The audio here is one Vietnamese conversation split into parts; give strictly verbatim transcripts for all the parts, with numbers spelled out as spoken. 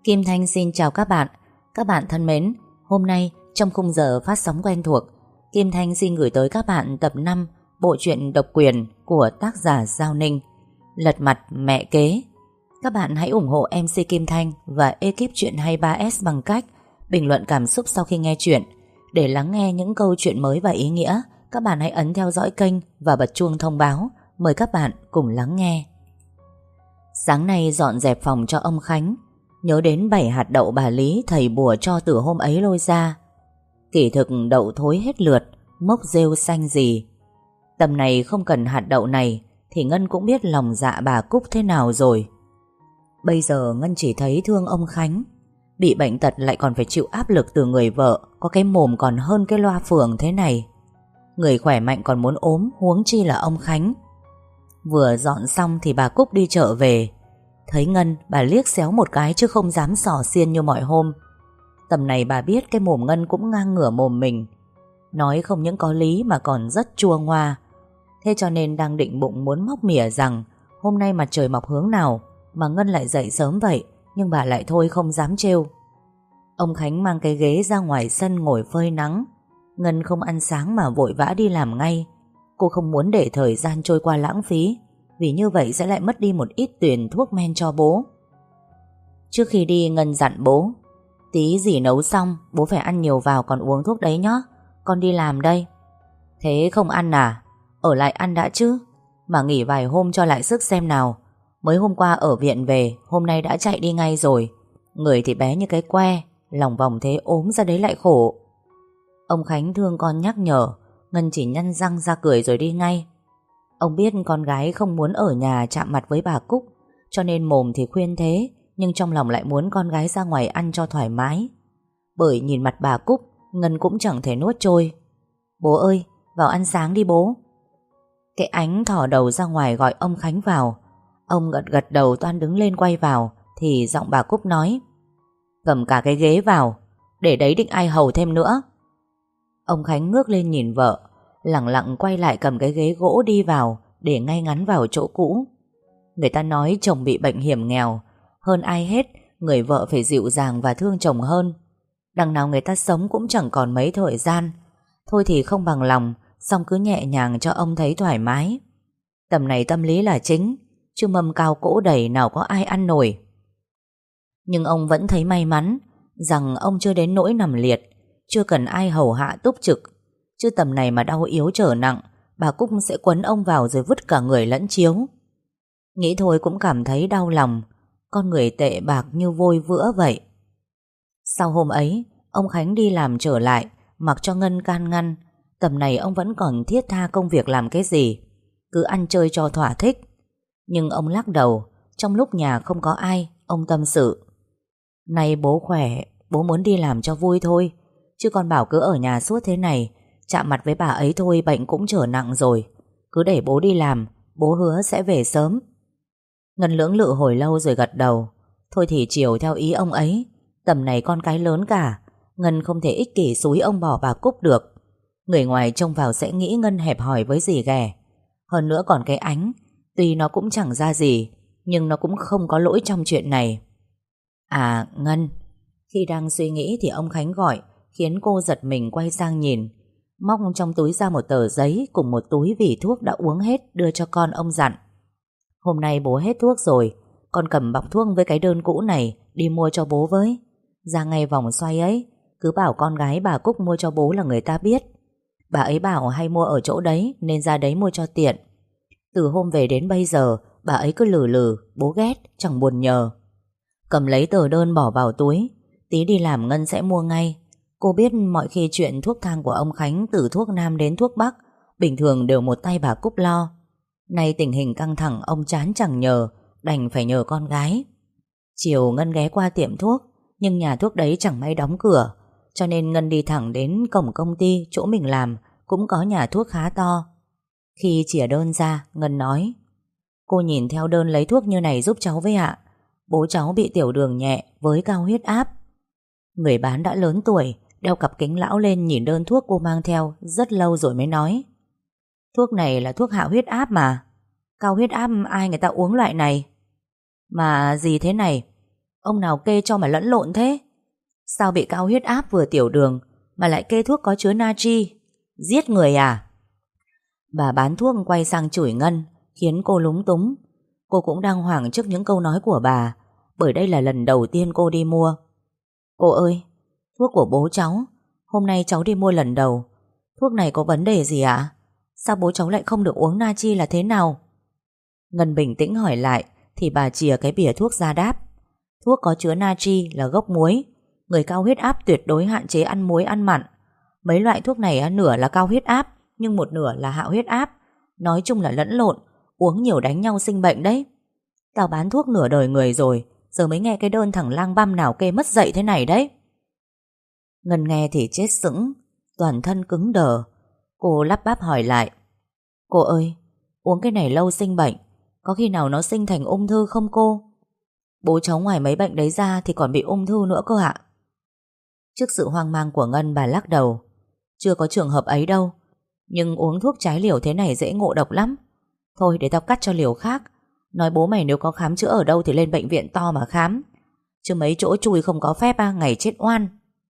Kim Thanh xin chào các bạn. Các bạn thân mến, hôm nay trong khung giờ phát sóng quen thuộc, Kim Thanh xin gửi tới các bạn tập năm bộ truyện độc quyền của tác giả Giao Ninh, Lật Mặt Mẹ Kế. Các bạn hãy ủng hộ em xê Kim Thanh và ekip truyện hai mươi ba S bằng cách bình luận cảm xúc sau khi nghe truyện. Để lắng nghe những câu chuyện mới và ý nghĩa, các bạn hãy ấn theo dõi kênh và bật chuông thông báo. Mời các bạn cùng lắng nghe. Sáng nay dọn dẹp phòng cho ông Khánh, nhớ đến bảy hạt đậu bà Lý thầy bùa cho từ hôm ấy lôi ra. Kỳ thực đậu thối hết lượt, mốc rêu xanh gì. Tầm này không cần hạt đậu này thì Ngân cũng biết lòng dạ bà Cúc thế nào rồi. Bây giờ Ngân chỉ thấy thương ông Khánh, bị bệnh tật lại còn phải chịu áp lực từ người vợ có cái mồm còn hơn cái loa phường thế này. Người khỏe mạnh còn muốn ốm, huống chi là ông Khánh. Vừa dọn xong thì bà Cúc đi chợ về. Thấy Ngân, bà liếc xéo một cái chứ không dám xỏ xiên như mọi hôm. Tầm này bà biết cái mồm Ngân cũng ngang ngửa mồm mình, nói không những có lý mà còn rất chua ngoa. Thế cho nên đang định bụng muốn móc mỉa rằng hôm nay mặt trời mọc hướng nào mà Ngân lại dậy sớm vậy, nhưng bà lại thôi không dám trêu. Ông Khánh mang cái ghế ra ngoài sân ngồi phơi nắng. Ngân không ăn sáng mà vội vã đi làm ngay. Cô không muốn để thời gian trôi qua lãng phí, vì như vậy sẽ lại mất đi một ít tiền thuốc men cho bố. Trước khi đi Ngân dặn bố: tí gì nấu xong bố phải ăn nhiều vào còn uống thuốc đấy nhá, con đi làm đây. Thế không ăn à? Ở lại ăn đã chứ, mà nghỉ vài hôm cho lại sức xem nào. Mới hôm qua ở viện về, hôm nay đã chạy đi ngay rồi. Người thì bé như cái que, lòng vòng thế ốm ra đấy lại khổ. Ông Khánh thương con nhắc nhở. Ngân chỉ nhăn răng ra cười rồi đi ngay. Ông biết con gái không muốn ở nhà chạm mặt với bà Cúc, cho nên mồm thì khuyên thế, nhưng trong lòng lại muốn con gái ra ngoài ăn cho thoải mái. Bởi nhìn mặt bà Cúc, Ngân cũng chẳng thể nuốt trôi. Bố ơi, vào ăn sáng đi bố. Cái Ánh thỏ đầu ra ngoài gọi ông Khánh vào. Ông gật gật đầu toan đứng lên quay vào thì giọng bà Cúc nói: cầm cả cái ghế vào, để đấy định ai hầu thêm nữa. Ông Khánh ngước lên nhìn vợ, lẳng lặng quay lại cầm cái ghế gỗ đi vào để ngay ngắn vào chỗ cũ. Người ta nói chồng bị bệnh hiểm nghèo, hơn ai hết người vợ phải dịu dàng và thương chồng hơn. Đằng nào người ta sống cũng chẳng còn mấy thời gian. Thôi thì không bằng lòng, xong cứ nhẹ nhàng cho ông thấy thoải mái. Tầm này tâm lý là chính, chứ mâm cao cỗ đầy nào có ai ăn nổi. Nhưng ông vẫn thấy may mắn rằng ông chưa đến nỗi nằm liệt, chưa cần ai hầu hạ túc trực. Chứ tầm này mà đau yếu trở nặng, bà Cúc sẽ quấn ông vào rồi vứt cả người lẫn chiếu. Nghĩ thôi cũng cảm thấy đau lòng. Con người tệ bạc như vôi vữa vậy. Sau hôm ấy, ông Khánh đi làm trở lại, mặc cho Ngân can ngăn. Tầm này ông vẫn còn thiết tha công việc làm cái gì, cứ ăn chơi cho thỏa thích. Nhưng ông lắc đầu. Trong lúc nhà không có ai, ông tâm sự: nay bố khỏe, bố muốn đi làm cho vui thôi, chứ con bảo cứ ở nhà suốt thế này, chạm mặt với bà ấy thôi bệnh cũng trở nặng rồi. Cứ để bố đi làm, bố hứa sẽ về sớm. Ngân lưỡng lự hồi lâu rồi gật đầu. Thôi thì chiều theo ý ông ấy. Tầm này con cái lớn cả, Ngân không thể ích kỷ xúi ông bỏ bà Cúc được. Người ngoài trông vào sẽ nghĩ Ngân hẹp hòi với dì ghẻ. Hơn nữa còn cái Ánh, tuy nó cũng chẳng ra gì, nhưng nó cũng không có lỗi trong chuyện này. À Ngân. Khi đang suy nghĩ thì ông Khánh gọi, khiến cô giật mình quay sang nhìn. Móc trong túi ra một tờ giấy cùng một túi vỉ thuốc đã uống hết đưa cho con. Ông dặn: hôm nay bố hết thuốc rồi, con cầm bọc thuốc với cái đơn cũ này đi mua cho bố với. Ra ngay vòng xoay ấy, cứ bảo con gái bà Cúc mua cho bố là người ta biết. Bà ấy bảo hay mua ở chỗ đấy nên ra đấy mua cho tiện. Từ hôm về đến bây giờ bà ấy cứ lừ lừ, bố ghét chẳng buồn nhờ. Cầm lấy tờ đơn bỏ vào túi. Tí đi làm Ngân sẽ mua ngay. Cô biết mọi khi chuyện thuốc thang của ông Khánh, từ thuốc Nam đến thuốc Bắc, bình thường đều một tay bà Cúc lo. Nay tình hình căng thẳng, ông chán chẳng nhờ, đành phải nhờ con gái. Chiều Ngân ghé qua tiệm thuốc, nhưng nhà thuốc đấy chẳng may đóng cửa, cho nên Ngân đi thẳng đến cổng công ty chỗ mình làm, cũng có nhà thuốc khá to. Khi chìa đơn ra, Ngân nói: cô nhìn theo đơn lấy thuốc như này giúp cháu với ạ. Bố cháu bị tiểu đường nhẹ với cao huyết áp. Người bán đã lớn tuổi, đeo cặp kính lão lên nhìn đơn thuốc cô mang theo rất lâu rồi mới nói: thuốc này là thuốc hạ huyết áp mà. Cao huyết áp ai người ta uống loại này. Mà gì thế này? Ông nào kê cho mà lẫn lộn thế? Sao bị cao huyết áp vừa tiểu đường mà lại kê thuốc có chứa natri? Giết người à? Bà bán thuốc quay sang chửi Ngân, khiến cô lúng túng. Cô cũng đang hoảng trước những câu nói của bà, bởi đây là lần đầu tiên cô đi mua. Cô ơi, thuốc của bố cháu, hôm nay cháu đi mua lần đầu. Thuốc này có vấn đề gì ạ? Sao bố cháu lại không được uống natri là thế nào? Ngân bình tĩnh hỏi lại, thì bà chìa cái bìa thuốc ra đáp. Thuốc có chứa natri là gốc muối. Người cao huyết áp tuyệt đối hạn chế ăn muối ăn mặn. Mấy loại thuốc này nửa là cao huyết áp, nhưng một nửa là hạ huyết áp. Nói chung là lẫn lộn, uống nhiều đánh nhau sinh bệnh đấy. Tao bán thuốc nửa đời người rồi, giờ mới nghe cái đơn thằng lang băm nào kê mất dạy thế này đấy. Ngân nghe thì chết sững, toàn thân cứng đờ. Cô lắp bắp hỏi lại. Cô ơi, uống cái này lâu sinh bệnh, có khi nào nó sinh thành ung thư không cô? Bố cháu ngoài mấy bệnh đấy ra thì còn bị ung thư nữa cơ ạ. Trước sự hoang mang của Ngân, bà lắc đầu. Chưa có trường hợp ấy đâu, nhưng uống thuốc trái liều thế này dễ ngộ độc lắm. Thôi để tao cắt cho liều khác. Nói bố mày nếu có khám chữa ở đâu thì lên bệnh viện to mà khám, chứ mấy chỗ chui không có phép à, ngày chết oan.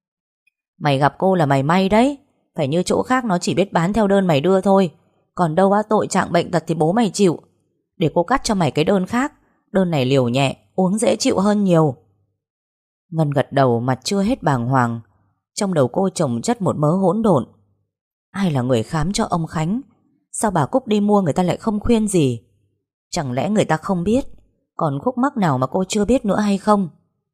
Mày gặp cô là mày may đấy. Phải như chỗ khác nó chỉ biết bán theo đơn mày đưa thôi. Còn đâu á, tội trạng bệnh tật thì bố mày chịu. Để cô cắt cho mày cái đơn khác. Đơn này liều nhẹ, uống dễ chịu hơn nhiều. Ngân gật đầu, mặt chưa hết bàng hoàng. Trong đầu cô chồng chất một mớ hỗn độn. Ai là người khám cho ông Khánh? Sao bà Cúc đi mua người ta lại không khuyên gì? Chẳng lẽ người ta không biết? Còn khúc mắc nào mà cô chưa biết nữa hay không?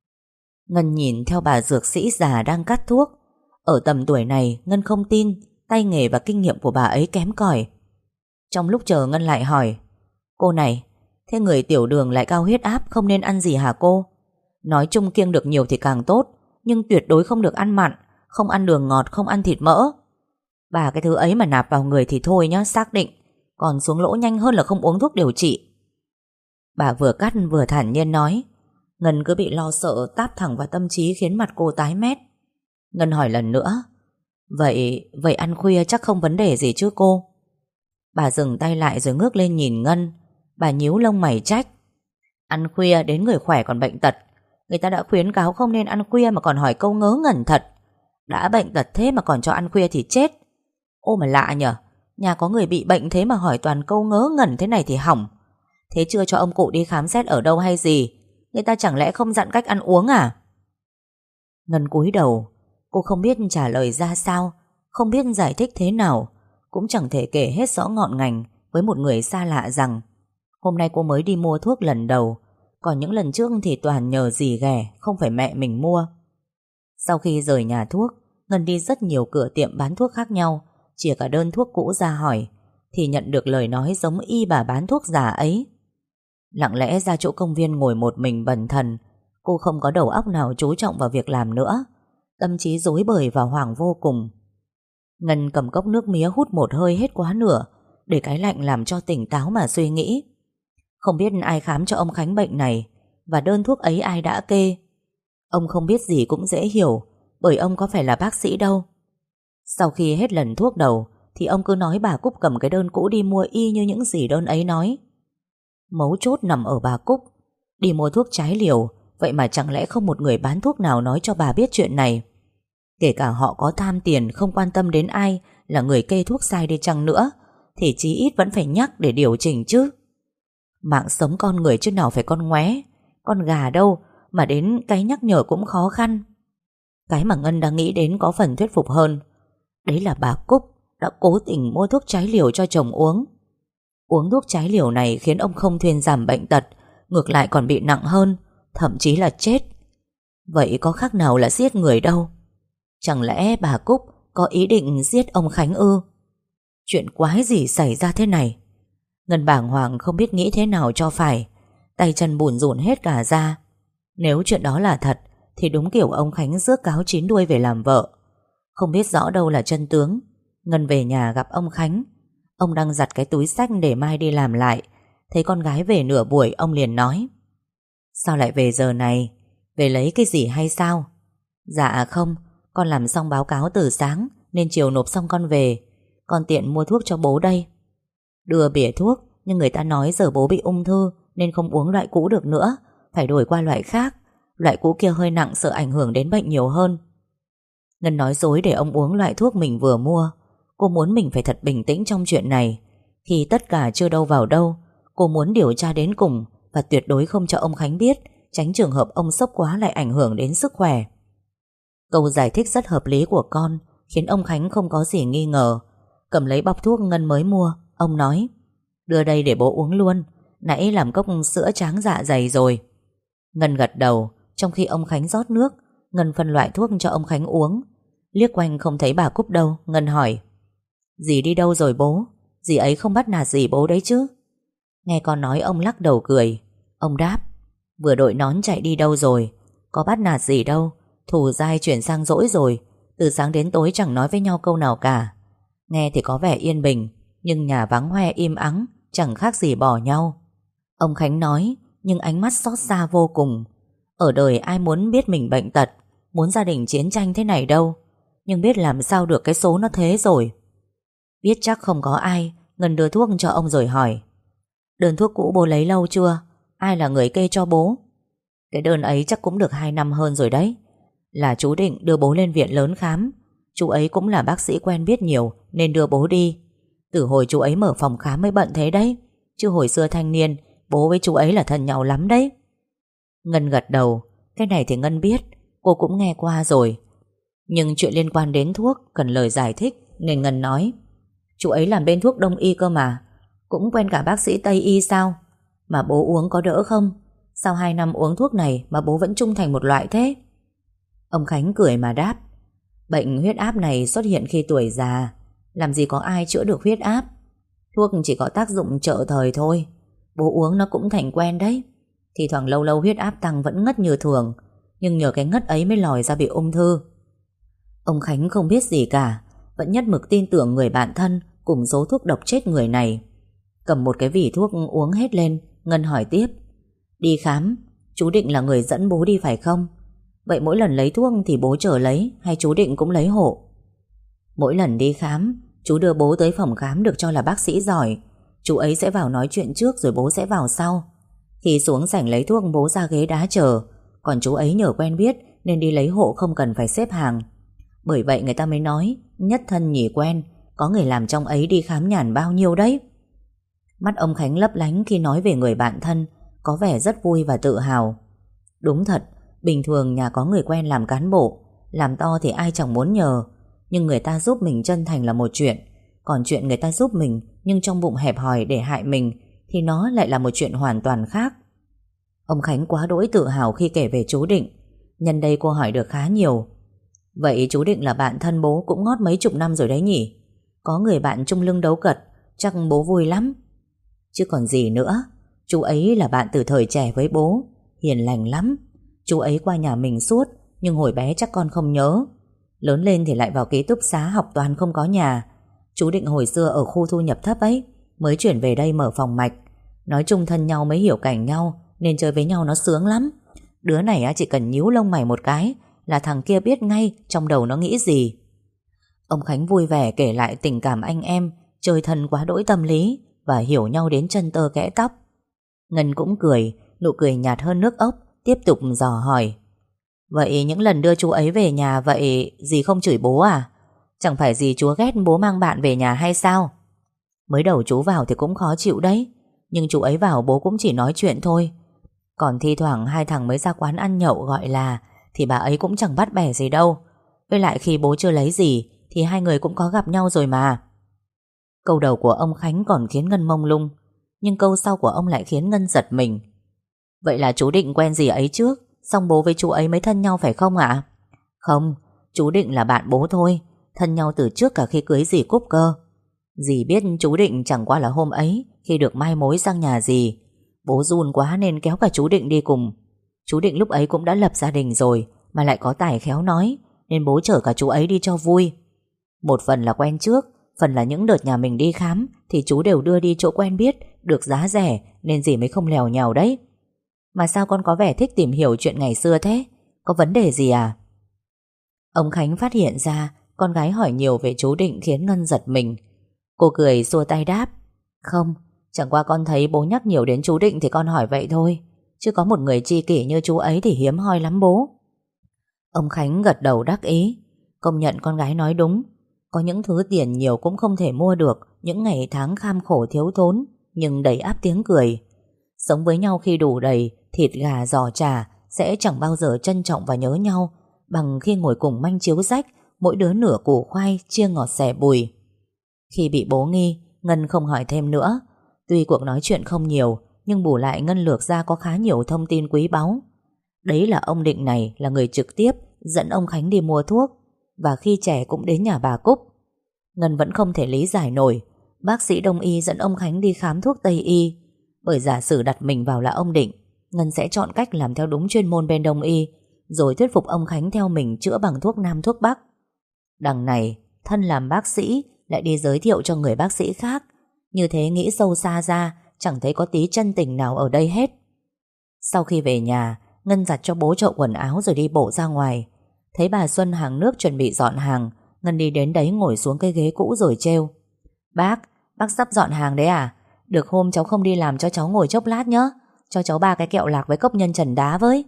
Ngân nhìn theo bà dược sĩ già đang cắt thuốc. Ở tầm tuổi này, Ngân không tin tay nghề và kinh nghiệm của bà ấy kém cỏi. Trong lúc chờ, Ngân lại hỏi. Cô này, thế người tiểu đường lại cao huyết áp không nên ăn gì hả cô? Nói chung kiêng được nhiều thì càng tốt, nhưng tuyệt đối không được ăn mặn, không ăn đường ngọt, không ăn thịt mỡ. Bà cái thứ ấy mà nạp vào người thì thôi nhá, xác định. Còn xuống lỗ nhanh hơn là không uống thuốc điều trị. Bà vừa cắt vừa thản nhiên nói. Ngân cứ bị lo sợ táp thẳng vào tâm trí, khiến mặt cô tái mét. Ngân hỏi lần nữa. Vậy, vậy ăn khuya chắc không vấn đề gì chứ cô? Bà dừng tay lại rồi ngước lên nhìn Ngân. Bà nhíu lông mày trách. Ăn khuya đến người khỏe còn bệnh tật. Người ta đã khuyến cáo không nên ăn khuya mà còn hỏi câu ngớ ngẩn thật. Đã bệnh tật thế mà còn cho ăn khuya thì chết. Ô mà lạ nhở, nhà có người bị bệnh thế mà hỏi toàn câu ngớ ngẩn thế này thì hỏng. Thế chưa cho ông cụ đi khám xét ở đâu hay gì? Người ta chẳng lẽ không dặn cách ăn uống à? Ngân cúi đầu. Cô không biết trả lời ra sao, không biết giải thích thế nào, cũng chẳng thể kể hết rõ ngọn ngành với một người xa lạ rằng hôm nay cô mới đi mua thuốc lần đầu, còn những lần trước thì toàn nhờ dì ghẻ, không phải mẹ mình mua. Sau khi rời nhà thuốc, Ngân đi rất nhiều cửa tiệm bán thuốc khác nhau, chìa cả đơn thuốc cũ ra hỏi, thì nhận được lời nói giống y bà bán thuốc giả ấy. Lặng lẽ ra chỗ công viên ngồi một mình bần thần. Cô không có đầu óc nào chú trọng vào việc làm nữa, tâm trí rối bời và hoảng vô cùng. Ngân cầm cốc nước mía hút một hơi hết quá nửa, để cái lạnh làm cho tỉnh táo mà suy nghĩ. Không biết ai khám cho ông Khánh bệnh này, và đơn thuốc ấy ai đã kê. Ông không biết gì cũng dễ hiểu, bởi ông có phải là bác sĩ đâu. Sau khi hết lần thuốc đầu, thì ông cứ nói bà Cúc cầm cái đơn cũ đi mua y như những gì đơn ấy nói. Mấu chốt nằm ở bà Cúc. Đi mua thuốc trái liều, vậy mà chẳng lẽ không một người bán thuốc nào nói cho bà biết chuyện này? Kể cả họ có tham tiền, không quan tâm đến ai là người kê thuốc sai đi chăng nữa, thì chí ít vẫn phải nhắc để điều chỉnh chứ. Mạng sống con người chứ nào phải con ngoé, con gà đâu mà đến cái nhắc nhở cũng khó khăn. Cái mà Ngân đang nghĩ đến có phần thuyết phục hơn. Đấy là bà Cúc đã cố tình mua thuốc trái liều cho chồng uống. Uống thuốc trái liều này khiến ông không thuyên giảm bệnh tật, ngược lại còn bị nặng hơn, thậm chí là chết. Vậy có khác nào là giết người đâu. Chẳng lẽ bà Cúc có ý định giết ông Khánh ư? Chuyện quái gì xảy ra thế này? Ngân bàng hoàng không biết nghĩ thế nào cho phải, tay chân bủn rủn hết cả ra. Nếu chuyện đó là thật thì đúng kiểu ông Khánh rước cáo chín đuôi về làm vợ. Không biết rõ đâu là chân tướng. Ngân về nhà gặp ông Khánh. Ông đang giặt cái túi xách để mai đi làm lại. Thấy con gái về nửa buổi, ông liền nói: Sao lại về giờ này? Về lấy cái gì hay sao? Dạ không, con làm xong báo cáo từ sáng nên chiều nộp xong con về. Con tiện mua thuốc cho bố đây. Đưa bỉa thuốc, nhưng người ta nói giờ bố bị ung thư nên không uống loại cũ được nữa, phải đổi qua loại khác. Loại cũ kia hơi nặng, sợ ảnh hưởng đến bệnh nhiều hơn. Ngân nói dối để ông uống loại thuốc mình vừa mua. Cô muốn mình phải thật bình tĩnh trong chuyện này. Khi tất cả chưa đâu vào đâu, cô muốn điều tra đến cùng và tuyệt đối không cho ông Khánh biết, tránh trường hợp ông sốc quá lại ảnh hưởng đến sức khỏe. Câu giải thích rất hợp lý của con khiến ông Khánh không có gì nghi ngờ. Cầm lấy bọc thuốc Ngân mới mua, ông nói: đưa đây để bố uống luôn, nãy làm cốc sữa tráng dạ dày rồi. Ngân gật đầu. Trong khi ông Khánh rót nước, Ngân phân loại thuốc cho ông Khánh uống. Liếc quanh không thấy bà Cúc đâu, Ngân hỏi: dì đi đâu rồi bố? Dì ấy không bắt nạt gì bố đấy chứ? Nghe con nói ông lắc đầu cười. Ông đáp: vừa đội nón chạy đi đâu rồi? Có bắt nạt gì đâu. Thù dai chuyển sang dỗi rồi. Từ sáng đến tối chẳng nói với nhau câu nào cả. Nghe thì có vẻ yên bình, nhưng nhà vắng hoe im ắng, chẳng khác gì bỏ nhau. Ông Khánh nói, nhưng ánh mắt xót xa vô cùng. Ở đời ai muốn biết mình bệnh tật, muốn gia đình chiến tranh thế này đâu. Nhưng biết làm sao được, cái số nó thế rồi. Biết chắc không có ai, Ngân đưa thuốc cho ông rồi hỏi: đơn thuốc cũ bố lấy lâu chưa? Ai là người kê cho bố? Cái đơn ấy chắc cũng được hai năm hơn rồi đấy. Là chú Định đưa bố lên viện lớn khám. Chú ấy cũng là bác sĩ quen biết nhiều nên đưa bố đi. Từ hồi chú ấy mở phòng khám mới bận thế đấy. Chứ hồi xưa thanh niên, bố với chú ấy là thân nhau lắm đấy. Ngân gật đầu. Cái này thì Ngân biết, cô cũng nghe qua rồi. Nhưng chuyện liên quan đến thuốc cần lời giải thích, nên Ngân nói: chú ấy làm bên thuốc đông y cơ mà, cũng quen cả bác sĩ tây y sao? Mà bố uống có đỡ không? Sau hai năm uống thuốc này mà bố vẫn trung thành một loại thế? Ông Khánh cười mà đáp: bệnh huyết áp này xuất hiện khi tuổi già. Làm gì có ai chữa được huyết áp. Thuốc chỉ có tác dụng trợ thời thôi. Bố uống nó cũng thành quen đấy. Thì thoảng lâu lâu huyết áp tăng vẫn ngất như thường, nhưng nhờ cái ngất ấy mới lòi ra bị ung thư. Ông Khánh không biết gì cả, vẫn nhất mực tin tưởng người bạn thân cùng số thuốc độc chết người này. Cầm một cái vỉ thuốc uống hết lên. Ngân hỏi tiếp: đi khám, chú Định là người dẫn bố đi phải không? Vậy mỗi lần lấy thuốc thì bố chở lấy, hay chú Định cũng lấy hộ? Mỗi lần đi khám, chú đưa bố tới phòng khám được cho là bác sĩ giỏi. Chú ấy sẽ vào nói chuyện trước rồi bố sẽ vào sau. Khi xuống sảnh lấy thuốc, bố ra ghế đá chờ. Còn chú ấy nhờ quen biết nên đi lấy hộ không cần phải xếp hàng. Bởi vậy người ta mới nói nhất thân nhì quen. Có người làm trong ấy đi khám nhàn bao nhiêu đấy. Mắt ông Khánh lấp lánh khi nói về người bạn thân, có vẻ rất vui và tự hào. Đúng thật, bình thường nhà có người quen làm cán bộ, làm to thì ai chẳng muốn nhờ. Nhưng người ta giúp mình chân thành là một chuyện. Còn chuyện người ta giúp mình nhưng trong bụng hẹp hòi để hại mình thì nó lại là một chuyện hoàn toàn khác. Ông Khánh quá đỗi tự hào khi kể về chú Định. Nhân đây cô hỏi được khá nhiều. Vậy chú Định là bạn thân bố cũng ngót mấy chục năm rồi đấy nhỉ? Có người bạn chung lưng đấu cật, chắc bố vui lắm. Chứ còn gì nữa. Chú ấy là bạn từ thời trẻ với bố, hiền lành lắm. Chú ấy qua nhà mình suốt, nhưng hồi bé chắc con không nhớ. Lớn lên thì lại vào ký túc xá học toàn không có nhà. Chú Định hồi xưa ở khu thu nhập thấp ấy, mới chuyển về đây mở phòng mạch. Nói chung thân nhau mới hiểu cảnh nhau, nên chơi với nhau nó sướng lắm. Đứa này chỉ cần nhíu lông mày một cái là thằng kia biết ngay trong đầu nó nghĩ gì. Ông Khánh vui vẻ kể lại tình cảm anh em, chơi thân quá đỗi tâm lý và hiểu nhau đến chân tơ kẽ tóc. Ngân cũng cười, nụ cười nhạt hơn nước ốc, tiếp tục dò hỏi: vậy những lần đưa chú ấy về nhà vậy dì không chửi bố à? Chẳng phải dì chúa ghét bố mang bạn về nhà hay sao? Mới đầu chú vào thì cũng khó chịu đấy, nhưng chú ấy vào bố cũng chỉ nói chuyện thôi. Còn thi thoảng hai thằng mới ra quán ăn nhậu gọi là, thì bà ấy cũng chẳng bắt bẻ gì đâu. Với lại khi bố chưa lấy gì thì hai người cũng có gặp nhau rồi mà. Câu đầu của ông Khánh còn khiến Ngân mông lung, nhưng câu sau của ông lại khiến Ngân giật mình. Vậy là chú Định quen dì ấy trước, xong bố với chú ấy mới thân nhau phải không ạ? Không, chú Định là bạn bố thôi, thân nhau từ trước cả khi cưới dì Cúc cơ. Dì biết chú Định chẳng qua là hôm ấy khi được mai mối sang nhà dì, bố run quá nên kéo cả chú Định đi cùng. Chú Định lúc ấy cũng đã lập gia đình rồi, mà lại có tài khéo nói, nên bố chở cả chú ấy đi cho vui. Một phần là quen trước, phần là những đợt nhà mình đi khám thì chú đều đưa đi chỗ quen biết, được giá rẻ, nên dì mới không lèo nhèo đấy. Mà sao con có vẻ thích tìm hiểu chuyện ngày xưa thế? Có vấn đề gì à? Ông Khánh phát hiện ra con gái hỏi nhiều về chú Định khiến Ngân giật mình. Cô cười xua tay đáp: không, chẳng qua con thấy bố nhắc nhiều đến chú Định thì con hỏi vậy thôi. chứ có một người tri kỷ như chú ấy thì hiếm hoi lắm bố. Ông Khánh gật đầu đắc ý. Công nhận con gái nói đúng. Có những thứ tiền nhiều cũng không thể mua được những ngày tháng kham khổ thiếu thốn, nhưng đầy áp tiếng cười. Sống với nhau khi đủ đầy, thịt gà giò chả sẽ chẳng bao giờ trân trọng và nhớ nhau bằng khi ngồi cùng manh chiếu rách, mỗi đứa nửa củ khoai chia ngọt xẻ bùi. Khi bị bố nghi, Ngân không hỏi thêm nữa. Tuy cuộc nói chuyện không nhiều, nhưng bù lại Ngân lược ra có khá nhiều thông tin quý báu. Đấy là ông Định này là người trực tiếp dẫn ông Khánh đi mua thuốc, và khi trẻ cũng đến nhà bà Cúc. Ngân vẫn không thể lý giải nổi bác sĩ Đông y dẫn ông Khánh đi khám thuốc Tây y, bởi giả sử đặt mình vào là ông Định, Ngân sẽ chọn cách làm theo đúng chuyên môn bên Đông y, rồi thuyết phục ông Khánh theo mình chữa bằng thuốc Nam thuốc Bắc. Đằng này thân làm bác sĩ lại đi giới thiệu cho người bác sĩ khác. Như thế nghĩ sâu xa ra, chẳng thấy có tí chân tình nào ở đây hết. Sau khi về nhà, Ngân giặt cho bố chậu quần áo rồi đi bộ ra ngoài. Thấy bà Xuân hàng nước chuẩn bị dọn hàng, Ngân đi đến đấy ngồi xuống cái ghế cũ rồi trêu. Bác, bác sắp dọn hàng đấy à? Được hôm cháu không đi làm cho cháu ngồi chốc lát nhé. Cho cháu ba cái kẹo lạc với cốc nhân trần đá với.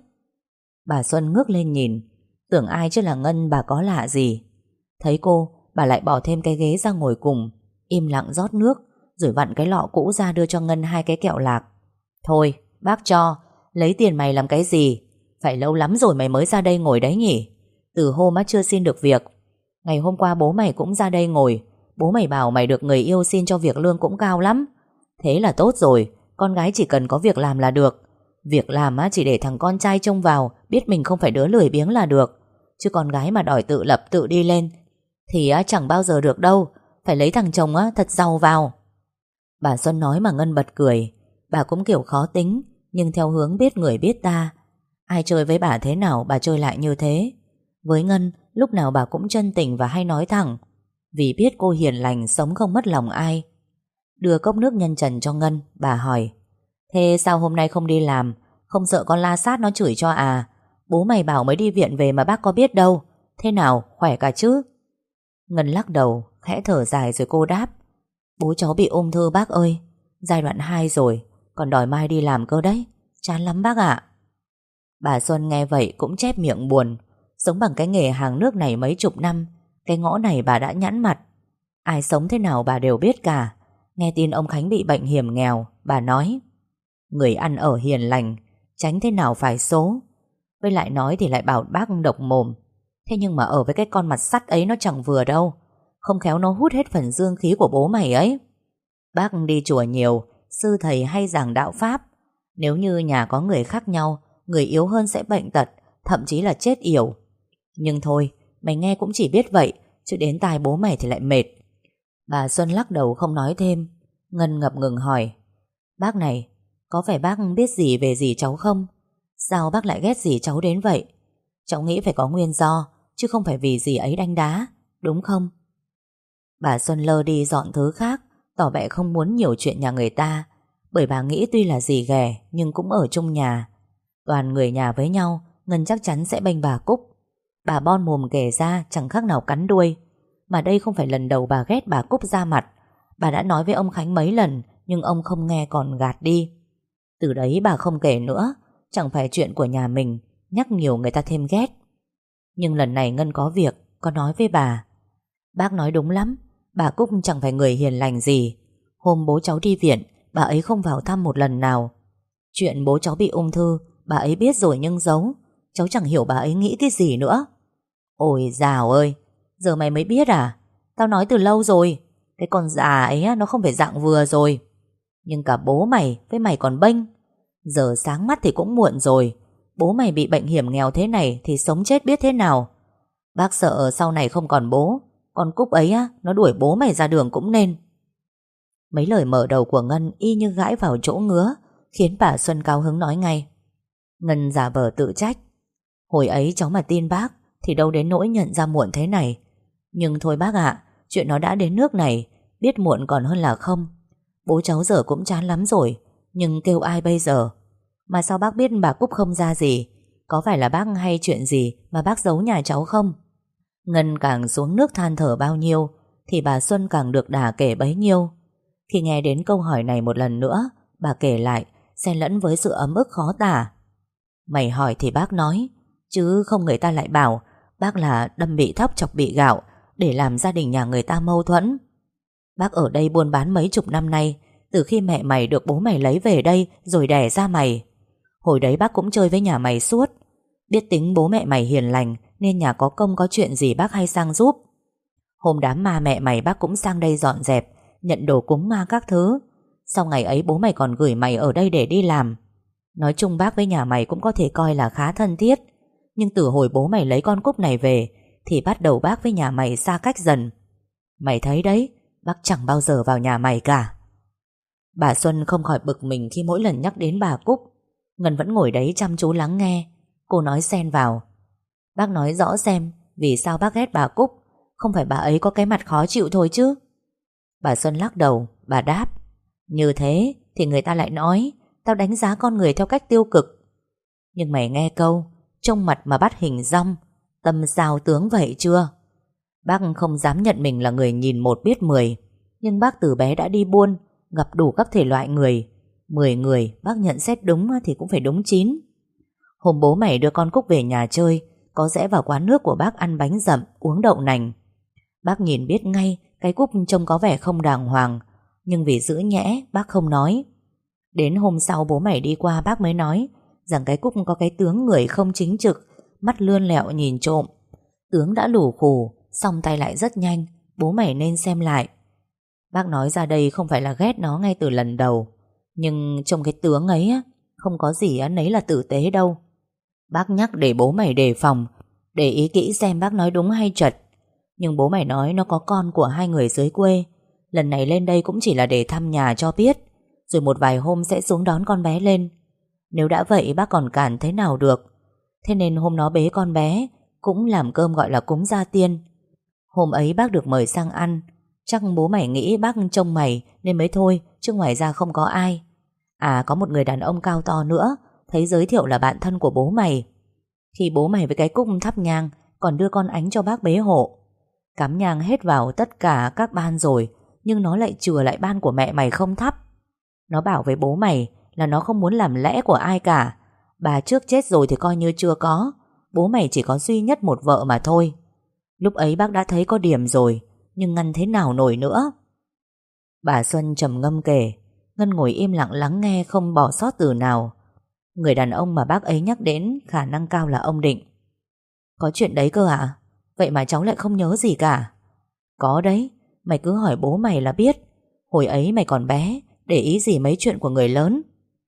Bà Xuân ngước lên nhìn, tưởng ai chứ là Ngân bà có lạ gì. Thấy cô, bà lại bỏ thêm cái ghế ra ngồi cùng, im lặng rót nước, rồi vặn cái lọ cũ ra đưa cho Ngân hai cái kẹo lạc. Thôi, bác cho, lấy tiền mày làm cái gì? Phải lâu lắm rồi mày mới ra đây ngồi đấy nhỉ? Từ hôm á chưa xin được việc. Ngày hôm qua bố mày cũng ra đây ngồi. Bố mày bảo mày được người yêu xin cho việc lương cũng cao lắm. Thế là tốt rồi, con gái chỉ cần có việc làm là được. Việc làm á chỉ để thằng con trai trông vào, biết mình không phải đứa lười biếng là được. Chứ con gái mà đòi tự lập tự đi lên thì á chẳng bao giờ được đâu. Phải lấy thằng chồng á thật giàu vào. Bà Xuân nói mà Ngân bật cười. Bà cũng kiểu khó tính, nhưng theo hướng biết người biết ta. Ai chơi với bà thế nào bà chơi lại như thế. Với Ngân, lúc nào bà cũng chân tình và hay nói thẳng, vì biết cô hiền lành, sống không mất lòng ai. Đưa cốc nước nhân trần cho Ngân, bà hỏi: Thế sao hôm nay không đi làm? Không sợ con la sát nó chửi cho à? Bố mày bảo mới đi viện về mà bác có biết đâu. Thế nào, khỏe cả chứ? Ngân lắc đầu, khẽ thở dài rồi cô đáp: Bố cháu bị ung thư bác ơi. Giai đoạn hai rồi, còn đòi mai đi làm cơ đấy. Chán lắm bác ạ. Bà Xuân nghe vậy cũng chép miệng buồn. Sống bằng cái nghề hàng nước này mấy chục năm, cái ngõ này bà đã nhẵn mặt. Ai sống thế nào bà đều biết cả. Nghe tin ông Khánh bị bệnh hiểm nghèo, bà nói: Người ăn ở hiền lành, tránh thế nào phải số. Với lại nói thì lại bảo bác độc mồm. Thế nhưng mà ở với cái con mặt sắt ấy nó chẳng vừa đâu. Không khéo nó hút hết phần dương khí của bố mày ấy. Bác đi chùa nhiều, sư thầy hay giảng đạo Pháp. Nếu như nhà có người khác nhau, người yếu hơn sẽ bệnh tật, thậm chí là chết yểu. Nhưng thôi, mày nghe cũng chỉ biết vậy, chứ đến tai bố mày thì lại mệt. Bà Xuân lắc đầu không nói thêm. Ngân ngập ngừng hỏi: Bác này, có phải bác biết gì về dì cháu không? Sao bác lại ghét dì cháu đến vậy? Cháu nghĩ phải có nguyên do, chứ không phải vì dì ấy đánh đá, đúng không? Bà Xuân lơ đi dọn thứ khác, tỏ vẻ không muốn nhiều chuyện nhà người ta, bởi bà nghĩ tuy là dì ghẻ nhưng cũng ở chung nhà. Toàn người nhà với nhau, Ngân chắc chắn sẽ bênh bà Cúc. Bà bon mồm kể ra chẳng khác nào cắn đuôi. Mà đây không phải lần đầu bà ghét bà Cúc ra mặt. Bà đã nói với ông Khánh mấy lần, nhưng ông không nghe còn gạt đi. Từ đấy bà không kể nữa. Chẳng phải chuyện của nhà mình, nhắc nhiều người ta thêm ghét. Nhưng lần này Ngân có việc, có nói với bà: Bác nói đúng lắm, bà Cúc chẳng phải người hiền lành gì. Hôm bố cháu đi viện, bà ấy không vào thăm một lần nào. Chuyện bố cháu bị ung thư, bà ấy biết rồi nhưng giấu. Cháu chẳng hiểu bà ấy nghĩ cái gì nữa. Ôi dào ơi, giờ mày mới biết à? Tao nói từ lâu rồi, cái con già ấy nó không phải dạng vừa rồi. Nhưng cả bố mày với mày còn bênh. Giờ sáng mắt thì cũng muộn rồi. Bố mày bị bệnh hiểm nghèo thế này thì sống chết biết thế nào. Bác sợ sau này không còn bố, con Cúc ấy á, nó đuổi bố mày ra đường cũng nên. Mấy lời mở đầu của Ngân y như gãi vào chỗ ngứa, khiến bà Xuân cao hứng nói ngay. Ngân giả vờ tự trách: Hồi ấy cháu mà tin bác thì đâu đến nỗi nhận ra muộn thế này. Nhưng thôi bác ạ, chuyện nó đã đến nước này, biết muộn còn hơn là không. Bố cháu giờ cũng chán lắm rồi, nhưng kêu ai bây giờ? Mà sao bác biết bà Cúc không ra gì? Có phải là bác hay chuyện gì mà bác giấu nhà cháu không? Ngân càng xuống nước than thở bao nhiêu thì bà Xuân càng được đà kể bấy nhiêu. Khi nghe đến câu hỏi này một lần nữa, bà kể lại, xen lẫn với sự ấm ức khó tả. Mày hỏi thì bác nói, chứ không người ta lại bảo bác là đâm bị thóc chọc bị gạo để làm gia đình nhà người ta mâu thuẫn. Bác ở đây buôn bán mấy chục năm nay, từ khi mẹ mày được bố mày lấy về đây rồi đẻ ra mày. Hồi đấy bác cũng chơi với nhà mày suốt, biết tính bố mẹ mày hiền lành nên nhà có công có chuyện gì bác hay sang giúp. Hôm đám ma mẹ mày bác cũng sang đây dọn dẹp, nhận đồ cúng ma các thứ. Sau ngày ấy bố mày còn gửi mày ở đây để đi làm. Nói chung bác với nhà mày cũng có thể coi là khá thân thiết. Nhưng từ hồi bố mày lấy con Cúc này về thì bắt đầu bác với nhà mày xa cách dần. Mày thấy đấy, bác chẳng bao giờ vào nhà mày cả. Bà Xuân không khỏi bực mình khi mỗi lần nhắc đến bà Cúc. Ngân vẫn ngồi đấy chăm chú lắng nghe. Cô nói xen vào, bác nói rõ xem vì sao bác ghét bà Cúc. Không phải bà ấy có cái mặt khó chịu thôi chứ. Bà Xuân lắc đầu, bà đáp, như thế thì người ta lại nói tao đánh giá con người theo cách tiêu cực. Nhưng mày nghe câu trông mặt mà bắt hình dong, tâm sao tướng vậy chưa? Bác không dám nhận mình là người nhìn một biết mười, nhưng bác từ bé đã đi buôn, gặp đủ các thể loại người. Mười người bác nhận xét đúng thì cũng phải đúng chín. Hôm bố mày đưa con Cúc về nhà chơi, có rẽ vào quán nước của bác ăn bánh dặm, uống đậu nành. Bác nhìn biết ngay cái Cúc trông có vẻ không đàng hoàng, nhưng vì giữ nhẽ bác không nói. Đến hôm sau bố mày đi qua bác mới nói rằng cái Cúc có cái tướng người không chính trực, mắt lươn lẹo nhìn trộm. Tướng đã lù khù, xong tay lại rất nhanh, bố mày nên xem lại. Bác nói ra đây không phải là ghét nó ngay từ lần đầu, nhưng trong cái tướng ấy không có gì anh ấy là tử tế đâu. Bác nhắc để bố mày đề phòng, để ý kỹ xem bác nói đúng hay trật. Nhưng bố mày nói nó có con của hai người dưới quê. Lần này lên đây cũng chỉ là để thăm nhà cho biết, rồi một vài hôm sẽ xuống đón con bé lên. Nếu đã vậy bác còn cản thế nào được. Thế nên hôm nó bế con bé cũng làm cơm gọi là cúng gia tiên. Hôm ấy bác được mời sang ăn. Chắc bố mày nghĩ bác trông mày nên mới thôi, chứ ngoài ra không có ai. À, có một người đàn ông cao to nữa, thấy giới thiệu là bạn thân của bố mày. Khi bố mày với cái Cúc thắp nhang, còn đưa con Ánh cho bác bế hộ. Cắm nhang hết vào tất cả các ban rồi, nhưng nó lại chừa lại ban của mẹ mày không thắp. Nó bảo với bố mày là nó không muốn làm lẽ của ai cả. Bà trước chết rồi thì coi như chưa có. Bố mày chỉ có duy nhất một vợ mà thôi. Lúc ấy bác đã thấy có điểm rồi, nhưng ngăn thế nào nổi nữa. Bà Xuân trầm ngâm kể. Ngân ngồi im lặng lắng nghe không bỏ sót từ nào. Người đàn ông mà bác ấy nhắc đến khả năng cao là ông Định. Có chuyện đấy cơ à? Vậy mà cháu lại không nhớ gì cả. Có đấy, mày cứ hỏi bố mày là biết. Hồi ấy mày còn bé, để ý gì mấy chuyện của người lớn.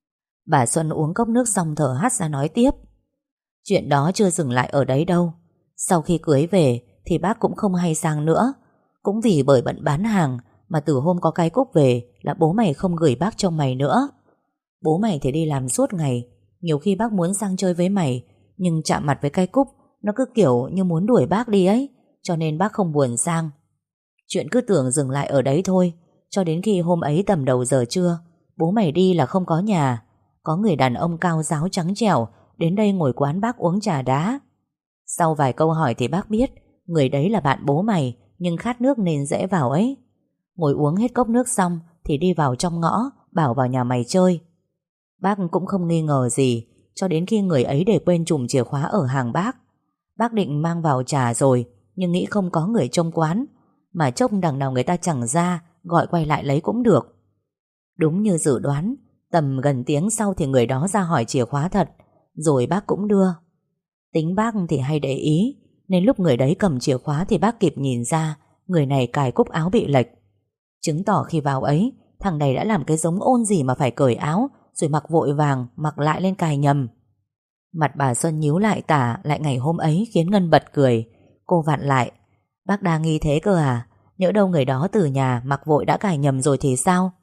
Bà Xuân uống cốc nước xong thở hắt ra nói tiếp. Chuyện đó chưa dừng lại ở đấy đâu. Sau khi cưới về thì bác cũng không hay sang nữa. Cũng vì bởi bận bán hàng mà từ hôm có cái Cúc về là bố mày không gửi bác trông mày nữa. Bố mày thì đi làm suốt ngày. Nhiều khi bác muốn sang chơi với mày, nhưng chạm mặt với cái Cúc nó cứ kiểu như muốn đuổi bác đi ấy, cho nên bác không buồn sang. Chuyện cứ tưởng dừng lại ở đấy thôi, cho đến khi hôm ấy tầm đầu giờ trưa, bố mày đi là không có nhà. Có người đàn ông cao ráo trắng trẻo đến đây ngồi quán bác uống trà đá. Sau vài câu hỏi thì bác biết người đấy là bạn bố mày, nhưng khát nước nên dễ vào ấy. Ngồi uống hết cốc nước xong thì đi vào trong ngõ, bảo vào nhà mày chơi. Bác cũng không nghi ngờ gì, cho đến khi người ấy để quên chùm chìa khóa ở hàng bác. Bác định mang vào trả rồi, nhưng nghĩ không có người trông quán, mà chốc đằng nào người ta chẳng ra, gọi quay lại lấy cũng được. Đúng như dự đoán, tầm gần tiếng sau thì người đó ra hỏi chìa khóa thật, rồi bác cũng đưa. Tính bác thì hay để ý, nên lúc người đấy cầm chìa khóa thì bác kịp nhìn ra người này cài cúc áo bị lệch. Chứng tỏ khi vào ấy, thằng này đã làm cái giống ôn gì mà phải cởi áo, rồi mặc vội vàng, mặc lại lên cài nhầm. Mặt bà Xuân nhíu lại tả lại ngày hôm ấy khiến Ngân bật cười. Cô vặn lại. Bác đa nghi thế cơ à? Nhỡ đâu người đó từ nhà mặc vội đã cài nhầm rồi thì sao?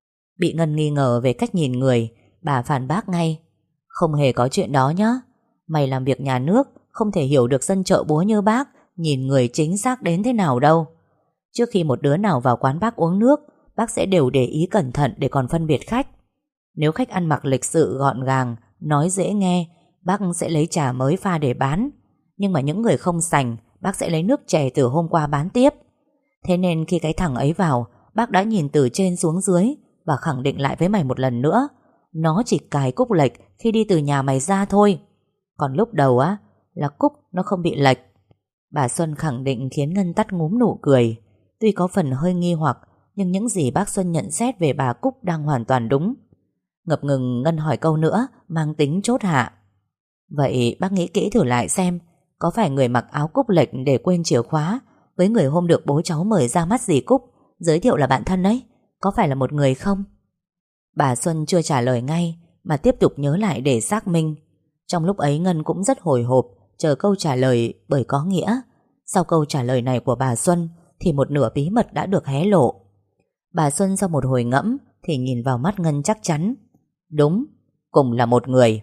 Bị Ngân nghi ngờ về cách nhìn người, bà phản bác ngay. Không hề có chuyện đó nhá. Mày làm việc nhà nước, không thể hiểu được dân chợ búa như bác nhìn người chính xác đến thế nào đâu. Trước khi một đứa nào vào quán bác uống nước, bác sẽ đều để ý cẩn thận để còn phân biệt khách. Nếu khách ăn mặc lịch sự gọn gàng, nói dễ nghe, bác sẽ lấy trà mới pha để bán. Nhưng mà những người không sành, bác sẽ lấy nước chè từ hôm qua bán tiếp. Thế nên khi cái thằng ấy vào, bác đã nhìn từ trên xuống dưới và khẳng định lại với mày một lần nữa Nó chỉ cài cúc lệch khi đi từ nhà mày ra thôi. Còn lúc đầu á là cúc nó không bị lệch. Bà Xuân khẳng định khiến Ngân tắt ngúm nụ cười. Tuy có phần hơi nghi hoặc, nhưng những gì bác Xuân nhận xét về bà Cúc đang hoàn toàn đúng. Ngập ngừng Ngân hỏi câu nữa, mang tính chốt hạ. Vậy bác nghĩ kỹ thử lại xem, có phải người mặc áo cúc lệch để quên chìa khóa với người hôm được bố cháu mời ra mắt dì Cúc, giới thiệu là bạn thân ấy, có phải là một người không? Bà Xuân chưa trả lời ngay, mà tiếp tục nhớ lại để xác minh. Trong lúc ấy Ngân cũng rất hồi hộp, chờ câu trả lời bởi có nghĩa. Sau câu trả lời này của bà Xuân thì một nửa bí mật đã được hé lộ. Bà Xuân sau một hồi ngẫm thì nhìn vào mắt Ngân chắc chắn. Đúng, cùng là một người.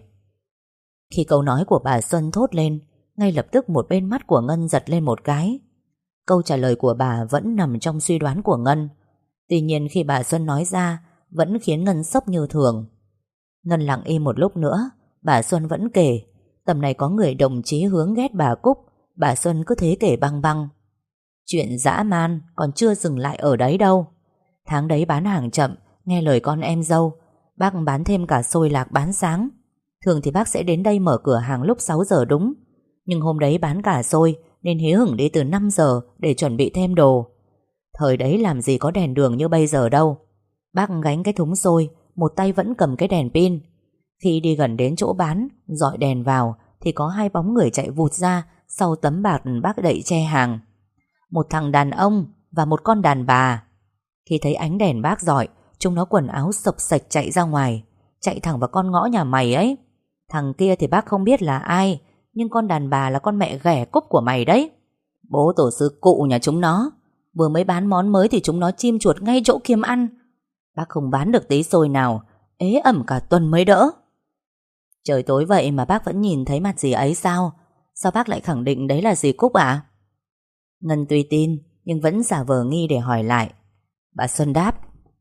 Khi câu nói của bà Xuân thốt lên, ngay lập tức một bên mắt của Ngân giật lên một cái. Câu trả lời của bà vẫn nằm trong suy đoán của Ngân. Tuy nhiên khi bà Xuân nói ra vẫn khiến Ngân sốc như thường. Ngân lặng im một lúc nữa, bà Xuân vẫn kể. Tầm này có người đồng chí hướng ghét bà Cúc, bà Xuân cứ thế kể băng băng. Chuyện dã man còn chưa dừng lại ở đấy đâu. Tháng đấy bán hàng chậm, nghe lời con em dâu, bác bán thêm cả xôi lạc bán sáng. Thường thì bác sẽ đến đây mở cửa hàng lúc sáu giờ đúng, nhưng hôm đấy bán cả xôi nên hí hửng đi từ năm giờ để chuẩn bị thêm đồ. Thời đấy làm gì có đèn đường như bây giờ đâu. Bác gánh cái thúng xôi, một tay vẫn cầm cái đèn pin. Khi đi gần đến chỗ bán, dọi đèn vào thì có hai bóng người chạy vụt ra sau tấm bạt bác đậy che hàng. Một thằng đàn ông và một con đàn bà. Khi thấy ánh đèn bác dọi, chúng nó quần áo sộc sạch chạy ra ngoài, chạy thẳng vào con ngõ nhà mày ấy. Thằng kia thì bác không biết là ai, nhưng con đàn bà là con mẹ ghẻ Cúc của mày đấy. Bố tổ sư cụ nhà chúng nó. Vừa mới bán món mới thì chúng nó chim chuột ngay chỗ kiếm ăn. Bác không bán được tí xôi nào, ế ẩm cả tuần mới đỡ. Trời tối vậy mà bác vẫn nhìn thấy mặt dì ấy sao? Sao bác lại khẳng định đấy là dì Cúc à? Ngân tuy tin nhưng vẫn giả vờ nghi để hỏi lại. Bà Xuân đáp.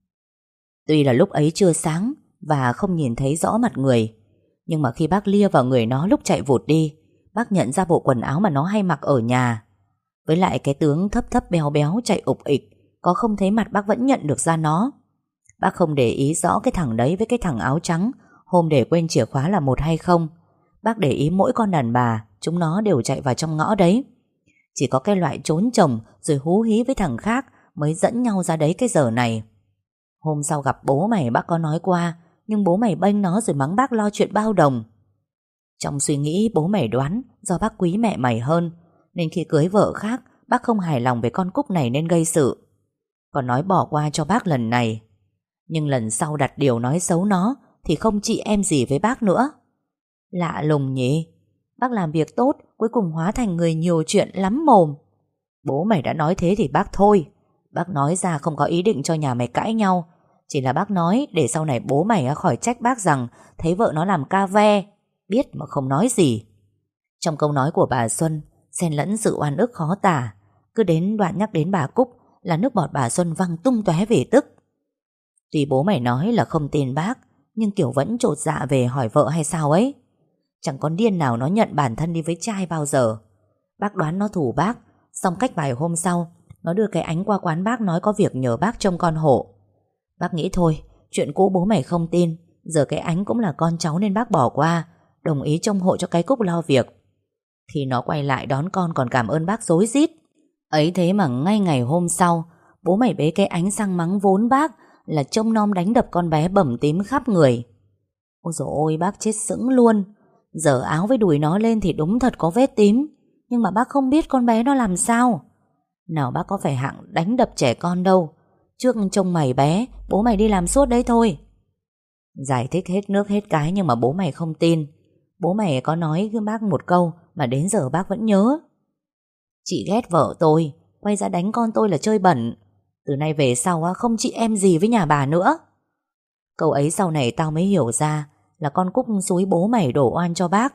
Tuy là lúc ấy chưa sáng và không nhìn thấy rõ mặt người, nhưng mà khi bác lia vào người nó lúc chạy vụt đi, bác nhận ra bộ quần áo mà nó hay mặc ở nhà. Với lại cái tướng thấp thấp béo béo chạy ục ịch, có không thấy mặt bác vẫn nhận được ra nó. Bác không để ý rõ cái thằng đấy với cái thằng áo trắng hôm để quên chìa khóa là một hay không. Bác để ý mỗi con đàn bà, chúng nó đều chạy vào trong ngõ đấy. Chỉ có cái loại trốn chồng rồi hú hí với thằng khác mới dẫn nhau ra đấy cái giờ này. Hôm sau gặp bố mày bác có nói qua, nhưng bố mày bênh nó rồi mắng bác lo chuyện bao đồng. Trong suy nghĩ bố mày đoán do bác quý mẹ mày hơn, nên khi cưới vợ khác bác không hài lòng về con Cúc này nên gây sự. Còn nói bỏ qua cho bác lần này, nhưng lần sau đặt điều nói xấu nó thì không chị em gì với bác nữa. Lạ lùng nhỉ. Bác làm việc tốt cuối cùng hóa thành người nhiều chuyện lắm mồm. Bố mày đã nói thế thì bác thôi. Bác nói ra không có ý định cho nhà mày cãi nhau, chỉ là bác nói để sau này bố mày khỏi trách bác rằng thấy vợ nó làm ca ve, biết mà không nói gì. Trong câu nói của bà Xuân xen lẫn sự oan ức khó tả. Cứ đến đoạn nhắc đến bà Cúc là nước bọt bà Xuân văng tung tóe về tức. Tuy bố mày nói là không tin bác, nhưng kiểu vẫn chột dạ về hỏi vợ hay sao ấy. Chẳng con điên nào nó nhận bản thân đi với trai bao giờ. Bác đoán nó thủ bác. Xong cách vài hôm sau, nó đưa cái Ánh qua quán bác nói có việc nhờ bác trông con hộ. Bác nghĩ thôi, chuyện cũ bố mày không tin, giờ cái Ánh cũng là con cháu nên bác bỏ qua, đồng ý trông hộ cho cái Cúc lo việc. Khi nó quay lại đón con còn cảm ơn bác rối rít. Ấy thế mà ngay ngày hôm sau, bố mày bế cái Ánh sang mắng vốn bác là trông nom đánh đập con bé bầm tím khắp người. Ôi dồi ôi, bác chết sững luôn. Giờ áo với đùi nó lên thì đúng thật có vết tím, nhưng mà bác không biết con bé nó làm sao. Nào bác có phải hạng đánh đập trẻ con đâu. Trước trông mày bé, bố mày đi làm suốt đấy thôi. Giải thích hết nước hết cái nhưng mà bố mày không tin. Bố mày có nói với bác một câu mà đến giờ bác vẫn nhớ. Chị ghét vợ tôi, quay ra đánh con tôi là chơi bẩn. Từ nay về sau không chị em gì với nhà bà nữa. Câu ấy sau này tao mới hiểu ra là con Cúc xúi bố mày đổ oan cho bác.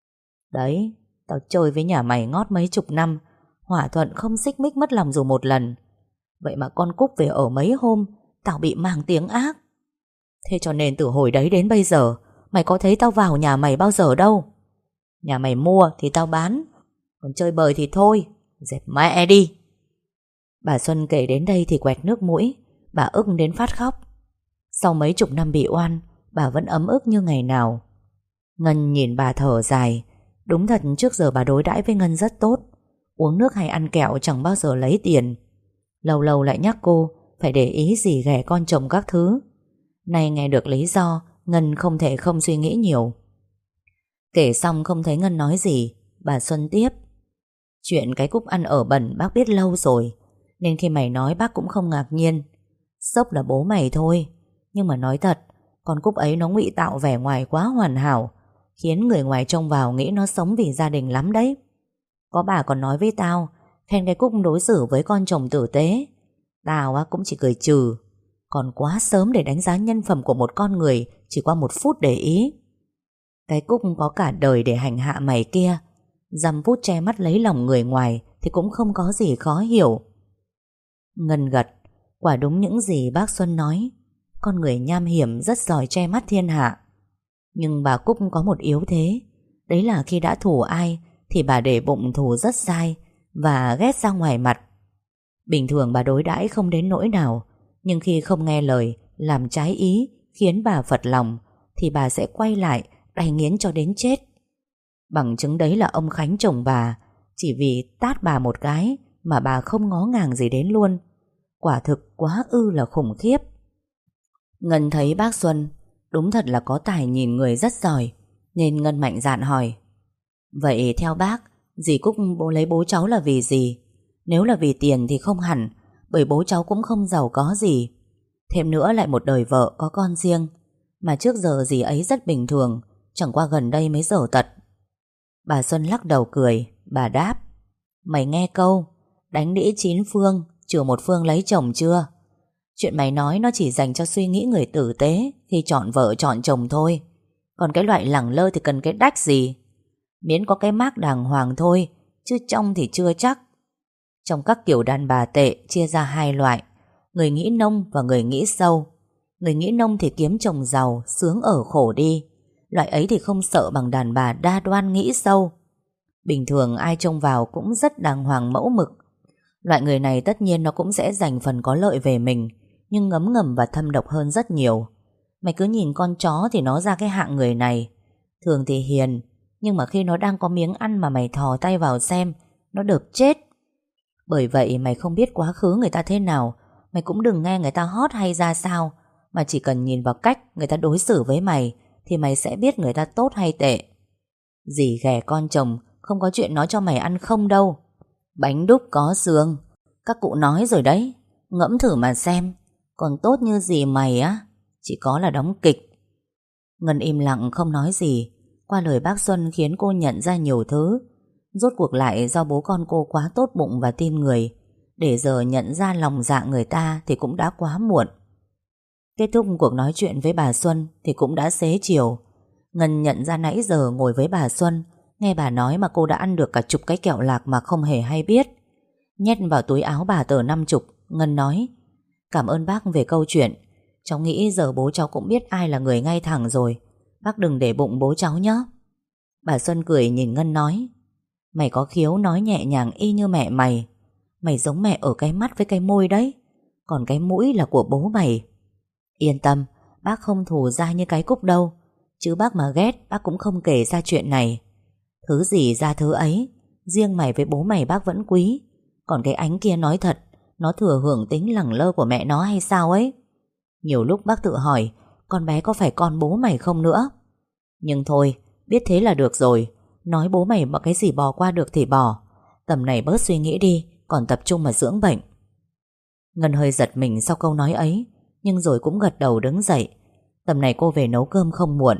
Đấy, tao chơi với nhà mày ngót mấy chục năm, hòa thuận không xích mích mất lòng dù một lần. Vậy mà con Cúc về ở mấy hôm, tao bị mang tiếng ác. Thế cho nên từ hồi đấy đến bây giờ, mày có thấy tao vào nhà mày bao giờ đâu. Nhà mày mua thì tao bán, còn chơi bời thì thôi, dẹp mẹ đi. Bà Xuân kể đến đây thì quẹt nước mũi, bà ức đến phát khóc. Sau mấy chục năm bị oan, bà vẫn ấm ức như ngày nào. Ngân nhìn bà thở dài. Đúng thật trước giờ bà đối đãi với Ngân rất tốt. Uống nước hay ăn kẹo chẳng bao giờ lấy tiền. Lâu lâu lại nhắc cô phải để ý gì ghẻ con chồng các thứ. Nay nghe được lý do, Ngân không thể không suy nghĩ nhiều. Kể xong không thấy Ngân nói gì, bà Xuân tiếp. Chuyện cái Cúc ăn ở bẩn bác biết lâu rồi, nên khi mày nói bác cũng không ngạc nhiên. Sốc là bố mày thôi. Nhưng mà nói thật, con Cúc ấy nó ngụy tạo vẻ ngoài quá hoàn hảo, khiến người ngoài trông vào nghĩ nó sống vì gia đình lắm đấy. Có bà còn nói với tao, khen cái Cúc đối xử với con chồng tử tế. Tao á cũng chỉ cười trừ. Còn quá sớm để đánh giá nhân phẩm của một con người chỉ qua một phút để ý. Cái Cúc có cả đời để hành hạ mày kia, dăm phút che mắt lấy lòng người ngoài thì cũng không có gì khó hiểu. Ngân gật. Quả đúng những gì bác Xuân nói. Con người nham hiểm rất giỏi che mắt thiên hạ. Nhưng bà Cúc có một yếu thế. Đấy là khi đã thù ai thì bà để bụng thù rất dai và ghét ra ngoài mặt. Bình thường bà đối đãi không đến nỗi nào, nhưng khi không nghe lời, làm trái ý, khiến bà phật lòng, thì bà sẽ quay lại đày nghiến cho đến chết. Bằng chứng đấy là ông Khánh chồng bà, chỉ vì tát bà một cái mà bà không ngó ngàng gì đến luôn. Quả thực quá ư là khủng khiếp. Ngân thấy bác Xuân đúng thật là có tài nhìn người rất giỏi, nên Ngân mạnh dạn hỏi. Vậy theo bác, dì Cúc bố lấy bố cháu là vì gì? Nếu là vì tiền thì không hẳn, bởi bố cháu cũng không giàu có gì. Thêm nữa lại một đời vợ có con riêng. Mà trước giờ dì ấy rất bình thường, chẳng qua gần đây mới dở tật. Bà Xuân lắc đầu cười. Bà đáp, mày nghe câu đánh đĩ chín phương, trừ một phương lấy chồng chưa? Chuyện mày nói nó chỉ dành cho suy nghĩ người tử tế khi chọn vợ chọn chồng thôi. Còn cái loại lẳng lơ thì cần cái đách gì? Miễn có cái mác đàng hoàng thôi, chứ trong thì chưa chắc. Trong các kiểu đàn bà tệ chia ra hai loại, người nghĩ nông và người nghĩ sâu. Người nghĩ nông thì kiếm chồng giàu, sướng ở khổ đi. Loại ấy thì không sợ bằng đàn bà đa đoan nghĩ sâu. Bình thường ai trông vào cũng rất đàng hoàng mẫu mực. Loại người này tất nhiên nó cũng sẽ giành phần có lợi về mình, nhưng ngấm ngầm và thâm độc hơn rất nhiều. Mày cứ nhìn con chó thì nó ra cái hạng người này. Thường thì hiền, nhưng mà khi nó đang có miếng ăn mà mày thò tay vào xem, nó được chết. Bởi vậy mày không biết quá khứ người ta thế nào, mày cũng đừng nghe người ta hót hay ra sao, mà chỉ cần nhìn vào cách người ta đối xử với mày thì mày sẽ biết người ta tốt hay tệ. Dì ghẻ con chồng không có chuyện nói cho mày ăn không đâu. Bánh đúc có xương, các cụ nói rồi đấy, ngẫm thử mà xem. Còn tốt như dì mày á, chỉ có là đóng kịch. Ngân im lặng không nói gì. Qua lời bác Xuân khiến cô nhận ra nhiều thứ. Rốt cuộc lại do bố con cô quá tốt bụng và tin người, để giờ nhận ra lòng dạ người ta thì cũng đã quá muộn. Kết thúc cuộc nói chuyện với bà Xuân thì cũng đã xế chiều. Ngân nhận ra nãy giờ ngồi với bà Xuân, nghe bà nói mà cô đã ăn được cả chục cái kẹo lạc mà không hề hay biết. Nhét vào túi áo bà tờ năm chục. Ngân nói, cảm ơn bác về câu chuyện. Cháu nghĩ giờ bố cháu cũng biết ai là người ngay thẳng rồi. Bác đừng để bụng bố cháu nhé. Bà Xuân cười nhìn Ngân nói, mày có khiếu nói nhẹ nhàng y như mẹ mày. Mày giống mẹ ở cái mắt với cái môi đấy, còn cái mũi là của bố mày. Yên tâm, bác không thù dai như cái Cúc đâu. Chứ bác mà ghét, bác cũng không kể ra chuyện này. Thứ gì ra thứ ấy, riêng mày với bố mày bác vẫn quý. Còn cái Ánh kia nói thật, nó thừa hưởng tính lẳng lơ của mẹ nó hay sao ấy. Nhiều lúc bác tự hỏi, con bé có phải con bố mày không nữa. Nhưng thôi, biết thế là được rồi. Nói bố mày mà cái gì bỏ qua được thì bỏ. Tầm này bớt suy nghĩ đi, còn tập trung mà dưỡng bệnh. Ngân hơi giật mình sau câu nói ấy, nhưng rồi cũng gật đầu đứng dậy. Tầm này cô về nấu cơm không muộn.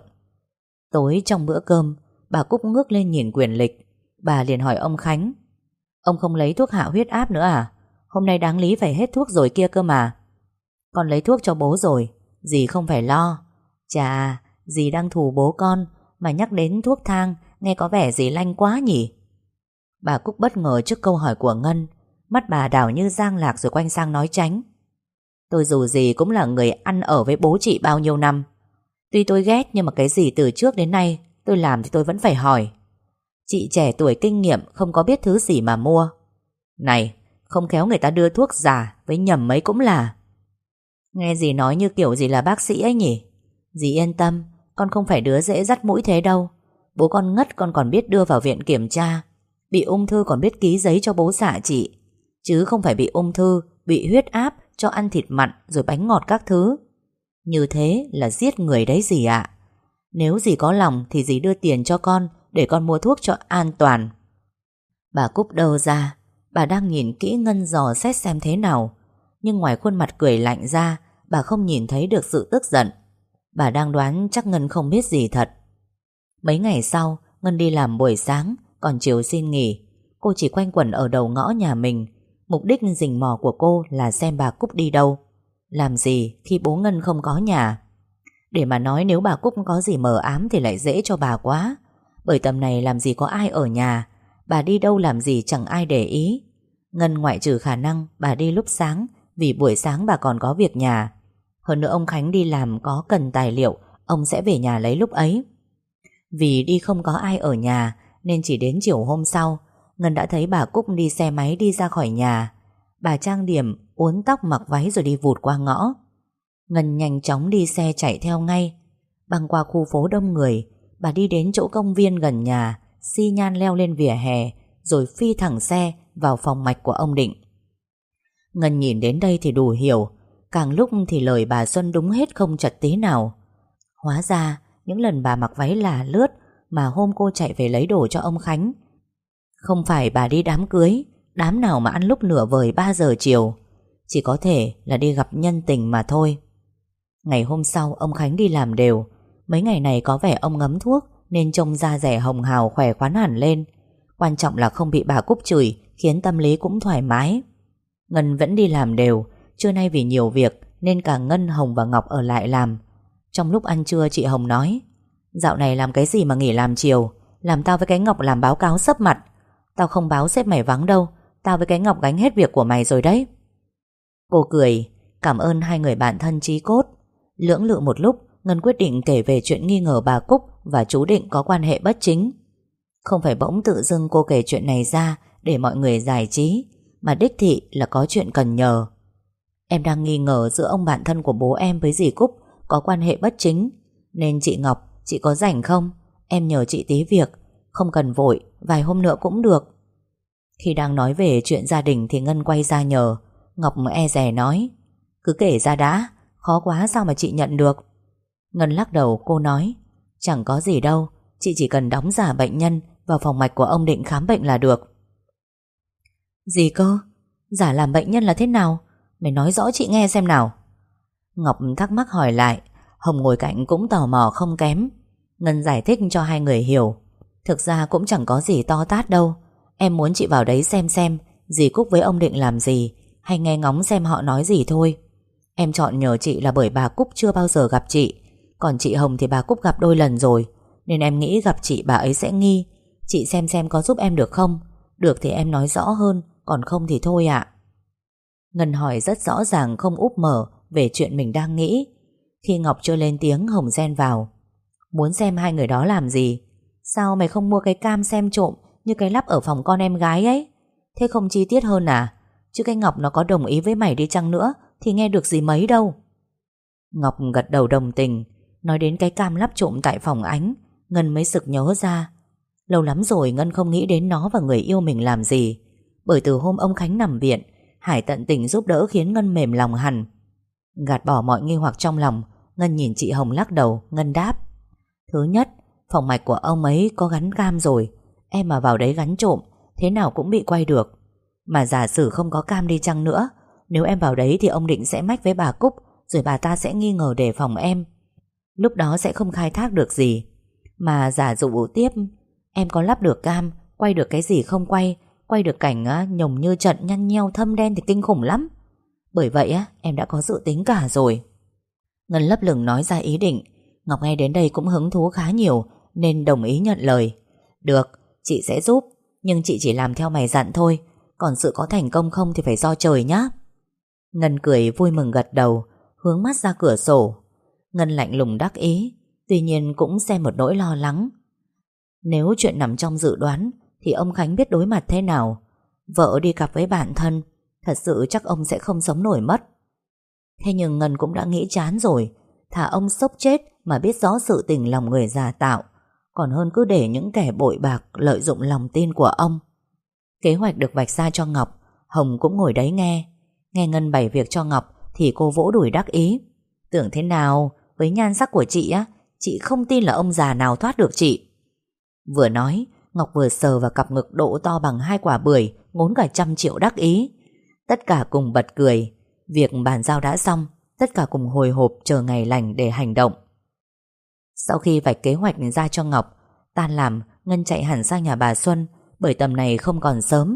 Tối trong bữa cơm, bà Cúc ngước lên nhìn quyển lịch. Bà liền hỏi ông Khánh, ông không lấy thuốc hạ huyết áp nữa à? Hôm nay đáng lý phải hết thuốc rồi kia cơ mà. Con lấy thuốc cho bố rồi, dì không phải lo. Chà, dì đang thù bố con mà nhắc đến thuốc thang, nghe có vẻ dì lanh quá nhỉ. Bà Cúc bất ngờ trước câu hỏi của Ngân. Mắt bà đảo như giang lạc rồi quanh sang nói tránh. Tôi dù gì cũng là người ăn ở với bố chị bao nhiêu năm. Tuy tôi ghét nhưng mà cái gì từ trước đến nay tôi làm thì tôi vẫn phải hỏi. Chị trẻ tuổi kinh nghiệm không có biết thứ gì mà mua. Này, không khéo người ta đưa thuốc giả với nhầm mấy cũng là. Nghe gì nói như kiểu gì là bác sĩ ấy nhỉ. Dì yên tâm, con không phải đứa dễ dắt mũi thế đâu. Bố con ngất con còn biết đưa vào viện kiểm tra, bị ung thư còn biết ký giấy cho bố xạ trị. Chứ không phải bị ung thư, bị huyết áp, cho ăn thịt mặn rồi bánh ngọt các thứ. Như thế là giết người đấy dì ạ. Nếu dì có lòng thì dì đưa tiền cho con để con mua thuốc cho an toàn. Bà Cúc đơ ra, bà đang nhìn kỹ Ngân dò xét xem thế nào. Nhưng ngoài khuôn mặt cười lạnh ra, bà không nhìn thấy được sự tức giận. Bà đang đoán chắc Ngân không biết gì thật. Mấy ngày sau, Ngân đi làm buổi sáng, còn chiều xin nghỉ. Cô chỉ quanh quẩn ở đầu ngõ nhà mình. Mục đích rình mò của cô là xem bà Cúc đi đâu, làm gì khi bố Ngân không có nhà. Để mà nói nếu bà Cúc có gì mờ ám thì lại dễ cho bà quá. Bởi tầm này làm gì có ai ở nhà, bà đi đâu làm gì chẳng ai để ý. Ngân ngoại trừ khả năng bà đi lúc sáng, vì buổi sáng bà còn có việc nhà. Hơn nữa ông Khánh đi làm có cần tài liệu, ông sẽ về nhà lấy lúc ấy. Vì đi không có ai ở nhà nên chỉ đến chiều hôm sau, Ngân đã thấy bà Cúc đi xe máy đi ra khỏi nhà. Bà trang điểm, uốn tóc mặc váy rồi đi vụt qua ngõ. Ngân nhanh chóng đi xe chạy theo ngay. Băng qua khu phố đông người, bà đi đến chỗ công viên gần nhà, xi nhan leo lên vỉa hè, rồi phi thẳng xe vào phòng mạch của ông Định. Ngân nhìn đến đây thì đủ hiểu, càng lúc thì lời bà Xuân đúng hết không chật tí nào. Hóa ra những lần bà mặc váy là lướt mà hôm cô chạy về lấy đồ cho ông Khánh, không phải bà đi đám cưới, đám nào mà ăn lúc nửa vời ba giờ chiều, chỉ có thể là đi gặp nhân tình mà thôi. Ngày hôm sau ông Khánh đi làm đều. Mấy ngày này có vẻ ông ngấm thuốc nên trông da dẻ hồng hào khỏe khoắn hẳn lên. Quan trọng là không bị bà Cúc chửi, khiến tâm lý cũng thoải mái. Ngân vẫn đi làm đều. Trưa nay vì nhiều việc nên cả Ngân, Hồng và Ngọc ở lại làm. Trong lúc ăn trưa chị Hồng nói: dạo này làm cái gì mà nghỉ làm chiều, làm tao với cái Ngọc làm báo cáo sấp mặt. Tao không báo sếp mày vắng đâu, tao với cái Ngọc gánh hết việc của mày rồi đấy. Cô cười, cảm ơn hai người bạn thân chí cốt. Lưỡng lự một lúc, Ngân quyết định kể về chuyện nghi ngờ bà Cúc và chú Định có quan hệ bất chính. Không phải bỗng tự dưng cô kể chuyện này ra để mọi người giải trí, mà đích thị là có chuyện cần nhờ. Em đang nghi ngờ giữa ông bạn thân của bố em với dì Cúc có quan hệ bất chính, nên chị Ngọc, chị có rảnh không? Em nhờ chị tí việc, không cần vội, vài hôm nữa cũng được. Khi đang nói về chuyện gia đình thì Ngân quay ra nhờ. Ngọc e dè nói: cứ kể ra đã, khó quá sao mà chị nhận được. Ngân lắc đầu, cô nói: chẳng có gì đâu, chị chỉ cần đóng giả bệnh nhân vào phòng mạch của ông Định khám bệnh là được. Gì cơ? Giả làm bệnh nhân là thế nào? Mày nói rõ chị nghe xem nào. Ngọc thắc mắc hỏi lại. Hồng ngồi cạnh cũng tò mò không kém. Ngân giải thích cho hai người hiểu. Thực ra cũng chẳng có gì to tát đâu. Em muốn chị vào đấy xem xem dì Cúc với ông Định làm gì, hay nghe ngóng xem họ nói gì thôi. Em chọn nhờ chị là bởi bà Cúc chưa bao giờ gặp chị, còn chị Hồng thì bà Cúc gặp đôi lần rồi, nên em nghĩ gặp chị bà ấy sẽ nghi. Chị xem xem có giúp em được không? Được thì em nói rõ hơn, còn không thì thôi ạ. Ngân hỏi rất rõ ràng, không úp mở về chuyện mình đang nghĩ. Khi Ngọc chưa lên tiếng, Hồng xen vào: muốn xem hai người đó làm gì? Sao mày không mua cái cam xem trộm như cái lắp ở phòng con em gái ấy? Thế không chi tiết hơn à? Chứ cái Ngọc nó có đồng ý với mày đi chăng nữa thì nghe được gì mấy đâu. Ngọc gật đầu đồng tình. Nói đến cái cam lắp trộm tại phòng Ánh, Ngân mới sực nhớ ra. Lâu lắm rồi Ngân không nghĩ đến nó và người yêu mình làm gì. Bởi từ hôm ông Khánh nằm viện, Hải tận tình giúp đỡ khiến Ngân mềm lòng hẳn. Gạt bỏ mọi nghi hoặc trong lòng, Ngân nhìn chị Hồng lắc đầu. Ngân đáp: thứ nhất, phòng mạch của ông ấy có gắn cam rồi. Em mà vào đấy gắn trộm, thế nào cũng bị quay được. Mà giả sử không có cam đi chăng nữa, nếu em vào đấy thì ông Định sẽ mách với bà Cúc, rồi bà ta sẽ nghi ngờ đề phòng em. Lúc đó sẽ không khai thác được gì. Mà giả dụ tiếp em có lắp được cam, quay được cái gì không quay, quay được cảnh á, nhồng như trận nhăn nheo thâm đen thì kinh khủng lắm. Bởi vậy á, em đã có dự tính cả rồi. Ngân lấp lửng nói ra ý định. Ngọc nghe đến đây cũng hứng thú khá nhiều nên đồng ý nhận lời. Được, chị sẽ giúp, nhưng chị chỉ làm theo mày dặn thôi. Còn sự có thành công không thì phải do trời nhá. Ngân cười vui mừng gật đầu, hướng mắt ra cửa sổ. Ngân lạnh lùng đắc ý, tuy nhiên cũng xem một nỗi lo lắng. Nếu chuyện nằm trong dự đoán thì ông Khánh biết đối mặt thế nào. Vợ đi cặp với bạn thân, thật sự chắc ông sẽ không sống nổi mất. Thế nhưng Ngân cũng đã nghĩ chán rồi, thà ông sốc chết mà biết rõ sự tình lòng người giả tạo, còn hơn cứ để những kẻ bội bạc lợi dụng lòng tin của ông. Kế hoạch được vạch ra cho Ngọc, Hồng cũng ngồi đấy nghe. Nghe Ngân bày việc cho Ngọc thì cô vỗ đùi đắc ý. Tưởng thế nào, với nhan sắc của chị á, chị không tin là ông già nào thoát được chị. Vừa nói, Ngọc vừa sờ vào cặp ngực độ to bằng hai quả bưởi, ngốn cả trăm triệu đắc ý. Tất cả cùng bật cười. Việc bàn giao đã xong, tất cả cùng hồi hộp chờ ngày lành để hành động. Sau khi vạch kế hoạch ra cho Ngọc, tan làm, Ngân chạy hẳn sang nhà bà Xuân, bởi tầm này không còn sớm.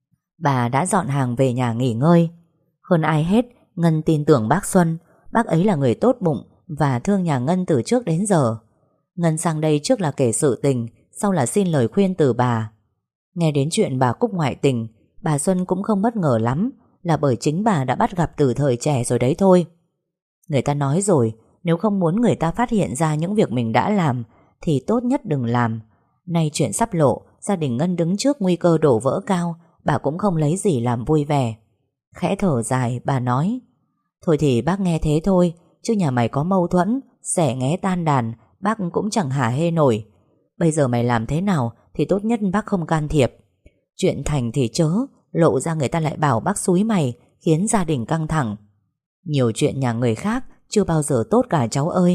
Bà đã dọn hàng về nhà nghỉ ngơi. Hơn ai hết, Ngân tin tưởng bác Xuân. Bác ấy là người tốt bụng và thương nhà Ngân từ trước đến giờ. Ngân sang đây trước là kể sự tình, sau là xin lời khuyên từ bà. Nghe đến chuyện bà Cúc ngoại tình, bà Xuân cũng không bất ngờ lắm, là bởi chính bà đã bắt gặp từ thời trẻ rồi đấy thôi. Người ta nói rồi, nếu không muốn người ta phát hiện ra những việc mình đã làm thì tốt nhất đừng làm. Nay chuyện sắp lộ, gia đình Ngân đứng trước nguy cơ đổ vỡ cao, bà cũng không lấy gì làm vui vẻ. Khẽ thở dài, bà nói: Thôi thì bác nghe thế thôi, chứ nhà mày có mâu thuẫn, xẻ nghé tan đàn, bác cũng chẳng hả hê nổi. Bây giờ mày làm thế nào thì tốt nhất bác không can thiệp. Chuyện thành thì chớ, lộ ra người ta lại bảo bác xúi mày, khiến gia đình căng thẳng. Nhiều chuyện nhà người khác chưa bao giờ tốt cả cháu ơi.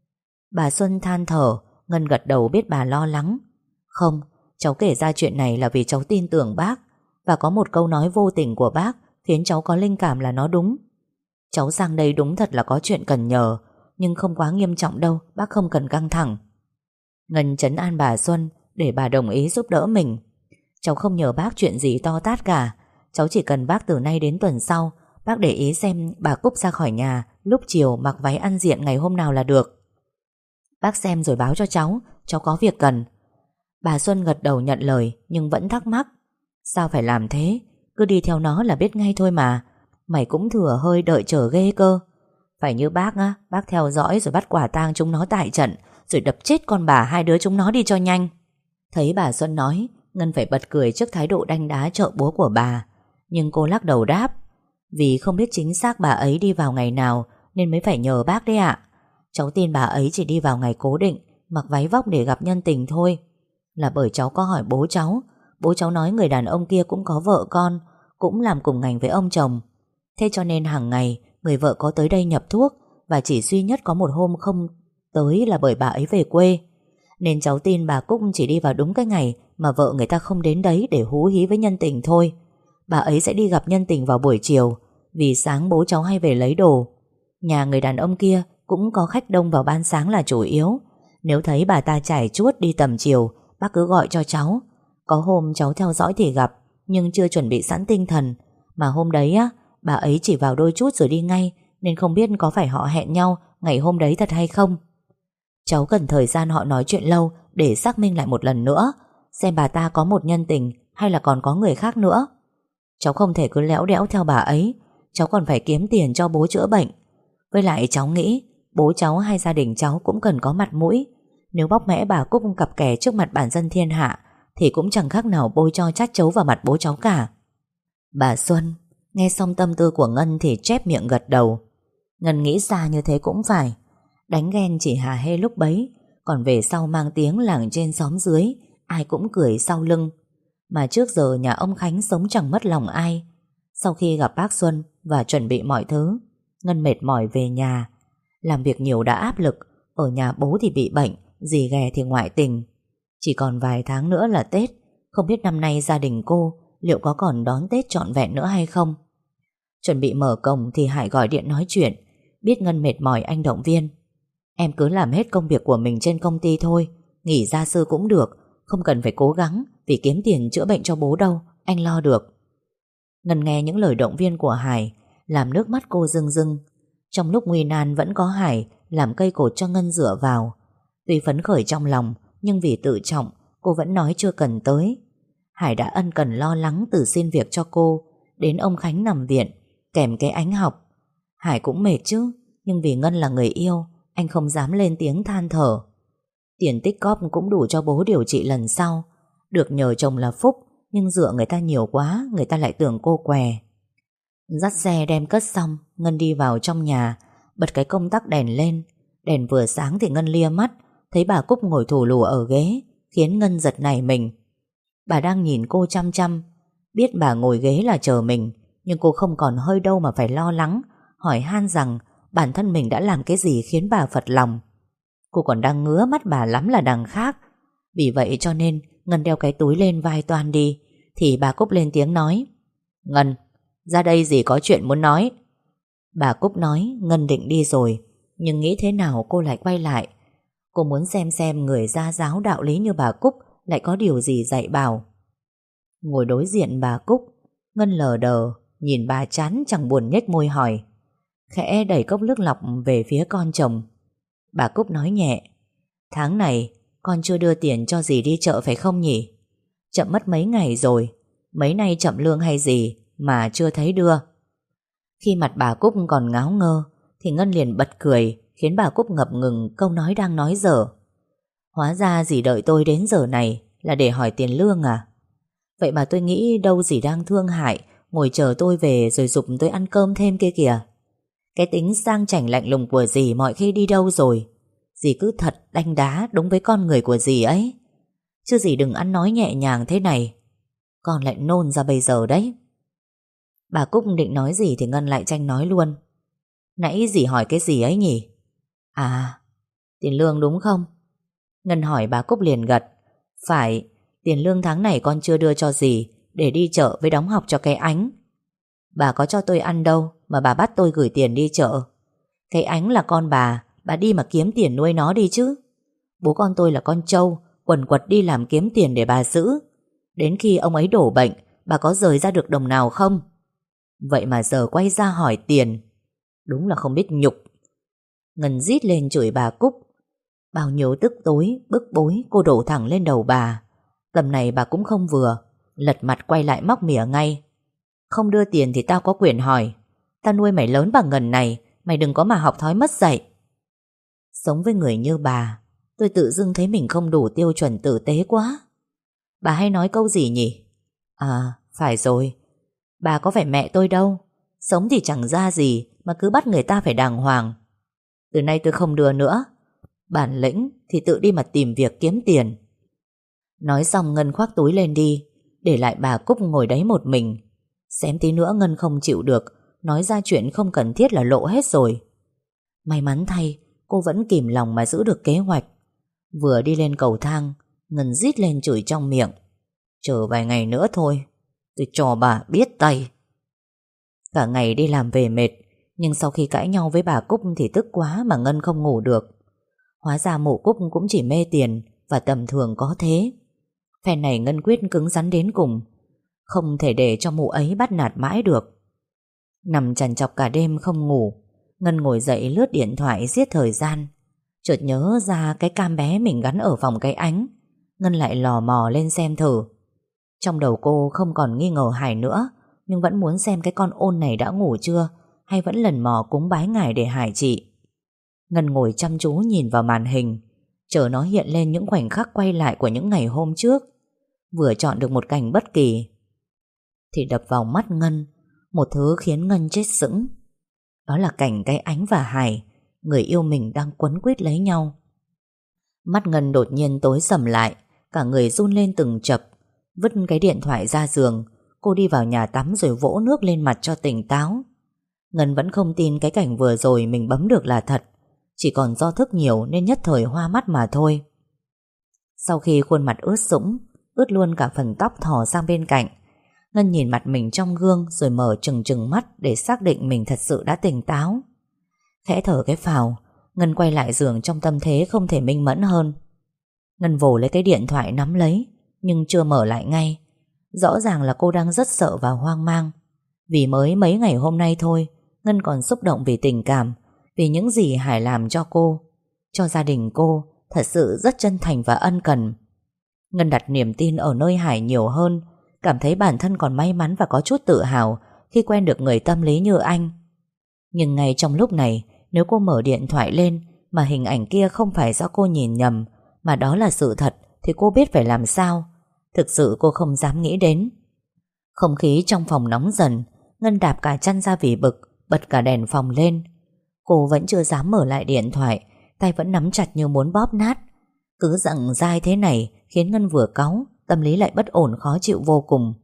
Bà Xuân than thở. Ngân gật đầu biết bà lo lắng. Không, cháu kể ra chuyện này là vì cháu tin tưởng bác, và có một câu nói vô tình của bác khiến cháu có linh cảm là nó đúng. Cháu sang đây đúng thật là có chuyện cần nhờ, nhưng không quá nghiêm trọng đâu, bác không cần căng thẳng. Ngân trấn an bà Xuân để bà đồng ý giúp đỡ mình. Cháu không nhờ bác chuyện gì to tát cả. Cháu chỉ cần bác từ nay đến tuần sau, bác để ý xem bà Cúc ra khỏi nhà lúc chiều mặc váy ăn diện ngày hôm nào là được. Bác xem rồi báo cho cháu, cháu có việc cần. Bà Xuân gật đầu nhận lời, nhưng vẫn thắc mắc. Sao phải làm thế? Cứ đi theo nó là biết ngay thôi mà. Mày cũng thừa hơi đợi chờ ghê cơ. Phải như bác á, bác theo dõi rồi bắt quả tang chúng nó tại trận, rồi đập chết con bà hai đứa chúng nó đi cho nhanh. Thấy bà Xuân nói, Ngân phải bật cười trước thái độ đanh đá trợ búa của bà. Nhưng cô lắc đầu đáp: Vì không biết chính xác bà ấy đi vào ngày nào nên mới phải nhờ bác đấy ạ. Cháu tin bà ấy chỉ đi vào ngày cố định, mặc váy vóc để gặp nhân tình thôi. Là bởi cháu có hỏi bố cháu. Bố cháu nói người đàn ông kia cũng có vợ con, cũng làm cùng ngành với ông chồng. Thế cho nên hàng ngày người vợ có tới đây nhập thuốc, và chỉ duy nhất có một hôm không tới là bởi bà ấy về quê. Nên cháu tin bà Cúc chỉ đi vào đúng cái ngày mà vợ người ta không đến đấy để hú hí với nhân tình thôi. Bà ấy sẽ đi gặp nhân tình vào buổi chiều, vì sáng bố cháu hay về lấy đồ. Nhà người đàn ông kia cũng có khách đông vào ban sáng là chủ yếu. Nếu thấy bà ta trải chuốt đi tầm chiều, bác cứ gọi cho cháu. Có hôm cháu theo dõi thì gặp, nhưng chưa chuẩn bị sẵn tinh thần. Mà hôm đấy á, bà ấy chỉ vào đôi chút rồi đi ngay, nên không biết có phải họ hẹn nhau ngày hôm đấy thật hay không. Cháu cần thời gian họ nói chuyện lâu để xác minh lại một lần nữa, xem bà ta có một nhân tình hay là còn có người khác nữa. Cháu không thể cứ léo đẽo theo bà ấy. Cháu còn phải kiếm tiền cho bố chữa bệnh. Với lại cháu nghĩ bố cháu hay gia đình cháu cũng cần có mặt mũi. Nếu bóc mẽ bà Cúc cặp kè trước mặt bản dân thiên hạ thì cũng chẳng khác nào bôi cho chát chấu vào mặt bố cháu cả. Bà Xuân nghe xong tâm tư của Ngân thì chép miệng gật đầu. Ngân nghĩ xa như thế cũng phải. Đánh ghen chỉ hà hê lúc bấy, còn về sau mang tiếng làng trên xóm dưới, ai cũng cười sau lưng. Mà trước giờ nhà ông Khánh sống chẳng mất lòng ai. Sau khi gặp bác Xuân và chuẩn bị mọi thứ, Ngân mệt mỏi về nhà. Làm việc nhiều đã áp lực, ở nhà bố thì bị bệnh, dì ghè thì ngoại tình. Chỉ còn vài tháng nữa là Tết, không biết năm nay gia đình cô liệu có còn đón Tết trọn vẹn nữa hay không. Chuẩn bị mở cổng thì Hải gọi điện nói chuyện. Biết Ngân mệt mỏi, anh động viên: Em cứ làm hết công việc của mình trên công ty thôi, nghỉ gia sư cũng được, không cần phải cố gắng vì kiếm tiền chữa bệnh cho bố đâu, anh lo được. Ngân nghe những lời động viên của Hải làm nước mắt cô rưng rưng. Trong lúc nguy nan vẫn có Hải làm cây cột cho Ngân dựa vào. Tuy phấn khởi trong lòng, nhưng vì tự trọng, cô vẫn nói chưa cần tới. Hải đã ân cần lo lắng từ xin việc cho cô đến ông Khánh nằm viện kèm cái ánh học. Hải cũng mệt chứ, nhưng vì Ngân là người yêu, anh không dám lên tiếng than thở. Tiền tích cóp cũng đủ cho bố điều trị lần sau. Được nhờ chồng là phúc, nhưng dựa người ta nhiều quá, người ta lại tưởng cô què. Dắt xe đem cất xong, Ngân đi vào trong nhà, bật cái công tắc đèn lên. Đèn vừa sáng thì Ngân lia mắt, thấy bà Cúc ngồi thù lù ở ghế, khiến Ngân giật nảy mình. Bà đang nhìn cô chăm chăm, biết bà ngồi ghế là chờ mình, nhưng cô không còn hơi đâu mà phải lo lắng, hỏi han rằng bản thân mình đã làm cái gì khiến bà phật lòng. Cô còn đang ngứa mắt bà lắm là đằng khác. Vì vậy cho nên Ngân đeo cái túi lên vai toan đi, thì bà Cúc lên tiếng nói: Ngân, ra đây dì có chuyện muốn nói. Bà Cúc nói Ngân định đi rồi, nhưng nghĩ thế nào cô lại quay lại. Cô muốn xem xem người gia giáo đạo lý như bà Cúc lại có điều gì dạy bảo. Ngồi đối diện bà Cúc, Ngân lờ đờ nhìn bà chán chẳng buồn nhếch môi hỏi, khẽ đẩy cốc nước lọc về phía con chồng. Bà Cúc nói nhẹ: Tháng này con chưa đưa tiền cho dì đi chợ phải không nhỉ? Chậm mất mấy ngày rồi, mấy nay chậm lương hay gì mà chưa thấy đưa. Khi mặt bà Cúc còn ngáo ngơ thì Ngân liền bật cười, khiến bà Cúc ngập ngừng câu nói đang nói dở. Hóa ra dì đợi tôi đến giờ này là để hỏi tiền lương à? Vậy mà tôi nghĩ đâu dì đang thương hại, ngồi chờ tôi về rồi giục tôi ăn cơm thêm kia kìa. Cái tính sang chảnh lạnh lùng của dì mọi khi đi đâu rồi? Dì cứ thật đanh đá đúng với con người của dì ấy. Chứ dì đừng ăn nói nhẹ nhàng thế này, con lại nôn ra bây giờ đấy. Bà Cúc định nói gì thì Ngân lại tranh nói luôn. Nãy dì hỏi cái gì ấy nhỉ? À, tiền lương đúng không? Ngân hỏi bà Cúc liền gật. Phải, tiền lương tháng này con chưa đưa cho dì để đi chợ với đóng học cho cái Ánh. Bà có cho tôi ăn đâu mà bà bắt tôi gửi tiền đi chợ. Cái Ánh là con bà, bà đi mà kiếm tiền nuôi nó đi chứ. Bố con tôi là con trâu, quần quật đi làm kiếm tiền để bà giữ. Đến khi ông ấy đổ bệnh, bà có rời ra được đồng nào không? Vậy mà giờ quay ra hỏi tiền, đúng là không biết nhục. Ngân rít lên chửi bà Cúc. Bao nhiêu tức tối, bức bối cô đổ thẳng lên đầu bà. Tầm này bà cũng không vừa, lật mặt quay lại móc mỉa ngay. Không đưa tiền thì tao có quyền hỏi. Tao nuôi mày lớn bằng ngần này, mày đừng có mà học thói mất dạy. Sống với người như bà, tôi tự dưng thấy mình không đủ tiêu chuẩn tử tế quá. Bà hay nói câu gì nhỉ? À, phải rồi, bà có phải mẹ tôi đâu. Sống thì chẳng ra gì mà cứ bắt người ta phải đàng hoàng. Từ nay tôi không đưa nữa. Bản lĩnh thì tự đi mà tìm việc kiếm tiền. Nói xong Ngân khoác túi lên đi, để lại bà Cúc ngồi đấy một mình. Xém tí nữa Ngân không chịu được, nói ra chuyện không cần thiết là lộ hết rồi. May mắn thay, cô vẫn kìm lòng mà giữ được kế hoạch. Vừa đi lên cầu thang, Ngân rít lên chửi trong miệng: Chờ vài ngày nữa thôi, tôi cho bà biết tay. Cả ngày đi làm về mệt, nhưng sau khi cãi nhau với bà Cúc thì tức quá mà Ngân không ngủ được. Hóa ra mụ Cúc cũng chỉ mê tiền, và tầm thường có thế. Phen này Ngân quyết cứng rắn đến cùng, không thể để cho mụ ấy bắt nạt mãi được. Nằm trằn trọc cả đêm không ngủ, Ngân ngồi dậy lướt điện thoại giết thời gian. Chợt nhớ ra cái cam bé mình gắn ở phòng cái Ánh. Ngân lại lò mò lên xem thử. Trong đầu cô không còn nghi ngờ Hải nữa, nhưng vẫn muốn xem cái con ôn này đã ngủ chưa, hay vẫn lần mò cúng bái ngài để Hải trị. Ngân ngồi chăm chú nhìn vào màn hình, chờ nó hiện lên những khoảnh khắc quay lại của những ngày hôm trước. Vừa chọn được một cảnh bất kỳ thì đập vào mắt Ngân một thứ khiến Ngân chết sững. Đó là cảnh cái Ánh và Hải, người yêu mình, đang quấn quýt lấy nhau. Mắt Ngân đột nhiên tối sầm lại, cả người run lên từng chập. Vứt cái điện thoại ra giường, cô đi vào nhà tắm rồi vỗ nước lên mặt cho tỉnh táo. Ngân vẫn không tin cái cảnh vừa rồi mình bấm được là thật, chỉ còn do thức nhiều nên nhất thời hoa mắt mà thôi. Sau khi khuôn mặt ướt sũng, ướt luôn cả phần tóc thò sang bên cạnh, Ngân nhìn mặt mình trong gương rồi mở trừng trừng mắt để xác định mình thật sự đã tỉnh táo. Khẽ thở cái phào, Ngân quay lại giường trong tâm thế không thể minh mẫn hơn. Ngân vồ lấy cái điện thoại nắm lấy, nhưng chưa mở lại ngay. Rõ ràng là cô đang rất sợ và hoang mang. Vì mới mấy ngày hôm nay thôi, Ngân còn xúc động vì tình cảm, vì những gì Hải làm cho cô, cho gia đình cô, thật sự rất chân thành và ân cần. Ngân đặt niềm tin ở nơi Hải nhiều hơn, cảm thấy bản thân còn may mắn và có chút tự hào khi quen được người tâm lý như anh. Nhưng ngay trong lúc này, nếu cô mở điện thoại lên mà hình ảnh kia không phải do cô nhìn nhầm, mà đó là sự thật, thì cô biết phải làm sao. Thực sự cô không dám nghĩ đến. Không khí trong phòng nóng dần, Ngân đạp cả chăn ra vì bực, bật cả đèn phòng lên. Cô vẫn chưa dám mở lại điện thoại, tay vẫn nắm chặt như muốn bóp nát. Cứ giằng dai thế này khiến Ngân vừa cáu, tâm lý lại bất ổn khó chịu vô cùng.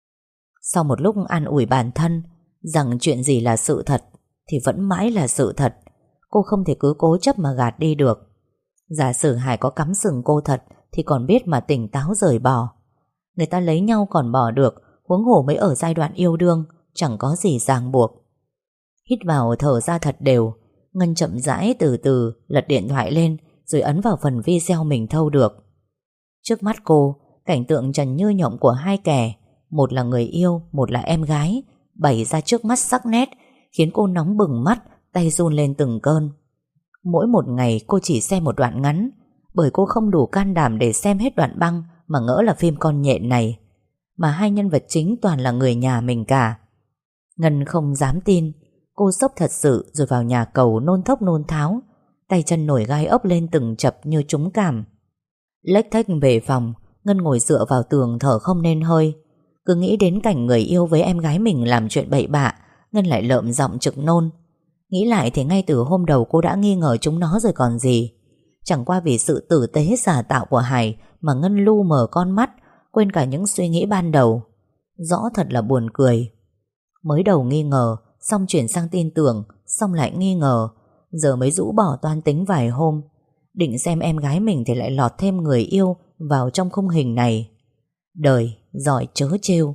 Sau một lúc an ủi bản thân rằng chuyện gì là sự thật thì vẫn mãi là sự thật, cô không thể cứ cố chấp mà gạt đi được. Giả sử Hải có cắm sừng cô thật thì còn biết mà tỉnh táo rời bỏ. Người ta lấy nhau còn bỏ được, huống hồ mới ở giai đoạn yêu đương, chẳng có gì ràng buộc. Hít vào thở ra thật đều, Ngân chậm rãi từ từ lật điện thoại lên rồi ấn vào phần video mình thâu được. Trước mắt cô, cảnh tượng trần như nhộng của hai kẻ, một là người yêu, một là em gái, bày ra trước mắt sắc nét, khiến cô nóng bừng mắt, tay run lên từng cơn. Mỗi một ngày cô chỉ xem một đoạn ngắn, bởi cô không đủ can đảm để xem hết đoạn băng mà ngỡ là phim con nhện này. Mà hai nhân vật chính toàn là người nhà mình cả. Ngân không dám tin, cô sốc thật sự rồi vào nhà cầu nôn thốc nôn tháo, tay chân nổi gai ốc lên từng chập như trúng cảm. Lếch thếch về phòng, Ngân ngồi dựa vào tường thở không nên hơi. Cứ nghĩ đến cảnh người yêu với em gái mình làm chuyện bậy bạ, Ngân lại lợm giọng trực nôn. Nghĩ lại thì ngay từ hôm đầu cô đã nghi ngờ chúng nó rồi còn gì. Chẳng qua vì sự tử tế giả tạo của Hải mà Ngân lu mờ con mắt, quên cả những suy nghĩ ban đầu. Rõ thật là buồn cười. Mới đầu nghi ngờ, xong chuyển sang tin tưởng, xong lại nghi ngờ, giờ mới rũ bỏ toan tính vài hôm. Định xem em gái mình thì lại lọt thêm người yêu vào trong khung hình này. Đời giỏi chớ trêu.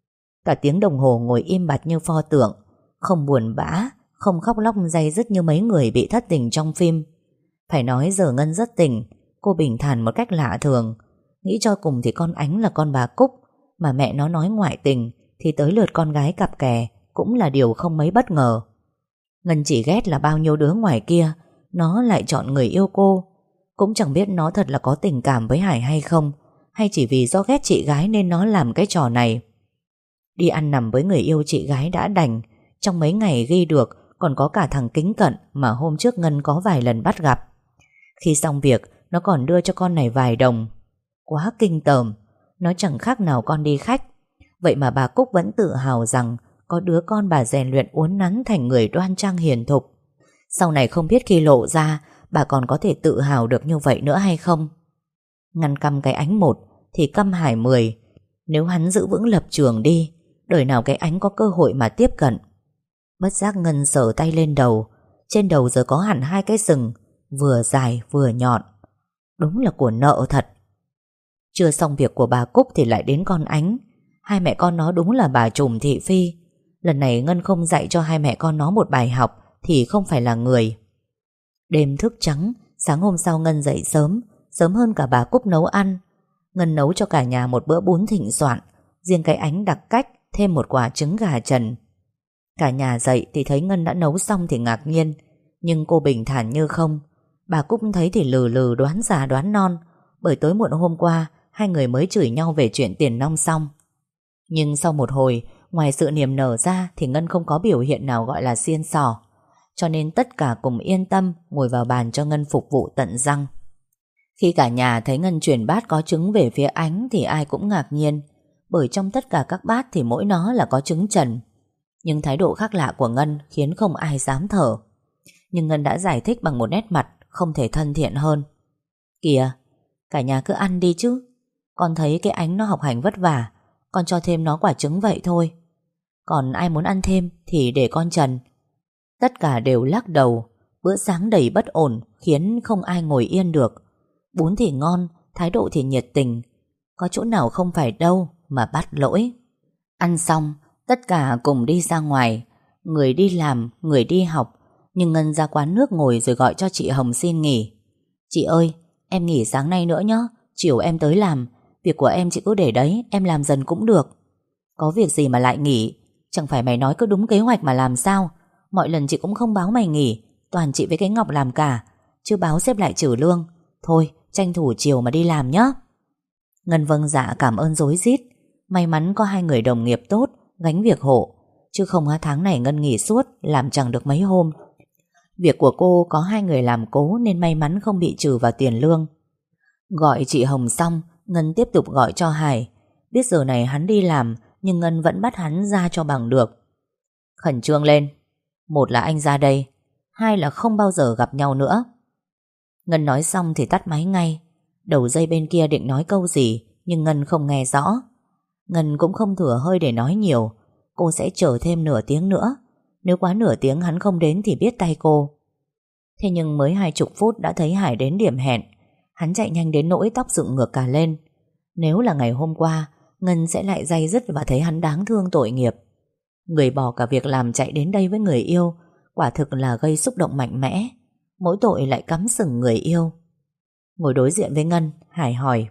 Cả tiếng đồng hồ ngồi im bặt như pho tượng, không buồn bã, không khóc lóc day dứt như mấy người bị thất tình trong phim. Phải nói giờ Ngân rất tỉnh. Cô bình thản một cách lạ thường. Nghĩ cho cùng thì con Ánh là con bà Cúc, mà mẹ nó nói ngoại tình thì tới lượt con gái cặp kè cũng là điều không mấy bất ngờ. Ngân chỉ ghét là bao nhiêu đứa ngoài kia nó lại chọn người yêu cô. Cũng chẳng biết nó thật là có tình cảm với Hải hay không, hay chỉ vì do ghét chị gái nên nó làm cái trò này. Đi ăn nằm với người yêu chị gái đã đành, trong mấy ngày ghi được còn có cả thằng Kính Cận mà hôm trước Ngân có vài lần bắt gặp. Khi xong việc nó còn đưa cho con này vài đồng. Quá kinh tởm. Nó chẳng khác nào con đi khách. Vậy mà bà Cúc vẫn tự hào rằng có đứa con bà rèn luyện uốn nắn thành người đoan trang hiền thục. Sau này không biết khi lộ ra bà còn có thể tự hào được như vậy nữa hay không. Ngăn căm cái Ánh một thì căm Hải mười. Nếu hắn giữ vững lập trường đi, đời nào cái Ánh có cơ hội mà tiếp cận. Bất giác Ngân sờ tay lên đầu. Trên đầu giờ có hẳn hai cái sừng, vừa dài vừa nhọn. Đúng là của nợ thật. Chưa xong việc của bà Cúc thì lại đến con Ánh. Hai mẹ con nó đúng là bà trùm thị phi. Lần này Ngân không dạy cho hai mẹ con nó một bài học thì không phải là người. Đêm thức trắng, sáng hôm sau Ngân dậy sớm, sớm hơn cả bà Cúc nấu ăn. Ngân nấu cho cả nhà một bữa bún thịnh soạn, riêng cái Ánh đặc cách thêm một quả trứng gà trần. Cả nhà dậy thì thấy Ngân đã nấu xong thì ngạc nhiên, nhưng cô bình thản như không. Bà Cúc thấy thì lừ lừ đoán già đoán non, bởi tối muộn hôm qua hai người mới chửi nhau về chuyện tiền nong xong. Nhưng sau một hồi, ngoài sự niềm nở ra thì Ngân không có biểu hiện nào gọi là xiên xỏ. Cho nên tất cả cùng yên tâm ngồi vào bàn cho Ngân phục vụ tận răng. Khi cả nhà thấy Ngân chuyển bát có trứng về phía Ánh thì ai cũng ngạc nhiên, bởi trong tất cả các bát thì mỗi nó là có trứng trần. Nhưng thái độ khác lạ của Ngân khiến không ai dám thở. Nhưng Ngân đã giải thích bằng một nét mặt không thể thân thiện hơn. Kìa, cả nhà cứ ăn đi chứ. Con thấy cái Ánh nó học hành vất vả, con cho thêm nó quả trứng vậy thôi. Còn ai muốn ăn thêm thì để con trần. Tất cả đều lắc đầu. Bữa sáng đầy bất ổn khiến không ai ngồi yên được. Bún thì ngon, thái độ thì nhiệt tình. Có chỗ nào không phải đâu mà bắt lỗi. Ăn xong, tất cả cùng đi ra ngoài. Người đi làm, người đi học. Nhưng Ngân ra quán nước ngồi rồi gọi cho chị Hồng xin nghỉ. Chị ơi, em nghỉ sáng nay nữa nhé. Chiều em tới làm. Việc của em chị cứ để đấy, em làm dần cũng được. Có việc gì mà lại nghỉ? Chẳng phải mày nói cứ đúng kế hoạch mà làm sao? Mọi lần chị cũng không báo mày nghỉ, toàn chị với cái Ngọc làm cả. Chứ báo xếp lại trừ lương. Thôi, tranh thủ chiều mà đi làm nhé. Ngân vâng dạ cảm ơn rối rít. May mắn có hai người đồng nghiệp tốt gánh việc hộ, chứ không tháng này Ngân nghỉ suốt, làm chẳng được mấy hôm. Việc của cô có hai người làm cố nên may mắn không bị trừ vào tiền lương. Gọi chị Hồng xong, Ngân tiếp tục gọi cho Hải. Biết giờ này hắn đi làm, nhưng Ngân vẫn bắt hắn ra cho bằng được. Khẩn trương lên. Một là anh ra đây, hai là không bao giờ gặp nhau nữa. Ngân nói xong thì tắt máy ngay. Đầu dây bên kia định nói câu gì, nhưng Ngân không nghe rõ. Ngân cũng không thừa hơi để nói nhiều. Cô sẽ chờ thêm nửa tiếng nữa. Nếu quá nửa tiếng hắn không đến thì biết tay cô. Thế nhưng mới hai chục phút đã thấy Hải đến điểm hẹn. Hắn chạy nhanh đến nỗi tóc dựng ngược cả lên. Nếu là ngày hôm qua, Ngân sẽ lại day dứt và thấy hắn đáng thương tội nghiệp. Người bỏ cả việc làm chạy đến đây với người yêu, quả thực là gây xúc động mạnh mẽ. Mỗi tội lại cắm sừng người yêu. Ngồi đối diện với Ngân, Hải hỏi: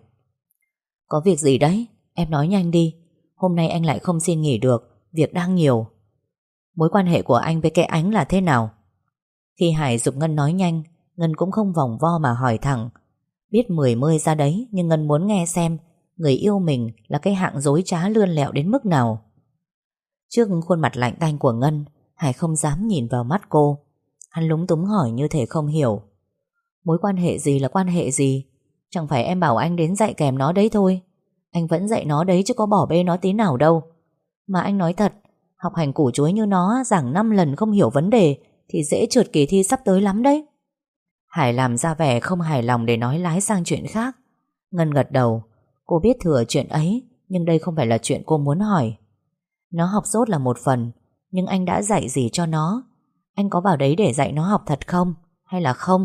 Có việc gì đấy? Em nói nhanh đi. Hôm nay anh lại không xin nghỉ được, việc đang nhiều. Mối quan hệ của anh với cái Ánh là thế nào? Khi Hải giục Ngân nói nhanh, Ngân cũng không vòng vo mà hỏi thẳng. Biết mười mươi ra đấy, nhưng Ngân muốn nghe xem người yêu mình là cái hạng dối trá lươn lẹo đến mức nào. Trước khuôn mặt lạnh tanh của Ngân, Hải không dám nhìn vào mắt cô. Hắn lúng túng hỏi như thể không hiểu. Mối quan hệ gì là quan hệ gì? Chẳng phải em bảo anh đến dạy kèm nó đấy thôi. Anh vẫn dạy nó đấy chứ có bỏ bê nó tí nào đâu. Mà anh nói thật, học hành củ chuối như nó giảng năm lần không hiểu vấn đề thì dễ trượt kỳ thi sắp tới lắm đấy. Hải làm ra vẻ không hài lòng để nói lái sang chuyện khác. Ngân gật đầu. Cô biết thừa chuyện ấy, nhưng đây không phải là chuyện cô muốn hỏi. Nó học dốt là một phần, nhưng anh đã dạy gì cho nó? Anh có vào đấy để dạy nó học thật không? Hay là không?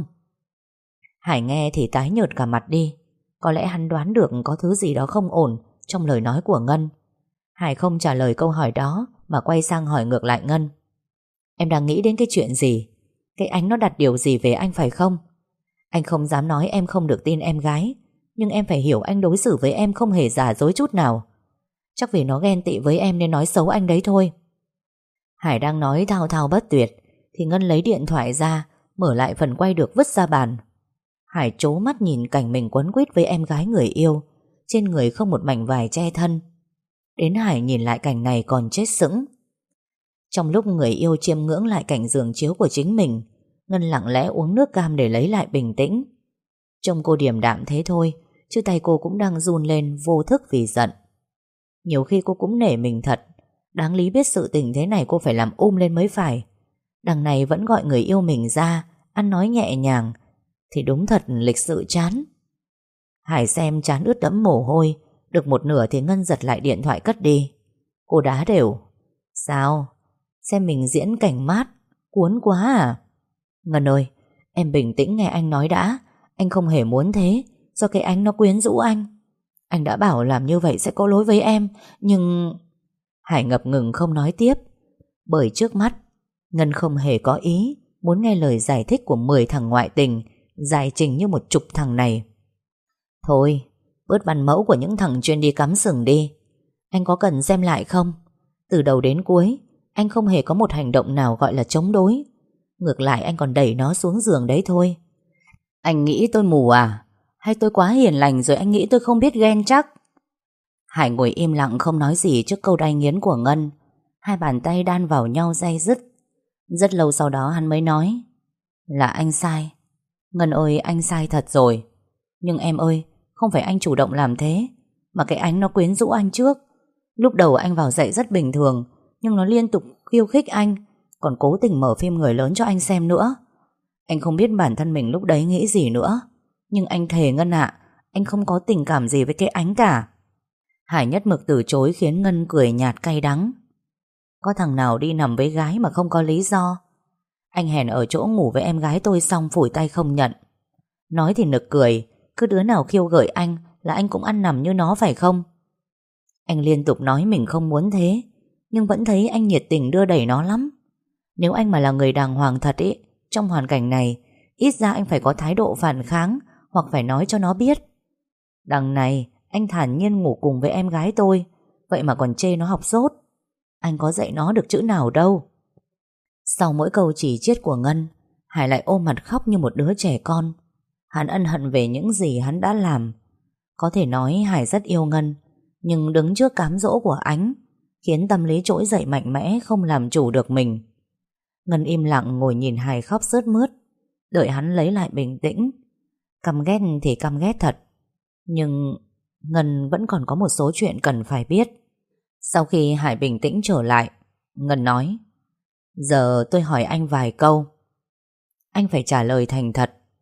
Hải nghe thì tái nhợt cả mặt đi. Có lẽ hắn đoán được có thứ gì đó không ổn trong lời nói của Ngân. Hải không trả lời câu hỏi đó mà quay sang hỏi ngược lại Ngân. Em đang nghĩ đến cái chuyện gì? Cái Ánh nó đặt điều gì về anh phải không? Anh không dám nói em không được tin em gái, nhưng em phải hiểu anh đối xử với em không hề giả dối chút nào. Chắc vì nó ghen tị với em nên nói xấu anh đấy thôi. Hải đang nói thao thao bất tuyệt thì Ngân lấy điện thoại ra, mở lại phần quay được vứt ra bàn. Hải trố mắt nhìn cảnh mình quấn quýt với em gái người yêu, trên người không một mảnh vải che thân. Đến Hải nhìn lại cảnh này còn chết sững. Trong lúc người yêu chiêm ngưỡng lại cảnh giường chiếu của chính mình, Ngân lặng lẽ uống nước cam để lấy lại bình tĩnh. Trông cô điềm đạm thế thôi, chứ tay cô cũng đang run lên vô thức vì giận. Nhiều khi cô cũng nể mình thật. Đáng lý biết sự tình thế này cô phải làm um lên mới phải. Đằng này vẫn gọi người yêu mình ra, ăn nói nhẹ nhàng, thì đúng thật lịch sự chán. Hải xem trán ướt đẫm mồ hôi. Được một nửa thì Ngân giật lại điện thoại cất đi. Cô đá đều. Sao? Xem mình diễn cảnh mát cuốn quá à? Ngân ơi, em bình tĩnh nghe anh nói đã. Anh không hề muốn thế. Do cái Ánh nó quyến rũ anh. Anh đã bảo làm như vậy sẽ có lỗi với em. Nhưng... Hải ngập ngừng không nói tiếp. Bởi trước mắt Ngân không hề có ý muốn nghe lời giải thích của mười thằng ngoại tình giải trình như một chục thằng này. Thôi, bớt văn mẫu của những thằng chuyên đi cắm sừng đi. Anh có cần xem lại không? Từ đầu đến cuối anh không hề có một hành động nào gọi là chống đối. Ngược lại anh còn đẩy nó xuống giường đấy thôi. Anh nghĩ tôi mù à? Hay tôi quá hiền lành rồi anh nghĩ tôi không biết ghen chắc? Hải ngồi im lặng không nói gì trước câu đay nghiến của Ngân. Hai bàn tay đan vào nhau day dứt. Rất lâu sau đó hắn mới nói: Là anh sai. Ngân ơi, anh sai thật rồi. Nhưng em ơi, không phải anh chủ động làm thế, mà cái Ánh nó quyến rũ anh trước. Lúc đầu anh vào dạy rất bình thường, nhưng nó liên tục khiêu khích anh, còn cố tình mở phim người lớn cho anh xem nữa. Anh không biết bản thân mình lúc đấy nghĩ gì nữa. Nhưng anh thề Ngân ạ, anh không có tình cảm gì với cái Ánh cả. Hải nhất mực từ chối khiến Ngân cười nhạt cay đắng. Có thằng nào đi nằm với gái mà không có lý do? Anh hẹn ở chỗ ngủ với em gái tôi xong phủi tay không nhận. Nói thì nực cười, cứ đứa nào khiêu gợi anh là anh cũng ăn nằm như nó phải không? Anh liên tục nói mình không muốn thế, nhưng vẫn thấy anh nhiệt tình đưa đẩy nó lắm. Nếu anh mà là người đàng hoàng thật ý, trong hoàn cảnh này, ít ra anh phải có thái độ phản kháng, hoặc phải nói cho nó biết. Đằng này, anh thản nhiên ngủ cùng với em gái tôi, vậy mà còn chê nó học dốt. Anh có dạy nó được chữ nào đâu. Sau mỗi câu chỉ chiết của Ngân, Hải lại ôm mặt khóc như một đứa trẻ con. Hắn ân hận về những gì hắn đã làm. Có thể nói Hải rất yêu Ngân, nhưng đứng trước cám dỗ của Ánh khiến tâm lý trỗi dậy mạnh mẽ, không làm chủ được mình. Ngân im lặng ngồi nhìn Hải khóc sướt mướt, đợi hắn lấy lại bình tĩnh. Căm ghét thì căm ghét thật, nhưng Ngân vẫn còn có một số chuyện cần phải biết. Sau khi Hải bình tĩnh trở lại, Ngân nói: Giờ tôi hỏi anh vài câu, anh phải trả lời thành thật.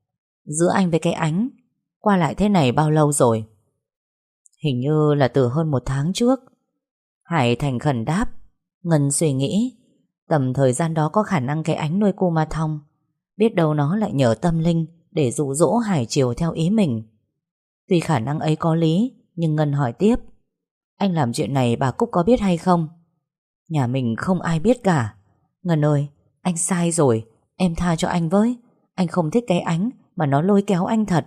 Giữa anh với cái Ánh qua lại thế này bao lâu rồi? Hình như là từ hơn một tháng trước. Hải thành khẩn đáp. Ngân suy nghĩ, tầm thời gian đó có khả năng cái Ánh nuôi cô Ma Thong. Biết đâu nó lại nhờ tâm linh để dụ dỗ Hải chiều theo ý mình. Tuy khả năng ấy có lý, nhưng Ngân hỏi tiếp. Anh làm chuyện này bà Cúc có biết hay không? Nhà mình không ai biết cả. Ngân ơi, anh sai rồi, em tha cho anh với. Anh không thích cái Ánh mà nó lôi kéo anh thật.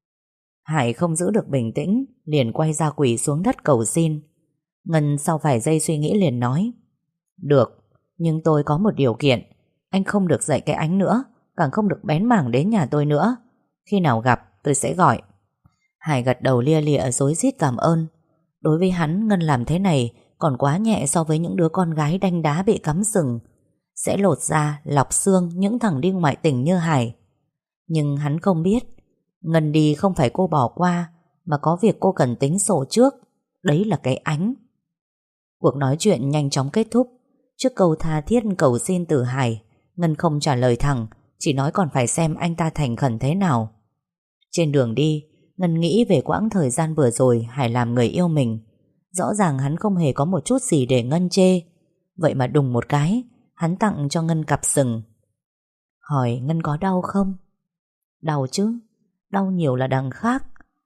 Hải không giữ được bình tĩnh, liền quay ra quỳ xuống đất cầu xin. Ngân sau vài giây suy nghĩ liền nói. Được, nhưng tôi có một điều kiện. Anh không được dạy cái Ánh nữa, càng không được bén mảng đến nhà tôi nữa. Khi nào gặp tôi sẽ gọi. Hải gật đầu lia lịa rối rít cảm ơn. Đối với hắn, Ngân làm thế này còn quá nhẹ so với những đứa con gái đanh đá bị cắm sừng, sẽ lột da, lọc xương những thằng đi ngoại tình như Hải. Nhưng hắn không biết, Ngân đi không phải cô bỏ qua, mà có việc cô cần tính sổ trước. Đấy là cái Ánh. Cuộc nói chuyện nhanh chóng kết thúc. Trước câu tha thiết cầu xin từ Hải, Ngân không trả lời thẳng, chỉ nói còn phải xem anh ta thành khẩn thế nào. Trên đường đi, Ngân nghĩ về quãng thời gian vừa rồi Hải làm người yêu mình. Rõ ràng hắn không hề có một chút gì để Ngân chê. Vậy mà đùng một cái, hắn tặng cho Ngân cặp sừng. Hỏi Ngân có đau không? Đau chứ, đau nhiều là đằng khác.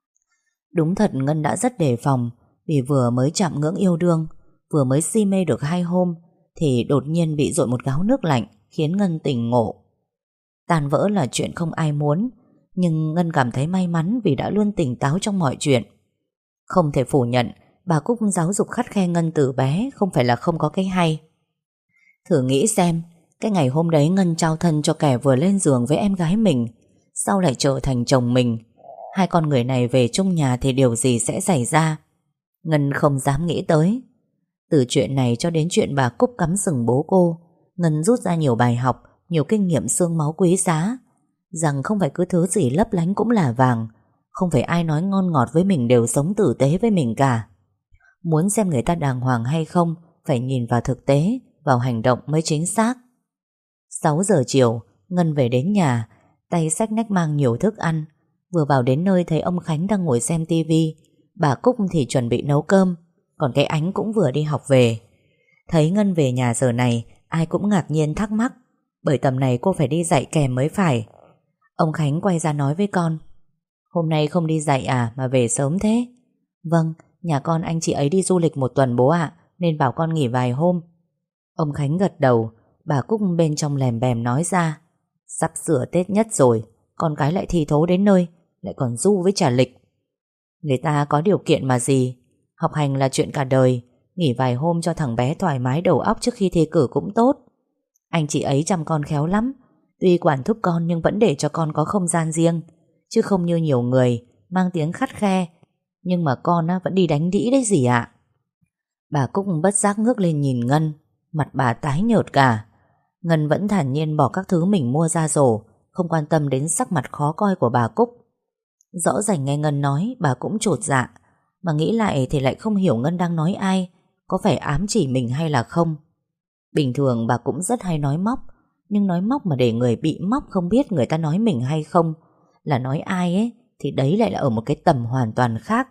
Đúng thật Ngân đã rất đề phòng, vì vừa mới chạm ngưỡng yêu đương, vừa mới si mê được hai hôm, thì đột nhiên bị dội một gáo nước lạnh, khiến Ngân tỉnh ngộ. Tan vỡ là chuyện không ai muốn, nhưng Ngân cảm thấy may mắn vì đã luôn tỉnh táo trong mọi chuyện. Không thể phủ nhận, bà Cúc giáo dục khắt khe Ngân từ bé không phải là không có cái hay. Thử nghĩ xem, cái ngày hôm đấy Ngân trao thân cho kẻ vừa lên giường với em gái mình, sau lại trở thành chồng mình. Hai con người này về chung nhà thì điều gì sẽ xảy ra? Ngân không dám nghĩ tới. Từ chuyện này cho đến chuyện bà Cúc cắm sừng bố cô, Ngân rút ra nhiều bài học, nhiều kinh nghiệm xương máu quý giá. Rằng không phải cứ thứ gì lấp lánh cũng là vàng, không phải ai nói ngon ngọt với mình đều sống tử tế với mình cả. Muốn xem người ta đàng hoàng hay không, phải nhìn vào thực tế, vào hành động mới chính xác. Sáu giờ chiều, Ngân về đến nhà, tay xách nách mang nhiều thức ăn. Vừa vào đến nơi thấy ông Khánh đang ngồi xem tivi, bà Cúc thì chuẩn bị nấu cơm, còn cái Ánh cũng vừa đi học về. Thấy Ngân về nhà giờ này, ai cũng ngạc nhiên thắc mắc, bởi tầm này cô phải đi dạy kèm mới phải. Ông Khánh quay ra nói với con. Hôm nay không đi dạy à mà về sớm thế? Vâng, nhà con anh chị ấy đi du lịch một tuần bố ạ, nên bảo con nghỉ vài hôm. Ông Khánh gật đầu. Bà Cúc bên trong lèm bèm nói ra. Sắp sửa Tết nhất rồi, con cái lại thi thố đến nơi, lại còn du với trả lịch. Người ta có điều kiện mà gì. Học hành là chuyện cả đời, nghỉ vài hôm cho thằng bé thoải mái đầu óc trước khi thi cử cũng tốt. Anh chị ấy chăm con khéo lắm, tuy quản thúc con nhưng vẫn để cho con có không gian riêng, chứ không như nhiều người mang tiếng khắt khe, nhưng mà con á, vẫn đi đánh đĩ đấy gì ạ. Bà Cúc bất giác ngước lên nhìn Ngân, mặt bà tái nhợt cả. Ngân vẫn thản nhiên bỏ các thứ mình mua ra rổ, không quan tâm đến sắc mặt khó coi của bà Cúc. Rõ ràng nghe Ngân nói, bà cũng chột dạ, mà nghĩ lại thì lại không hiểu Ngân đang nói ai, có phải ám chỉ mình hay là không. Bình thường bà cũng rất hay nói móc, nhưng nói móc mà để người bị móc không biết người ta nói mình hay không, là nói ai ấy, thì đấy lại là ở một cái tầm hoàn toàn khác.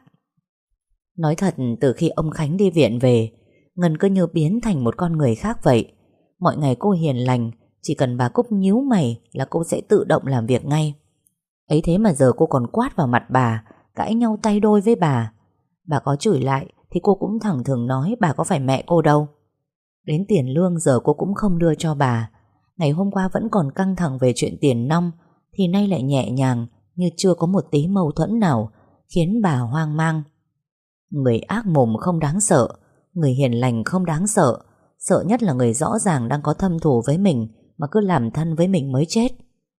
Nói thật, từ khi ông Khánh đi viện về, Ngân cứ như biến thành một con người khác vậy. Mọi ngày cô hiền lành, chỉ cần bà Cúc nhíu mày là cô sẽ tự động làm việc ngay. Ấy thế mà giờ cô còn quát vào mặt bà, cãi nhau tay đôi với bà. Bà có chửi lại thì cô cũng thẳng thừng nói bà có phải mẹ cô đâu. Đến tiền lương giờ cô cũng không đưa cho bà. Ngày hôm qua vẫn còn căng thẳng về chuyện tiền nong, thì nay lại nhẹ nhàng, như chưa có một tí mâu thuẫn nào, khiến bà hoang mang. Người ác mồm không đáng sợ, người hiền lành không đáng sợ. Sợ nhất là người rõ ràng đang có thâm thù với mình mà cứ làm thân với mình mới chết.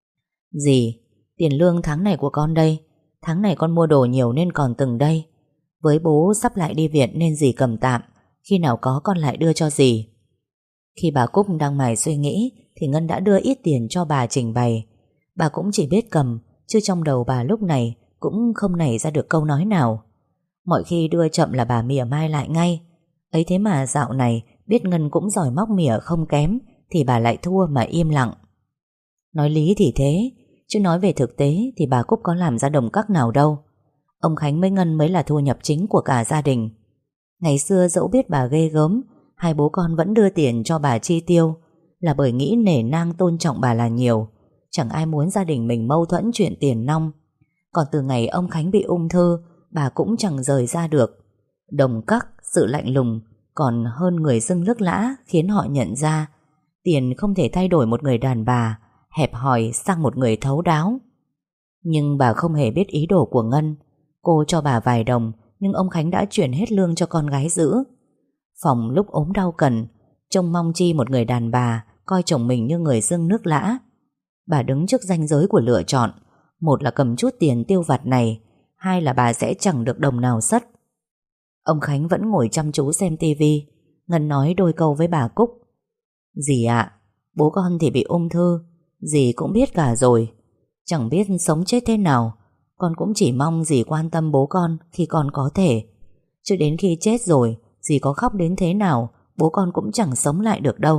Dì, tiền lương tháng này của con đây. Tháng này con mua đồ nhiều nên còn từng đây. Với bố sắp lại đi viện nên dì cầm tạm, khi nào có con lại đưa cho dì. Khi bà Cúc đang mải suy nghĩ thì Ngân đã đưa ít tiền cho bà trình bày. Bà cũng chỉ biết cầm, chứ trong đầu bà lúc này cũng không nảy ra được câu nói nào. Mọi khi đưa chậm là bà mỉa mai lại ngay. Ấy thế mà dạo này biết Ngân cũng giỏi móc mỉa không kém, thì bà lại thua mà im lặng. Nói lý thì thế, chứ nói về thực tế thì bà Cúc có làm ra đồng cắc nào đâu. Ông Khánh với Ngân mới là thu nhập chính của cả gia đình. Ngày xưa dẫu biết bà ghê gớm, hai bố con vẫn đưa tiền cho bà chi tiêu, là bởi nghĩ nể nang tôn trọng bà là nhiều. Chẳng ai muốn gia đình mình mâu thuẫn chuyện tiền nong. Còn từ ngày ông Khánh bị ung thư, bà cũng chẳng rời ra được. Đồng cắc, sự lạnh lùng còn hơn người dưng nước lã, khiến họ nhận ra tiền không thể thay đổi một người đàn bà hẹp hòi sang một người thấu đáo. Nhưng bà không hề biết ý đồ của Ngân. Cô cho bà vài đồng, nhưng ông Khánh đã chuyển hết lương cho con gái giữ. Phòng lúc ốm đau cần, trông mong chi một người đàn bà coi chồng mình như người dưng nước lã. Bà đứng trước ranh giới của lựa chọn. Một là cầm chút tiền tiêu vặt này, hai là bà sẽ chẳng được đồng nào sất. Ông Khánh vẫn ngồi chăm chú xem tivi. Ngân nói đôi câu với bà Cúc. Dì ạ, bố con thì bị ung thư, dì cũng biết cả rồi. Chẳng biết sống chết thế nào, con cũng chỉ mong dì quan tâm bố con khi con có thể. Chứ đến khi chết rồi, dì có khóc đến thế nào, bố con cũng chẳng sống lại được đâu.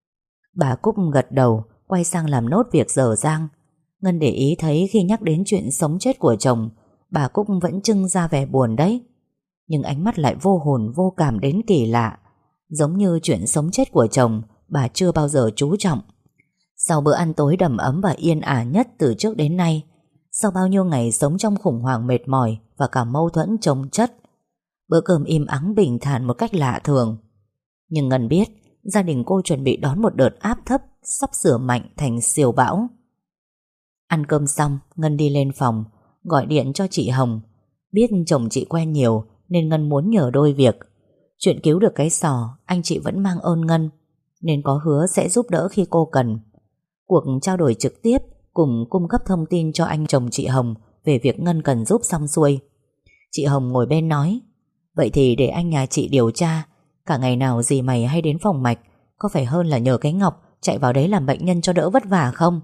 Bà Cúc gật đầu, quay sang làm nốt việc dở dang. Ngân để ý thấy khi nhắc đến chuyện sống chết của chồng, bà Cúc vẫn trưng ra vẻ buồn đấy. Nhưng ánh mắt lại vô hồn vô cảm đến kỳ lạ. Giống như chuyện sống chết của chồng bà chưa bao giờ chú trọng. Sau bữa ăn tối đầm ấm và yên ả nhất từ trước đến nay, sau bao nhiêu ngày sống trong khủng hoảng mệt mỏi và cả mâu thuẫn chồng chất, bữa cơm im ắng bình thản một cách lạ thường. Nhưng Ngân biết gia đình cô chuẩn bị đón một đợt áp thấp sắp sửa mạnh thành siêu bão. Ăn cơm xong, Ngân đi lên phòng gọi điện cho chị Hồng. Biết chồng chị quen nhiều nên Ngân muốn nhờ đôi việc. Chuyện cứu được cái sò, anh chị vẫn mang ơn Ngân, nên có hứa sẽ giúp đỡ khi cô cần. Cuộc trao đổi trực tiếp cùng cung cấp thông tin cho anh chồng chị Hồng về việc Ngân cần giúp xong xuôi. Chị Hồng ngồi bên nói, vậy thì để anh nhà chị điều tra. Cả ngày nào dì mày hay đến phòng mạch, có phải hơn là nhờ cái Ngọc chạy vào đấy làm bệnh nhân cho đỡ vất vả không?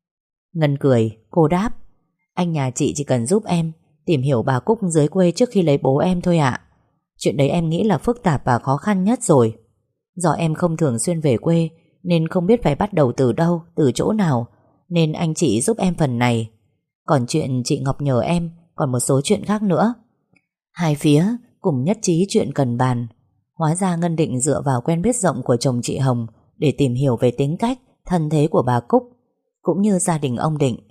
Ngân cười, cô đáp, anh nhà chị chỉ cần giúp em tìm hiểu bà Cúc dưới quê trước khi lấy bố em thôi ạ. Chuyện đấy em nghĩ là phức tạp và khó khăn nhất rồi. Do em không thường xuyên về quê nên không biết phải bắt đầu từ đâu, từ chỗ nào, nên anh chị giúp em phần này. Còn chuyện chị Ngọc nhờ em còn một số chuyện khác nữa. Hai phía cùng nhất trí chuyện cần bàn. Hóa ra Ngân định dựa vào quen biết rộng của chồng chị Hồng để tìm hiểu về tính cách, thân thế của bà Cúc, cũng như gia đình ông Định.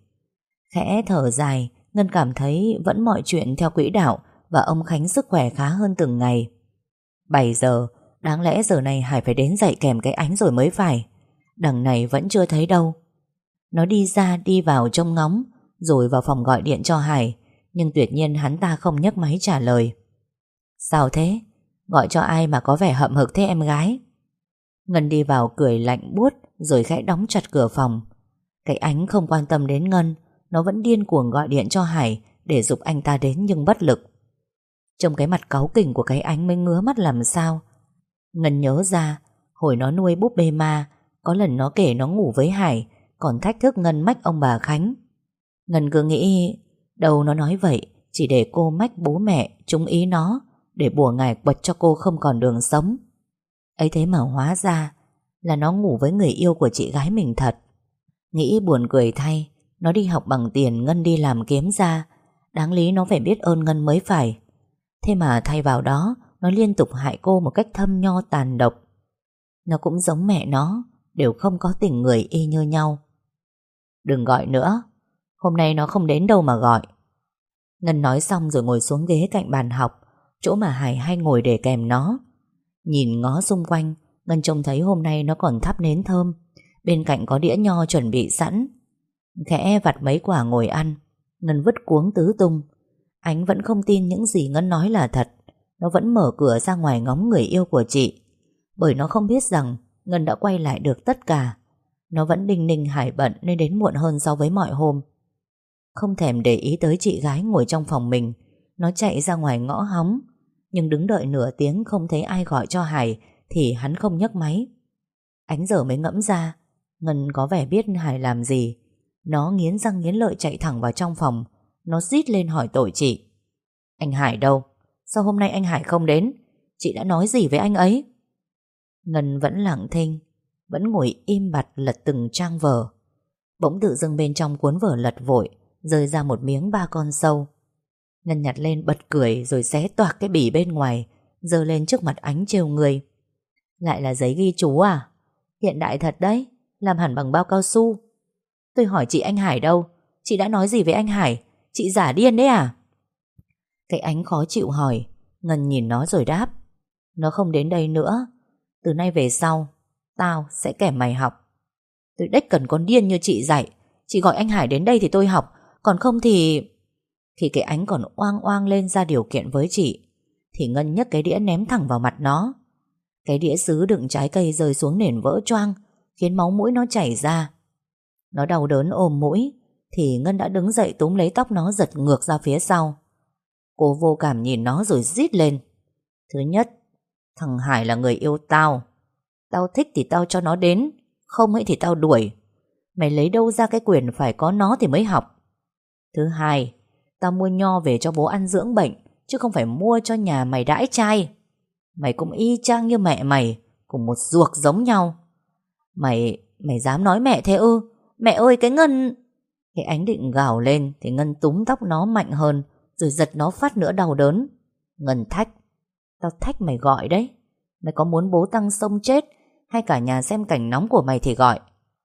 Khẽ thở dài, Ngân cảm thấy vẫn mọi chuyện theo quỹ đạo và ông Khánh sức khỏe khá hơn từng ngày. Bảy giờ, đáng lẽ giờ này Hải phải đến dậy kèm cái Ánh rồi mới phải. Đằng này vẫn chưa thấy đâu. Nó đi ra đi vào trông ngóng, rồi vào phòng gọi điện cho Hải, nhưng tuyệt nhiên hắn ta không nhấc máy trả lời. Sao thế? Gọi cho ai mà có vẻ hậm hực thế em gái? Ngân đi vào cười lạnh buốt rồi khẽ đóng chặt cửa phòng. Cái Ánh không quan tâm đến Ngân, nó vẫn điên cuồng gọi điện cho Hải để giục anh ta đến nhưng bất lực. Trong cái mặt cáu kỉnh của cái Ánh mới ngứa mắt làm sao. Ngân nhớ ra hồi nó nuôi búp bê ma, có lần nó kể nó ngủ với Hải còn thách thức Ngân mách ông bà Khánh. Ngân cứ nghĩ đâu nó nói vậy chỉ để cô mách bố mẹ trúng ý nó, để bùa ngải quật cho cô không còn đường sống. Ấy thế mà hóa ra là nó ngủ với người yêu của chị gái mình thật. Nghĩ buồn cười thay, nó đi học bằng tiền Ngân đi làm kiếm ra. Đáng lý nó phải biết ơn Ngân mới phải. Thế mà thay vào đó nó liên tục hại cô một cách thâm nho tàn độc. Nó cũng giống mẹ nó, đều không có tình người y như nhau. Đừng gọi nữa, hôm nay nó không đến đâu mà gọi. Ngân nói xong rồi ngồi xuống ghế cạnh bàn học, chỗ mà Hải hay ngồi để kèm nó. Nhìn ngó xung quanh, Ngân trông thấy hôm nay nó còn thắp nến thơm. Bên cạnh có đĩa nho chuẩn bị sẵn. Khẽ vặt mấy quả ngồi ăn, Ngân vứt cuống tứ tung. Ánh vẫn không tin những gì Ngân nói là thật. Nó vẫn mở cửa ra ngoài ngóng người yêu của chị, bởi nó không biết rằng Ngân đã quay lại được tất cả. Nó vẫn đinh ninh Hải bận nên đến muộn hơn so với mọi hôm. Không thèm để ý tới chị gái ngồi trong phòng mình, nó chạy ra ngoài ngõ hóng. Nhưng đứng đợi nửa tiếng không thấy ai gọi cho Hải thì hắn không nhấc máy. Ánh giờ mới ngẫm ra Ngân có vẻ biết Hải làm gì. Nó nghiến răng nghiến lợi chạy thẳng vào trong phòng. Nó rít lên hỏi tội chị. Anh Hải đâu? Sao hôm nay anh Hải không đến? Chị đã nói gì với anh ấy? Ngân vẫn lặng thinh, vẫn ngồi im bặt lật từng trang vở. Bỗng tự dưng bên trong cuốn vở lật vội, rơi ra một miếng ba con sâu. Ngân nhặt lên bật cười rồi xé toạc cái bì bên ngoài, giơ lên trước mặt Ánh trêu người. Lại là giấy ghi chú à? Hiện đại thật đấy, làm hẳn bằng bao cao su. Tôi hỏi chị anh Hải đâu? Chị đã nói gì với anh Hải? Chị giả điên đấy à? Cái Ánh khó chịu hỏi. Ngân nhìn nó rồi đáp. Nó không đến đây nữa. Từ nay về sau tao sẽ kèm mày học. Tôi đếch cần con điên như chị dạy. Chị gọi anh Hải đến đây thì tôi học, còn không thì... Thì cái Ánh còn oang oang lên ra điều kiện với chị, thì Ngân nhấc cái đĩa ném thẳng vào mặt nó. Cái đĩa sứ đựng trái cây rơi xuống nền vỡ choang, khiến máu mũi nó chảy ra. Nó đau đớn ôm mũi, thì Ngân đã đứng dậy túm lấy tóc nó giật ngược ra phía sau. Cô vô cảm nhìn nó rồi rít lên. Thứ nhất, thằng Hải là người yêu tao. Tao thích thì tao cho nó đến, không ấy thì tao đuổi. Mày lấy đâu ra cái quyền phải có nó thì mới học. Thứ hai, tao mua nho về cho bố ăn dưỡng bệnh, chứ không phải mua cho nhà mày đãi trai. Mày cũng y chang như mẹ mày, cùng một ruột giống nhau. Mày, mày dám nói mẹ thế ư? Mẹ ơi cái Ngân... Cái Ánh định gào lên thì Ngân túm tóc nó mạnh hơn, rồi giật nó phát nữa đau đớn. Ngân thách. Tao thách mày gọi đấy. Mày có muốn bố Tăng sông chết, hay cả nhà xem cảnh nóng của mày thì gọi.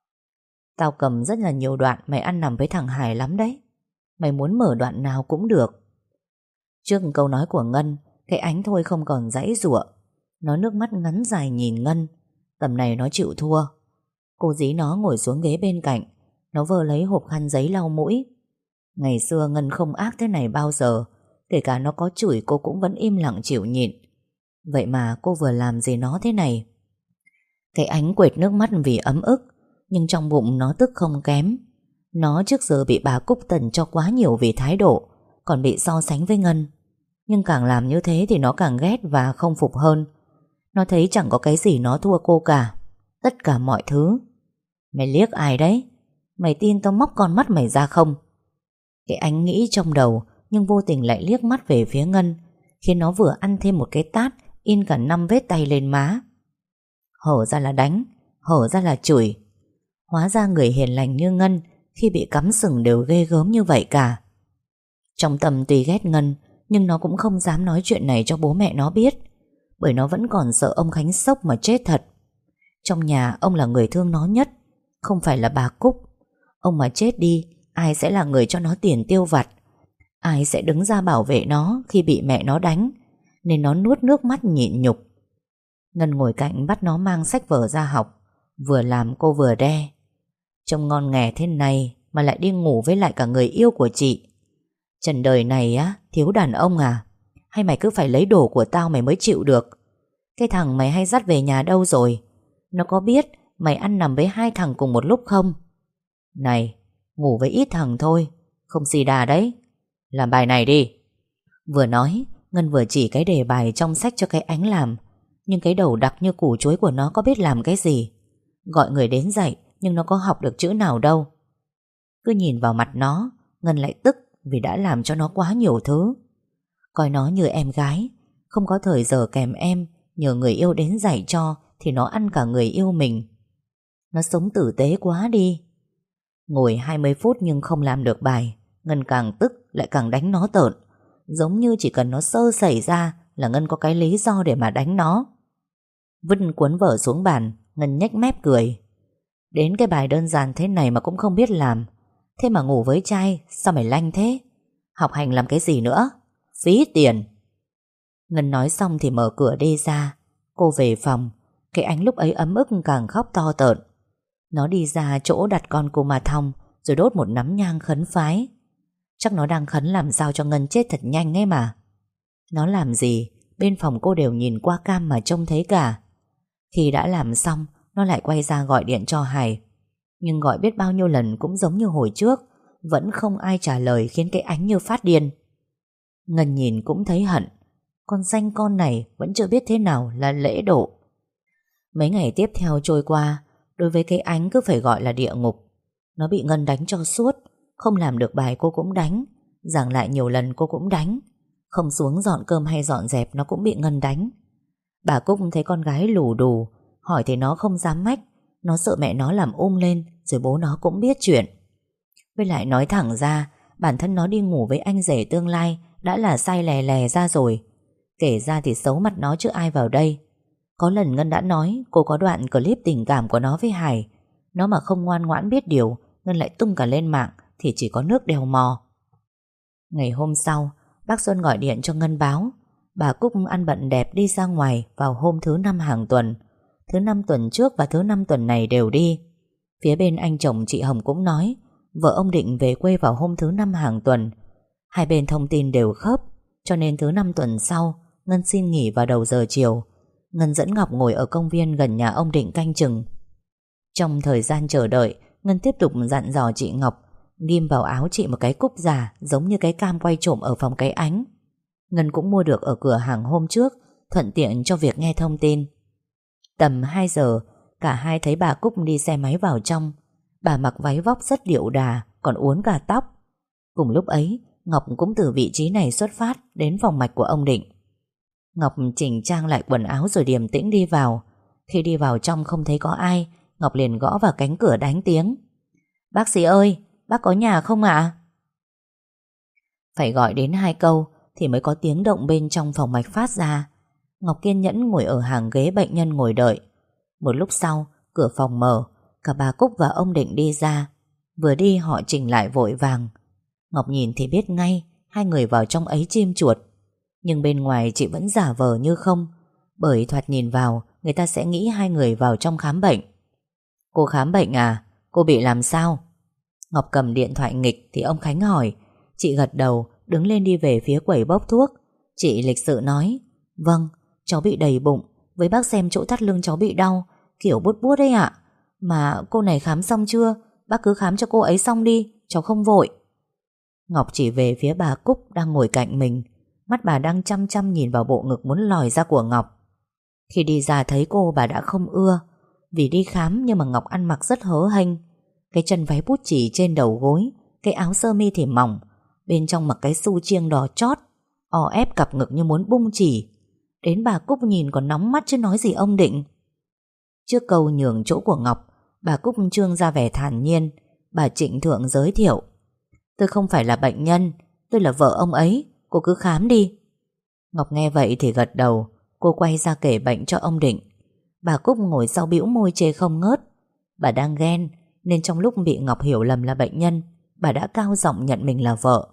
Tao cầm rất là nhiều đoạn mày ăn nằm với thằng Hải lắm đấy. Mày muốn mở đoạn nào cũng được. Trước câu nói của Ngân, cái Ánh thôi không còn giãy giụa. Nó nước mắt ngắn dài nhìn Ngân. Tầm này nó chịu thua. Cô dí nó ngồi xuống ghế bên cạnh. Nó vơ lấy hộp khăn giấy lau mũi. Ngày xưa Ngân không ác thế này bao giờ. Kể cả nó có chửi cô cũng vẫn im lặng chịu nhịn. Vậy mà cô vừa làm gì nó thế này? Cái Ánh quệt nước mắt vì ấm ức, nhưng trong bụng nó tức không kém. Nó trước giờ bị bà Cúc tần cho quá nhiều vì thái độ, còn bị so sánh với Ngân. Nhưng càng làm như thế thì nó càng ghét và không phục hơn. Nó thấy chẳng có cái gì nó thua cô cả. Tất cả mọi thứ. Mày liếc ai đấy? Mày tin tao móc con mắt mày ra không? Cái Ánh nghĩ trong đầu, nhưng vô tình lại liếc mắt về phía Ngân, khiến nó vừa ăn thêm một cái tát in cả năm vết tay lên má. Hở ra là đánh, hở ra là chửi. Hóa ra người hiền lành như Ngân khi bị cắm sừng đều ghê gớm như vậy cả. Trong tâm tuy ghét Ngân, nhưng nó cũng không dám nói chuyện này cho bố mẹ nó biết, bởi nó vẫn còn sợ ông Khánh sốc mà chết thật. Trong nhà ông là người thương nó nhất, không phải là bà Cúc. Ông mà chết đi, ai sẽ là người cho nó tiền tiêu vặt? Ai sẽ đứng ra bảo vệ nó khi bị mẹ nó đánh? Nên nó nuốt nước mắt nhịn nhục. Ngân ngồi cạnh bắt nó mang sách vở ra học, vừa làm cô vừa đe. Trông ngon nghè thế này mà lại đi ngủ với lại cả người yêu của chị. Trần đời này á, thiếu đàn ông à? Hay mày cứ phải lấy đồ của tao mày mới chịu được? Cái thằng mày hay dắt về nhà đâu rồi? Nó có biết mày ăn nằm với hai thằng cùng một lúc không? Này, ngủ với ít thằng thôi, không xì đà đấy. Làm bài này đi. Vừa nói, Ngân vừa chỉ cái đề bài trong sách cho cái Ánh làm. Nhưng cái đầu đặc như củ chuối của nó có biết làm cái gì. Gọi người đến dạy, nhưng nó có học được chữ nào đâu. Cứ nhìn vào mặt nó, Ngân lại tức vì đã làm cho nó quá nhiều thứ. Coi nó như em gái, không có thời giờ kèm em, nhờ người yêu đến dạy cho thì nó ăn cả người yêu mình. Nó sống tử tế quá đi. Ngồi hai mươi phút nhưng không làm được bài, Ngân càng tức lại càng đánh nó tợn. Giống như chỉ cần nó sơ sẩy ra là Ngân có cái lý do để mà đánh nó. Vứt cuốn vở xuống bàn, Ngân nhếch mép cười. Đến cái bài đơn giản thế này mà cũng không biết làm. Thế mà ngủ với trai, sao mày lanh thế? Học hành làm cái gì nữa? Phí tiền. Ngân nói xong thì mở cửa đi ra. Cô về phòng. Cái Ánh lúc ấy ấm ức càng khóc to tợn. Nó đi ra chỗ đặt con cô mà thong, rồi đốt một nắm nhang khấn phái. Chắc nó đang khấn làm sao cho Ngân chết thật nhanh ấy mà. Nó làm gì bên phòng cô đều nhìn qua cam mà trông thấy cả. Khi đã làm xong, nó lại quay ra gọi điện cho Hải. Nhưng gọi biết bao nhiêu lần cũng giống như hồi trước, vẫn không ai trả lời, khiến cái Ánh như phát điên. Ngân nhìn cũng thấy hận. Con danh con này vẫn chưa biết thế nào là lễ độ. Mấy ngày tiếp theo trôi qua, đối với cái Ánh cứ phải gọi là địa ngục. Nó bị Ngân đánh cho suốt. Không làm được bài cô cũng đánh, giảng lại nhiều lần cô cũng đánh. Không xuống dọn cơm hay dọn dẹp nó cũng bị Ngân đánh. Bà Cúc thấy con gái lù đù, hỏi thì nó không dám mách. Nó sợ mẹ nó làm ôm lên rồi bố nó cũng biết chuyện. Với lại nói thẳng ra, bản thân nó đi ngủ với anh rể tương lai đã là sai lè lè ra rồi. Kể ra thì xấu mặt nó chứ ai vào đây. Có lần Ngân đã nói cô có đoạn clip tình cảm của nó với Hải. Nó mà không ngoan ngoãn biết điều, Ngân lại tung cả lên mạng thì chỉ có nước đèo mò. Ngày hôm sau, bác Xuân gọi điện cho Ngân báo bà Cúc ăn bận đẹp đi ra ngoài vào hôm thứ năm hàng tuần. Thứ năm tuần trước và thứ năm tuần này đều đi. Phía bên anh chồng chị Hồng cũng nói vợ ông định về quê vào hôm thứ năm hàng tuần. Hai bên thông tin đều khớp, cho nên thứ năm tuần sau Ngân xin nghỉ vào đầu giờ chiều. Ngân dẫn Ngọc ngồi ở công viên gần nhà ông Định canh chừng. Trong thời gian chờ đợi, Ngân tiếp tục dặn dò chị Ngọc ghim vào áo chị một cái cúc giả giống như cái cam quay trộm ở phòng cái ánh. Ngân cũng mua được ở cửa hàng hôm trước, thuận tiện cho việc nghe thông tin. Tầm hai giờ, cả hai thấy bà Cúc đi xe máy vào trong. Bà mặc váy vóc rất điệu đà, còn uốn cả tóc. Cùng lúc ấy, Ngọc cũng từ vị trí này xuất phát đến phòng mạch của ông Định. Ngọc chỉnh trang lại quần áo rồi điềm tĩnh đi vào. Khi đi vào trong không thấy có ai, Ngọc liền gõ vào cánh cửa đánh tiếng. Bác sĩ ơi, bác có nhà không ạ? Phải gọi đến hai câu thì mới có tiếng động bên trong phòng mạch phát ra. Ngọc kiên nhẫn ngồi ở hàng ghế bệnh nhân ngồi đợi. Một lúc sau, cửa phòng mở, cả bà Cúc và ông Định đi ra. Vừa đi họ chỉnh lại vội vàng. Ngọc nhìn thì biết ngay hai người vào trong ấy chim chuột. Nhưng bên ngoài chị vẫn giả vờ như không, bởi thoạt nhìn vào người ta sẽ nghĩ hai người vào trong khám bệnh. Cô khám bệnh à? Cô bị làm sao? Ngọc cầm điện thoại nghịch thì ông Khánh hỏi. Chị gật đầu, đứng lên đi về phía quầy bốc thuốc. Chị lịch sự nói: Vâng, cháu bị đầy bụng, với bác xem chỗ thắt lưng cháu bị đau, kiểu buốt buốt đấy ạ. Mà cô này khám xong chưa? Bác cứ khám cho cô ấy xong đi, cháu không vội. Ngọc chỉ về phía bà Cúc đang ngồi cạnh mình. Mắt bà đang chăm chăm nhìn vào bộ ngực muốn lòi ra của Ngọc. Khi đi ra thấy cô bà đã không ưa. Vì đi khám nhưng mà Ngọc ăn mặc rất hớ hênh. Cái chân váy bút chỉ trên đầu gối, cái áo sơ mi thì mỏng, bên trong mặc cái su chiêng đỏ chót, o ép cặp ngực như muốn bung chỉ. Đến bà Cúc nhìn còn nóng mắt chứ nói gì ông Định. Trước câu nhường chỗ của Ngọc, bà Cúc trương ra vẻ thản nhiên. Bà trịnh thượng giới thiệu: Tôi không phải là bệnh nhân, tôi là vợ ông ấy, cô cứ khám đi. Ngọc nghe vậy thì gật đầu. Cô quay ra kể bệnh cho ông Định. Bà Cúc ngồi sau bĩu môi chê không ngớt. Bà đang ghen, nên trong lúc bị Ngọc hiểu lầm là bệnh nhân, bà đã cao giọng nhận mình là vợ.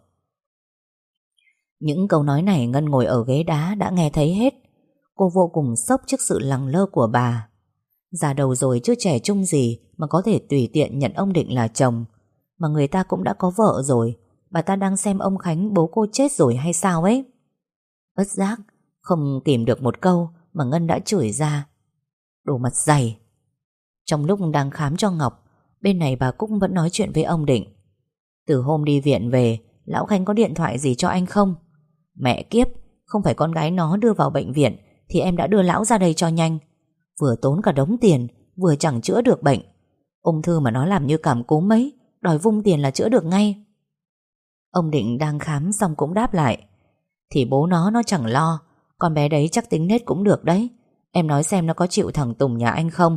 Những câu nói này Ngân ngồi ở ghế đá đã nghe thấy hết. Cô vô cùng sốc trước sự lẳng lơ của bà. Già đầu rồi chứ trẻ trung gì mà có thể tùy tiện nhận ông Định là chồng. Mà người ta cũng đã có vợ rồi. Bà ta đang xem ông Khánh bố cô chết rồi hay sao ấy. Bất giác, không kìm được một câu mà Ngân đã chửi ra: Đồ mặt dày. Trong lúc đang khám cho Ngọc, bên này bà Cúc vẫn nói chuyện với ông Định. Từ hôm đi viện về, lão Khánh có điện thoại gì cho anh không? Mẹ kiếp, không phải con gái nó đưa vào bệnh viện thì em đã đưa lão ra đây cho nhanh. Vừa tốn cả đống tiền, vừa chẳng chữa được bệnh. Ung thư mà nó làm như cảm cúm mấy, đòi vung tiền là chữa được ngay. Ông Định đang khám xong cũng đáp lại: Thì bố nó nó chẳng lo, con bé đấy chắc tính nết cũng được đấy. Em nói xem nó có chịu thằng Tùng nhà anh không?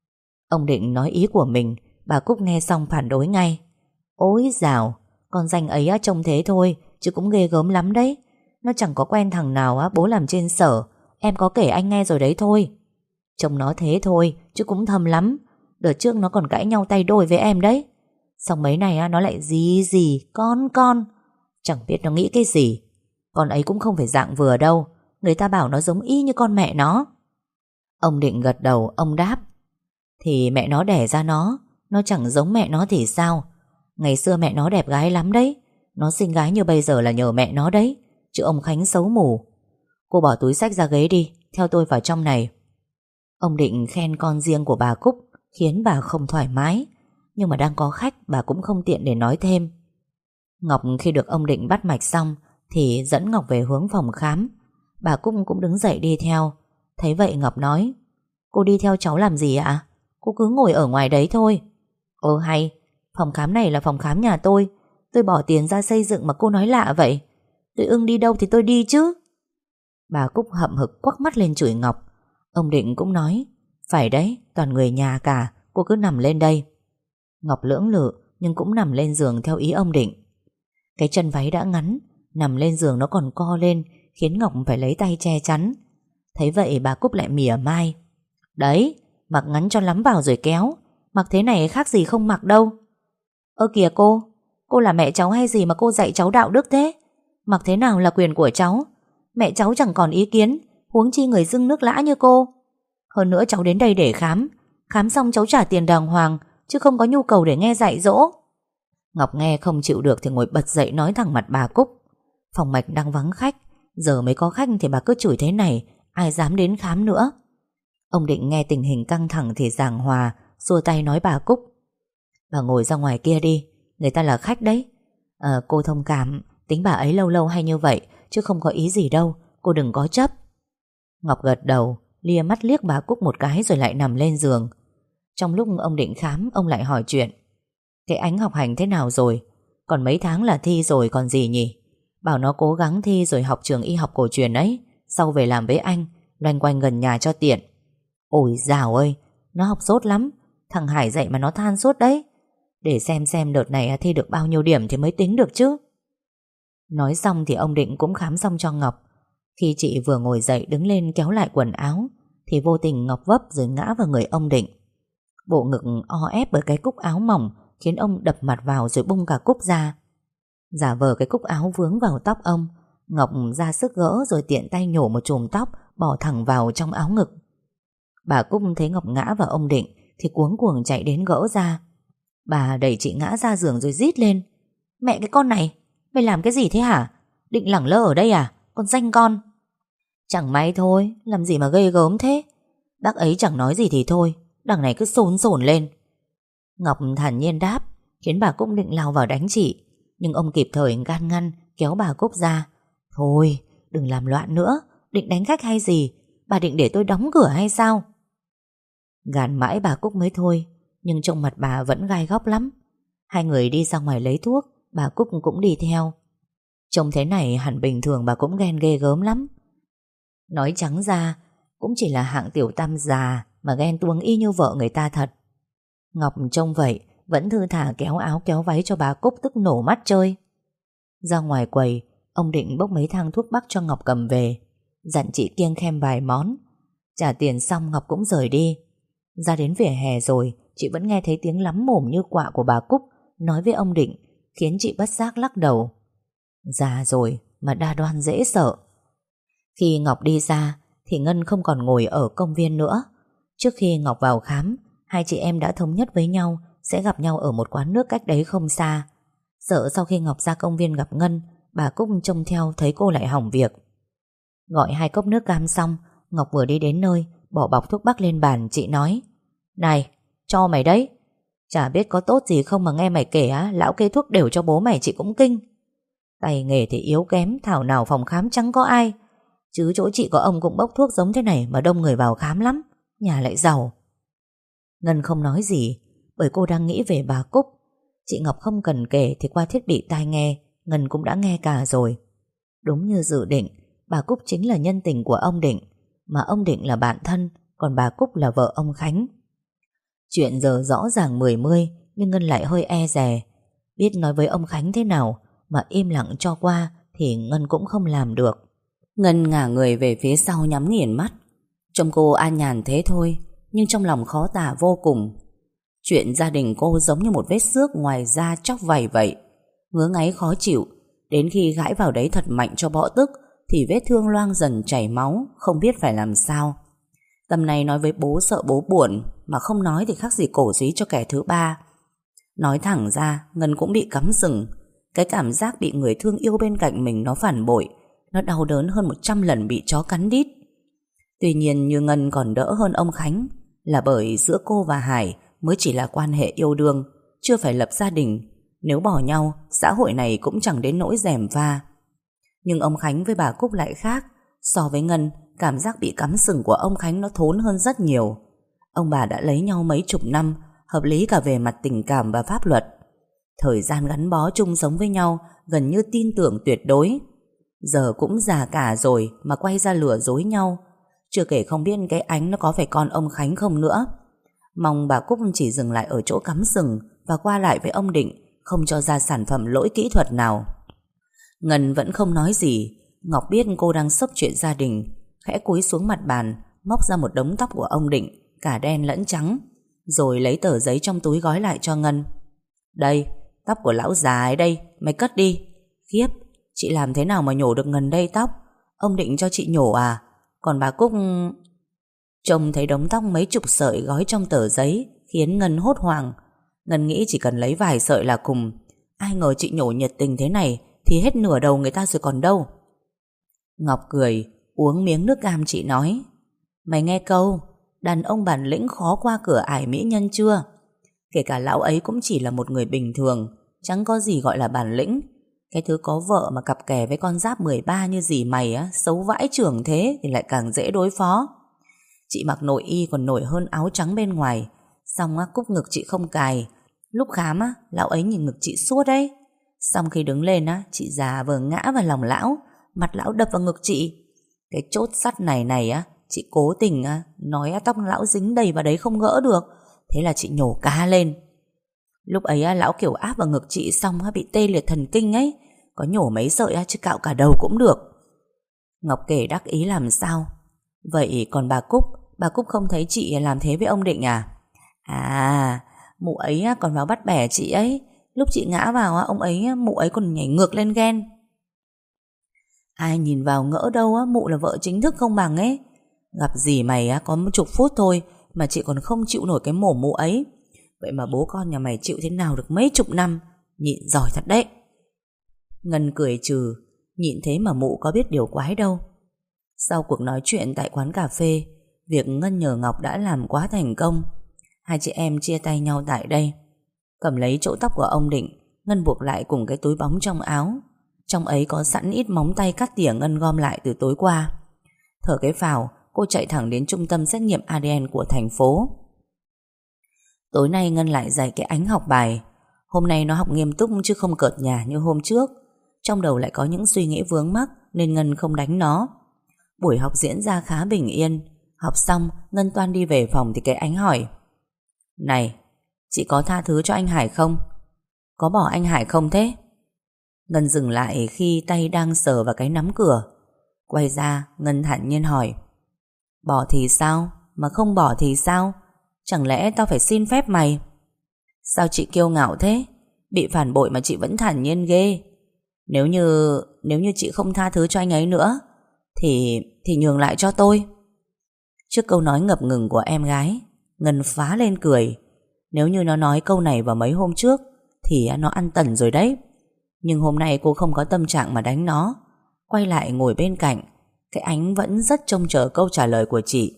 Ông Định nói ý của mình. Bà Cúc nghe xong phản đối ngay: Ôi dào, con danh ấy á, trông thế thôi chứ cũng ghê gớm lắm đấy. Nó chẳng có quen thằng nào á, bố làm trên sở. Em có kể anh nghe rồi đấy thôi. Trông nó thế thôi chứ cũng thâm lắm. Đợt trước nó còn cãi nhau tay đôi với em đấy. Xong mấy này á, nó lại gì gì con con. Chẳng biết nó nghĩ cái gì. Con ấy cũng không phải dạng vừa đâu. Người ta bảo nó giống y như con mẹ nó. Ông Định gật đầu, ông đáp: Thì mẹ nó đẻ ra nó, nó chẳng giống mẹ nó thì sao? Ngày xưa mẹ nó đẹp gái lắm đấy. Nó xinh gái như bây giờ là nhờ mẹ nó đấy, chứ ông Khánh xấu mù. Cô bỏ túi xách ra ghế đi, theo tôi vào trong này. Ông Định khen con riêng của bà Cúc khiến bà không thoải mái. Nhưng mà đang có khách, bà cũng không tiện để nói thêm. Ngọc khi được ông Định bắt mạch xong thì dẫn Ngọc về hướng phòng khám. Bà Cúc cũng đứng dậy đi theo. Thấy vậy Ngọc nói: Cô đi theo cháu làm gì ạ? Cô cứ ngồi ở ngoài đấy thôi. Ồ hay, phòng khám này là phòng khám nhà tôi. Tôi bỏ tiền ra xây dựng mà cô nói lạ vậy. Tôi ưng đi đâu thì tôi đi chứ. Bà Cúc hậm hực quắc mắt lên chửi Ngọc. Ông Định cũng nói: Phải đấy, toàn người nhà cả, cô cứ nằm lên đây. Ngọc lưỡng lự nhưng cũng nằm lên giường theo ý ông Định. Cái chân váy đã ngắn, nằm lên giường nó còn co lên, khiến Ngọc phải lấy tay che chắn. Thấy vậy bà Cúc lại mỉa mai. Đấy, mặc ngắn cho lắm vào rồi kéo, mặc thế này khác gì không mặc đâu. Ơ kìa cô, cô là mẹ cháu hay gì mà cô dạy cháu đạo đức thế? Mặc thế nào là quyền của cháu. Mẹ cháu chẳng còn ý kiến, huống chi người dưng nước lã như cô. Hơn nữa cháu đến đây để khám, khám xong cháu trả tiền đàng hoàng, chứ không có nhu cầu để nghe dạy dỗ. Ngọc nghe không chịu được thì ngồi bật dậy nói thẳng mặt bà Cúc. Phòng mạch đang vắng khách, giờ mới có khách thì bà cứ chửi thế này, ai dám đến khám nữa. Ông Định nghe tình hình căng thẳng thì giảng hòa, xua tay nói bà Cúc. Bà ngồi ra ngoài kia đi, người ta là khách đấy. Ờ, cô thông cảm, tính bà ấy lâu lâu hay như vậy, chứ không có ý gì đâu, cô đừng có chấp. Ngọc gật đầu, lia mắt liếc bà Cúc một cái rồi lại nằm lên giường. Trong lúc ông Định khám, ông lại hỏi chuyện. Cái Ánh học hành thế nào rồi? Còn mấy tháng là thi rồi còn gì nhỉ? Bảo nó cố gắng thi rồi học trường y học cổ truyền ấy, sau về làm với anh, loanh quanh gần nhà cho tiện. Ôi dào ơi, nó học dốt lắm, thằng Hải dạy mà nó than suốt đấy. Để xem xem đợt này thi được bao nhiêu điểm thì mới tính được chứ. Nói xong thì ông Định cũng khám xong cho Ngọc. Khi chị vừa ngồi dậy đứng lên kéo lại quần áo thì vô tình Ngọc vấp rồi ngã vào người ông Định. Bộ ngực o ép bởi cái cúc áo mỏng khiến ông đập mặt vào rồi bung cả cúc ra. Giả vờ cái cúc áo vướng vào tóc ông, Ngọc ra sức gỡ rồi tiện tay nhổ một chùm tóc bỏ thẳng vào trong áo ngực. Bà Cúc thấy Ngọc ngã vào ông Định thì cuống cuồng chạy đến gỡ ra. Bà đẩy chị ngã ra giường rồi rít lên. Mẹ cái con này, mày làm cái gì thế hả? Định lẳng lơ ở đây à? Con danh con. Chẳng may thôi, làm gì mà ghê gớm thế. Bác ấy chẳng nói gì thì thôi, đằng này cứ xôn xổn lên. Ngọc thản nhiên đáp, khiến bà Cúc định lao vào đánh chị, nhưng ông kịp thời can ngăn, kéo bà Cúc ra. Thôi, đừng làm loạn nữa, định đánh khách hay gì? Bà định để tôi đóng cửa hay sao? Gàn mãi bà Cúc mới thôi, nhưng trong mặt bà vẫn gai góc lắm. Hai người đi ra ngoài lấy thuốc, bà Cúc cũng đi theo. Trông thế này hẳn bình thường bà cũng ghen ghê gớm lắm. Nói trắng ra, cũng chỉ là hạng tiểu tam già mà ghen tuông y như vợ người ta thật. Ngọc trông vậy vẫn thư thả kéo áo kéo váy cho bà Cúc tức nổ mắt chơi. Ra ngoài quầy, ông Định bốc mấy thang thuốc bắc cho Ngọc cầm về, dặn chị kiêng khem vài món. Trả tiền xong Ngọc cũng rời đi. Ra đến vỉa hè rồi, chị vẫn nghe thấy tiếng lắm mồm như quạ của bà Cúc nói với ông Định, khiến chị bất giác lắc đầu. Già rồi mà đa đoan dễ sợ. Khi Ngọc đi ra thì Ngân không còn ngồi ở công viên nữa. Trước khi Ngọc vào khám, hai chị em đã thống nhất với nhau sẽ gặp nhau ở một quán nước cách đấy không xa. Sợ sau khi Ngọc ra công viên gặp Ngân, bà Cúc trông theo thấy cô lại hỏng việc. Gọi hai cốc nước cam xong, Ngọc vừa đi đến nơi, bỏ bọc thuốc bắc lên bàn, chị nói. Này, cho mày đấy. Chả biết có tốt gì không mà nghe mày kể á, lão kê thuốc đều cho bố mày chị cũng kinh. Tay nghề thì yếu kém, thảo nào phòng khám chẳng có ai. Chứ chỗ chị có ông cũng bốc thuốc giống thế này mà đông người vào khám lắm. Nhà lại giàu. Ngân không nói gì, bởi cô đang nghĩ về bà Cúc. Chị Ngọc không cần kể thì qua thiết bị tai nghe, Ngân cũng đã nghe cả rồi. Đúng như dự định, bà Cúc chính là nhân tình của ông Định, mà ông Định là bạn thân, còn bà Cúc là vợ ông Khánh. Chuyện giờ rõ ràng mười mươi, nhưng Ngân lại hơi e dè. Biết nói với ông Khánh thế nào mà im lặng cho qua thì Ngân cũng không làm được. Ngân ngả người về phía sau nhắm nghiền mắt. Trông cô an nhàn thế thôi, nhưng trong lòng khó tả vô cùng. Chuyện gia đình cô giống như một vết xước ngoài da chóc vảy vậy, ngứa ngáy khó chịu. Đến khi gãi vào đấy thật mạnh cho bõ tức thì vết thương loang dần chảy máu, không biết phải làm sao. Tầm này nói với bố sợ bố buồn, mà không nói thì khác gì cổ súy cho kẻ thứ ba. Nói thẳng ra, Ngân cũng bị cắm sừng. Cái cảm giác bị người thương yêu bên cạnh mình nó phản bội, nó đau đớn hơn một trăm lần bị chó cắn đít. Tuy nhiên như Ngân còn đỡ hơn ông Khánh là bởi giữa cô và Hải mới chỉ là quan hệ yêu đương, chưa phải lập gia đình. Nếu bỏ nhau, xã hội này cũng chẳng đến nỗi gièm pha. Nhưng ông Khánh với bà Cúc lại khác. So với Ngân, cảm giác bị cắm sừng của ông Khánh nó thốn hơn rất nhiều. Ông bà đã lấy nhau mấy chục năm, hợp lý cả về mặt tình cảm và pháp luật. Thời gian gắn bó chung sống với nhau gần như tin tưởng tuyệt đối. Giờ cũng già cả rồi mà quay ra lừa dối nhau. Chưa kể không biết cái Ánh nó có phải con ông Khánh không nữa. Mong bà Cúc chỉ dừng lại ở chỗ cắm sừng và qua lại với ông Định, không cho ra sản phẩm lỗi kỹ thuật nào. Ngân vẫn không nói gì. Ngọc biết cô đang sốc chuyện gia đình, khẽ cúi xuống mặt bàn, móc ra một đống tóc của ông Định, cả đen lẫn trắng, rồi lấy tờ giấy trong túi gói lại cho Ngân. Đây, tóc của lão già ấy đây, mày cất đi. Khiếp, chị làm thế nào mà nhổ được ngần đây tóc? Ông Định cho chị nhổ à? Còn bà Cúc... Trông thấy đống tóc mấy chục sợi gói trong tờ giấy khiến Ngân hốt hoảng. Ngân nghĩ chỉ cần lấy vài sợi là cùng. Ai ngờ chị nhổ nhiệt tình thế này thì hết nửa đầu người ta rồi còn đâu. Ngọc cười, uống miếng nước cam chị nói. Mày nghe câu đàn ông bản lĩnh khó qua cửa ải mỹ nhân chưa? Kể cả lão ấy cũng chỉ là một người bình thường, chẳng có gì gọi là bản lĩnh. Cái thứ có vợ mà cặp kè với con giáp mười ba như dì mày á, xấu vãi chưởng thế thì lại càng dễ đối phó. Chị mặc nội y còn nổi hơn áo trắng bên ngoài. Xong á, cúc ngực chị không cài. Lúc khám á, lão ấy nhìn ngực chị suốt đấy. Xong khi đứng lên á, chị già vừa ngã vào lòng lão, mặt lão đập vào ngực chị. Cái chốt sắt này này á, chị cố tình á, nói á, tóc lão dính đầy vào đấy không gỡ được. Thế là chị nhổ cá lên. Lúc ấy á, lão kiểu áp vào ngực chị xong á, bị tê liệt thần kinh ấy. Có nhổ mấy sợi á, chứ cạo cả đầu cũng được. Ngọc kể đắc ý làm sao. Vậy còn bà Cúc, bà Cúc không thấy chị làm thế với ông Định à? À, mụ ấy á, còn vào bắt bẻ chị ấy. Lúc chị ngã vào á, ông ấy á, mụ ấy còn nhảy ngược lên ghen. Ai nhìn vào ngỡ đâu á, mụ là vợ chính thức không bằng ấy. Gặp gì mày á, có một chục phút thôi mà chị còn không chịu nổi cái mồm mụ ấy. Vậy mà bố con nhà mày chịu thế nào được mấy chục năm. Nhịn giỏi thật đấy. Ngân cười trừ. Nhịn thế mà mụ có biết điều quái đâu. Sau cuộc nói chuyện tại quán cà phê, việc Ngân nhờ Ngọc đã làm quá thành công. Hai chị em chia tay nhau tại đây. Cầm lấy chỗ tóc của ông Định, Ngân buộc lại cùng cái túi bóng trong áo. Trong ấy có sẵn ít móng tay cắt tỉa Ngân gom lại từ tối qua. Thở cái phào, cô chạy thẳng đến trung tâm xét nghiệm a đê en của thành phố. Tối nay Ngân lại dạy cái Ánh học bài. Hôm nay nó học nghiêm túc chứ không cợt nhả như hôm trước. Trong đầu lại có những suy nghĩ vướng mắc nên Ngân không đánh nó. Buổi học diễn ra khá bình yên. Học xong, Ngân toan đi về phòng thì cái Ánh hỏi: Này, chị có tha thứ cho anh Hải không? Có bỏ anh Hải không thế? Ngân dừng lại khi tay đang sờ vào cái nắm cửa. Quay ra, Ngân thản nhiên hỏi: Bỏ thì sao? Mà không bỏ thì sao? Chẳng lẽ tao phải xin phép mày? Sao chị kiêu ngạo thế? Bị phản bội mà chị vẫn thản nhiên ghê. Nếu như Nếu như chị không tha thứ cho anh ấy nữa Thì Thì nhường lại cho tôi. Trước câu nói ngập ngừng của em gái, Ngân phá lên cười. Nếu như nó nói câu này vào mấy hôm trước thì nó ăn tần rồi đấy. Nhưng hôm nay cô không có tâm trạng mà đánh nó. Quay lại ngồi bên cạnh, cái Ánh vẫn rất trông chờ câu trả lời của chị.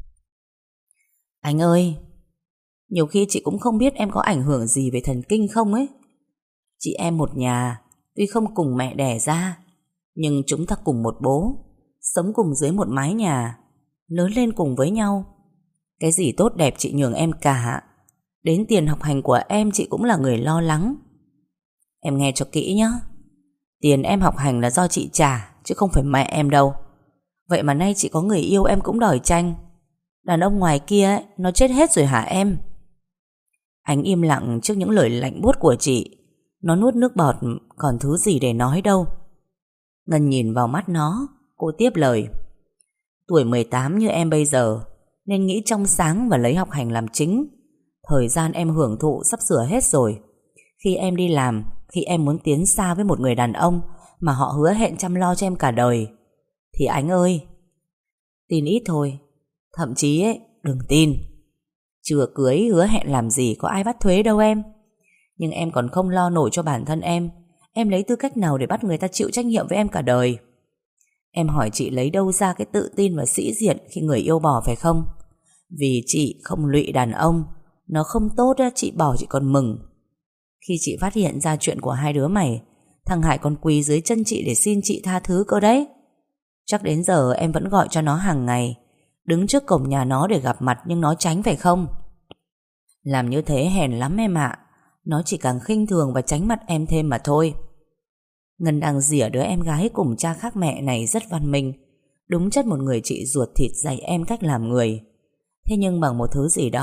Anh ơi, nhiều khi chị cũng không biết em có ảnh hưởng gì về thần kinh không ấy. Chị em một nhà, tuy không cùng mẹ đẻ ra, nhưng chúng ta cùng một bố, sống cùng dưới một mái nhà, lớn lên cùng với nhau. Cái gì tốt đẹp chị nhường em cả. Đến tiền học hành của em chị cũng là người lo lắng. Em nghe cho kỹ nhé. Tiền em học hành là do chị trả, chứ không phải mẹ em đâu. Vậy mà nay chị có người yêu em cũng đòi tranh. Đàn ông ngoài kia ấy, nó chết hết rồi hả em? Ánh im lặng trước những lời lạnh buốt của chị. Nó nuốt nước bọt, còn thứ gì để nói đâu. Ngân nhìn vào mắt nó, cô tiếp lời: Tuổi mười tám như em bây giờ nên nghĩ trong sáng và lấy học hành làm chính. Thời gian em hưởng thụ sắp sửa hết rồi. Khi em đi làm, khi em muốn tiến xa với một người đàn ông mà họ hứa hẹn chăm lo cho em cả đời, thì Ánh ơi, tin ít thôi. Thậm chí ấy, đừng tin. Chưa cưới hứa hẹn làm gì có ai bắt thuế đâu em. Nhưng em còn không lo nổi cho bản thân em. Em lấy tư cách nào để bắt người ta chịu trách nhiệm với em cả đời? Em hỏi chị lấy đâu ra cái tự tin và sĩ diện khi người yêu bỏ phải không? Vì chị không lụy đàn ông. Nó không tốt á, chị bỏ chị còn mừng. Khi chị phát hiện ra chuyện của hai đứa mày, thằng Hải còn quỳ dưới chân chị để xin chị tha thứ cơ đấy. Chắc đến giờ em vẫn gọi cho nó hàng ngày, đứng trước cổng nhà nó để gặp mặt, nhưng nó tránh phải không? Làm như thế hèn lắm em ạ. Nó chỉ càng khinh thường và tránh mặt em thêm mà thôi. Ngân đang rỉa đứa em gái cùng cha khác mẹ này rất văn minh. Đúng chất một người chị ruột thịt dạy em cách làm người. Thế nhưng bằng một thứ gì đó,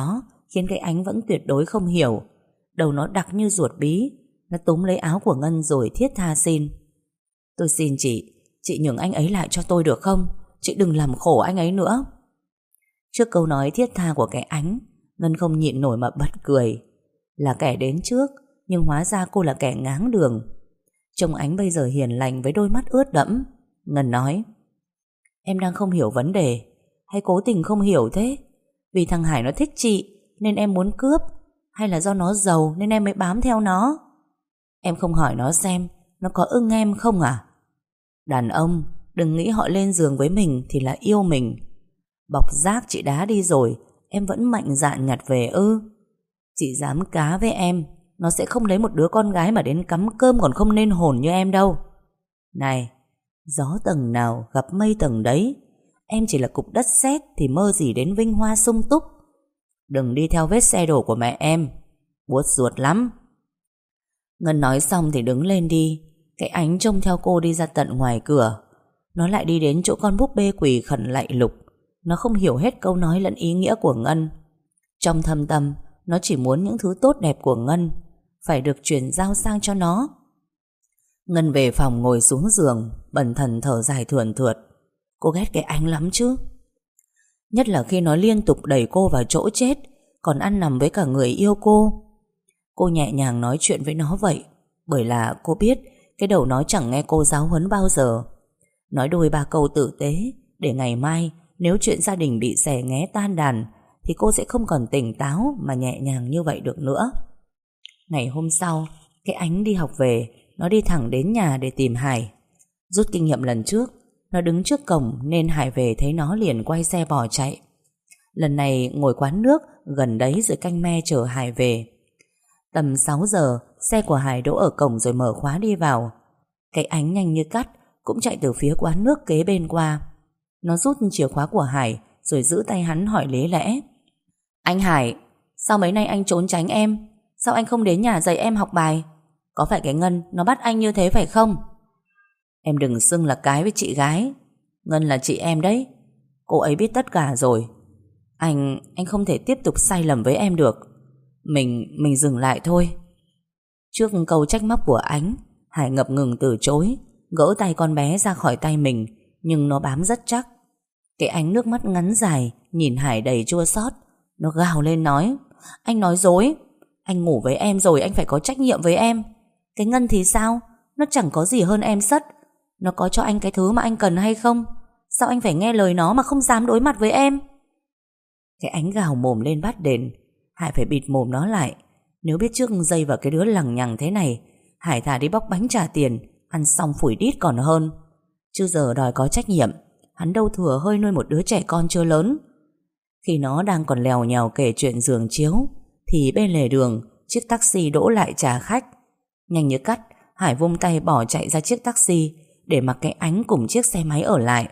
khiến cái Ánh vẫn tuyệt đối không hiểu. Đầu nó đặc như ruột bí. Nó túm lấy áo của Ngân rồi thiết tha xin: "Tôi xin chị, chị nhường anh ấy lại cho tôi được không? Chị đừng làm khổ anh ấy nữa." Trước câu nói thiết tha của cái Ánh, Ngân không nhịn nổi mà bật cười. Là kẻ đến trước, nhưng hóa ra cô là kẻ ngáng đường. Trông Ánh bây giờ hiền lành với đôi mắt ướt đẫm, Ngân nói: "Em đang không hiểu vấn đề, hay cố tình không hiểu thế? Vì thằng Hải nó thích chị nên em muốn cướp, hay là do nó giàu nên em mới bám theo nó? Em không hỏi nó xem nó có ưng em không à? Đàn ông đừng nghĩ họ lên giường với mình thì là yêu mình. Bọc rác chị đá đi rồi, em vẫn mạnh dạn nhặt về ư? Chị dám cá với em, nó sẽ không lấy một đứa con gái mà đến cắm cơm còn không nên hồn như em đâu. Này, gió tầng nào gặp mây tầng đấy. Em chỉ là cục đất sét thì mơ gì đến vinh hoa sung túc. Đừng đi theo vết xe đổ của mẹ em, buốt ruột lắm." Ngân nói xong thì đứng lên đi. Cái Ánh trông theo cô đi ra tận ngoài cửa. Nó lại đi đến chỗ con búp bê quỳ khẩn lạy lục. Nó không hiểu hết câu nói lẫn ý nghĩa của Ngân. Trong thâm tâm, nó chỉ muốn những thứ tốt đẹp của Ngân phải được chuyển giao sang cho nó. Ngân về phòng ngồi xuống giường, bần thần thở dài thườn thượt. Cô ghét cái Ánh lắm chứ. Nhất là khi nó liên tục đẩy cô vào chỗ chết, còn ăn nằm với cả người yêu cô. Cô nhẹ nhàng nói chuyện với nó vậy, bởi là cô biết cái đầu nó chẳng nghe cô giáo huấn bao giờ. Nói đôi ba câu tử tế, để ngày mai nếu chuyện gia đình bị xẻ nghé tan đàn thì cô sẽ không còn tỉnh táo mà nhẹ nhàng như vậy được nữa. Ngày hôm sau, cái Ánh đi học về, nó đi thẳng đến nhà để tìm Hải. Rút kinh nghiệm lần trước, nó đứng trước cổng nên Hải về thấy nó liền quay xe bỏ chạy. Lần này ngồi quán nước gần đấy rồi canh me chờ Hải về. Tầm sáu giờ, xe của Hải đỗ ở cổng rồi mở khóa đi vào. Cái Ánh nhanh như cắt cũng chạy từ phía quán nước kế bên qua. Nó rút chìa khóa của Hải rồi giữ tay hắn hỏi lý lẽ: "Anh Hải, sao mấy nay anh trốn tránh em? Sao anh không đến nhà dạy em học bài? Có phải cái Ngân nó bắt anh như thế phải không?" "Em đừng xưng là cái với chị gái. Ngân là chị em đấy. Cô ấy biết tất cả rồi. Anh, anh không thể tiếp tục sai lầm với em được. Mình, mình dừng lại thôi." Trước câu trách móc của Ánh, Hải ngập ngừng từ chối, gỡ tay con bé ra khỏi tay mình, nhưng nó bám rất chắc. Cái Ánh nước mắt ngắn dài nhìn Hải đầy chua xót. Nó gào lên nói: "Anh nói dối. Anh ngủ với em rồi, anh phải có trách nhiệm với em. Cái Ngân thì sao? Nó chẳng có gì hơn em sất. Nó có cho anh cái thứ mà anh cần hay không? Sao anh phải nghe lời nó mà không dám đối mặt với em?" Cái Ánh gào mồm lên bắt đền. Hải phải bịt mồm nó lại. Nếu biết trước dây vào cái đứa lằng nhằng thế này, Hải thà đi bóc bánh trả tiền, ăn xong phủi đít còn hơn. Chứ giờ đòi có trách nhiệm, hắn đâu thừa hơi nuôi một đứa trẻ con chưa lớn. Khi nó đang còn lèo nhèo kể chuyện giường chiếu thì bên lề đường, chiếc taxi đỗ lại trả khách. Nhanh như cắt, Hải vung tay bỏ chạy ra chiếc taxi, để mặc cái Ánh cùng chiếc xe máy ở lại.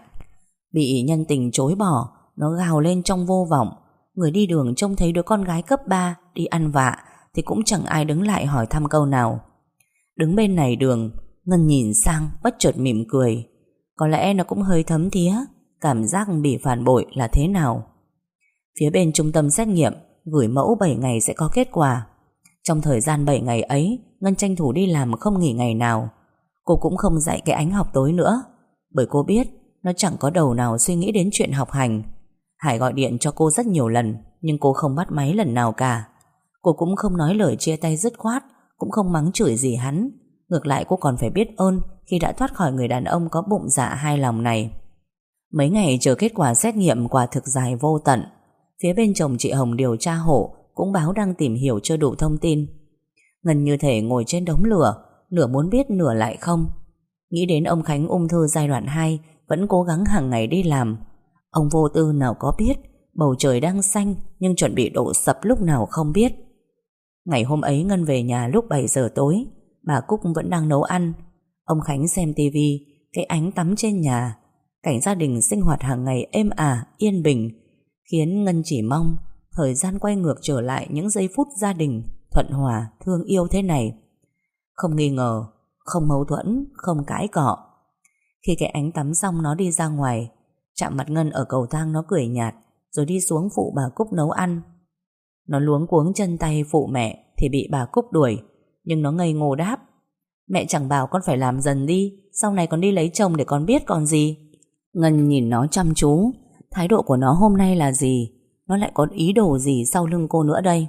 Bị nhân tình chối bỏ, nó gào lên trong vô vọng. Người đi đường trông thấy đứa con gái cấp ba đi ăn vạ thì cũng chẳng ai đứng lại hỏi thăm câu nào. Đứng bên này đường, Ngân nhìn sang bất chợt mỉm cười. Có lẽ nó cũng hơi thấm thía cảm giác bị phản bội là thế nào. Phía bên trung tâm xét nghiệm gửi mẫu bảy ngày sẽ có kết quả. Trong thời gian bảy ngày ấy, Ngân tranh thủ đi làm không nghỉ ngày nào. Cô cũng không dạy cái Ánh học tối nữa, bởi cô biết nó chẳng có đầu nào suy nghĩ đến chuyện học hành. Hải gọi điện cho cô rất nhiều lần, nhưng cô không bắt máy lần nào cả. Cô cũng không nói lời chia tay dứt khoát, cũng không mắng chửi gì hắn. Ngược lại cô còn phải biết ơn khi đã thoát khỏi người đàn ông có bụng dạ hai lòng này. Mấy ngày chờ kết quả xét nghiệm quả thực dài vô tận. Phía bên chồng chị Hồng điều tra hộ cũng báo đang tìm hiểu chưa đủ thông tin. Ngân như thể ngồi trên đống lửa, nửa muốn biết nửa lại không. Nghĩ đến ông Khánh ung thư giai đoạn hai, vẫn cố gắng hàng ngày đi làm. Ông vô tư nào có biết bầu trời đang xanh nhưng chuẩn bị đổ sập lúc nào không biết. Ngày hôm ấy Ngân về nhà lúc bảy giờ tối. Bà Cúc vẫn đang nấu ăn, ông Khánh xem tivi, cái Ánh tắm trên nhà. Cảnh gia đình sinh hoạt hàng ngày êm ả, yên bình, khiến Ngân chỉ mong thời gian quay ngược trở lại những giây phút gia đình thuận hòa, thương yêu thế này. Không nghi ngờ, không mâu thuẫn, không cãi cọ. Khi cái Ánh tắm xong nó đi ra ngoài, chạm mặt Ngân ở cầu thang, nó cười nhạt rồi đi xuống phụ bà Cúc nấu ăn. Nó luống cuống chân tay phụ mẹ thì bị bà Cúc đuổi, nhưng nó ngây ngô đáp: Mẹ chẳng bảo con phải làm dần đi, sau này con đi lấy chồng để con biết còn gì. Ngân nhìn nó chăm chú. Thái độ của nó hôm nay là gì? Nó lại có ý đồ gì sau lưng cô nữa đây?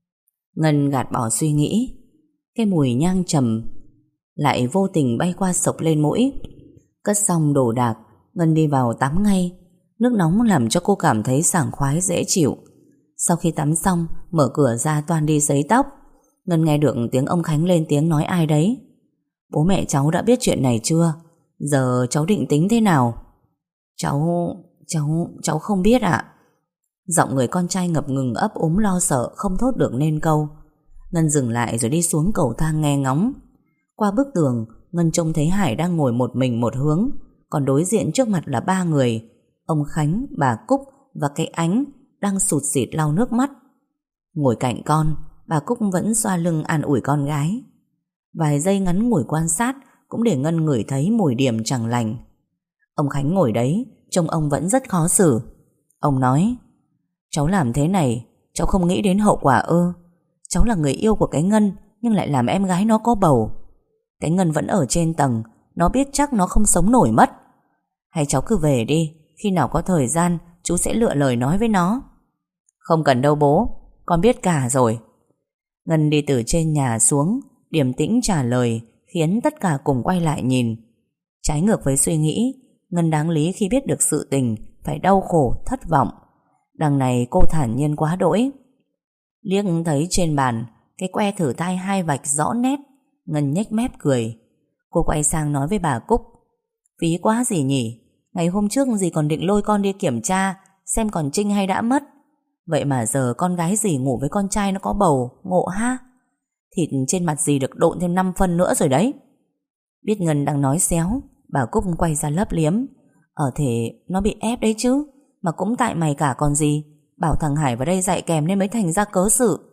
Ngân gạt bỏ suy nghĩ. Cái mùi nhang trầm lại vô tình bay qua sộc lên mũi. Cất xong đồ đạc, Ngân đi vào tắm ngay. Nước nóng làm cho cô cảm thấy sảng khoái dễ chịu. Sau khi tắm xong, mở cửa ra toan đi sấy tóc, Ngân nghe được tiếng ông Khánh lên tiếng nói ai đấy. Bố mẹ cháu đã biết chuyện này chưa? Giờ cháu định tính thế nào? Cháu... cháu... cháu không biết ạ. Giọng người con trai ngập ngừng ấp úng lo sợ, không thốt được nên câu. Ngân dừng lại rồi đi xuống cầu thang nghe ngóng. Qua bức tường, Ngân trông thấy Hải đang ngồi một mình một hướng, còn đối diện trước mặt là ba người: ông Khánh, bà Cúc và cái Ánh đang sụt sịt lau nước mắt. Ngồi cạnh con, bà Cúc vẫn xoa lưng an ủi con gái. Vài giây ngắn ngủi quan sát cũng để Ngân ngửi thấy mùi điểm chẳng lành. Ông Khánh ngồi đấy, trông ông vẫn rất khó xử. Ông nói: Cháu làm thế này, cháu không nghĩ đến hậu quả ư? Cháu là người yêu của cái Ngân, nhưng lại làm em gái nó có bầu. Cái Ngân vẫn ở trên tầng, nó biết chắc nó không sống nổi mất. Hay cháu cứ về đi, khi nào có thời gian chú sẽ lựa lời nói với nó. Không cần đâu bố, con biết cả rồi. Ngân đi từ trên nhà xuống, điềm tĩnh trả lời, khiến tất cả cùng quay lại nhìn. Trái ngược với suy nghĩ, Ngân đáng lý khi biết được sự tình phải đau khổ, thất vọng. Đằng này cô thản nhiên quá đỗi. Liếc thấy trên bàn cái que thử thai hai vạch rõ nét, Ngân nhếch mép cười. Cô quay sang nói với bà Cúc: Phí quá gì nhỉ? Ngày hôm trước dì còn định lôi con đi kiểm tra xem còn Trinh hay đã mất. Vậy mà giờ con gái dì ngủ với con trai nó có bầu, ngộ ha. Thịt trên mặt dì được độn thêm năm phân nữa rồi đấy. Biết Ngân đang nói xéo, bà Cúc quay ra lấp liếm: Ở thế nó bị ép đấy chứ, mà cũng tại mày cả còn gì. Bảo thằng Hải vào đây dạy kèm nên mới thành ra cớ sự.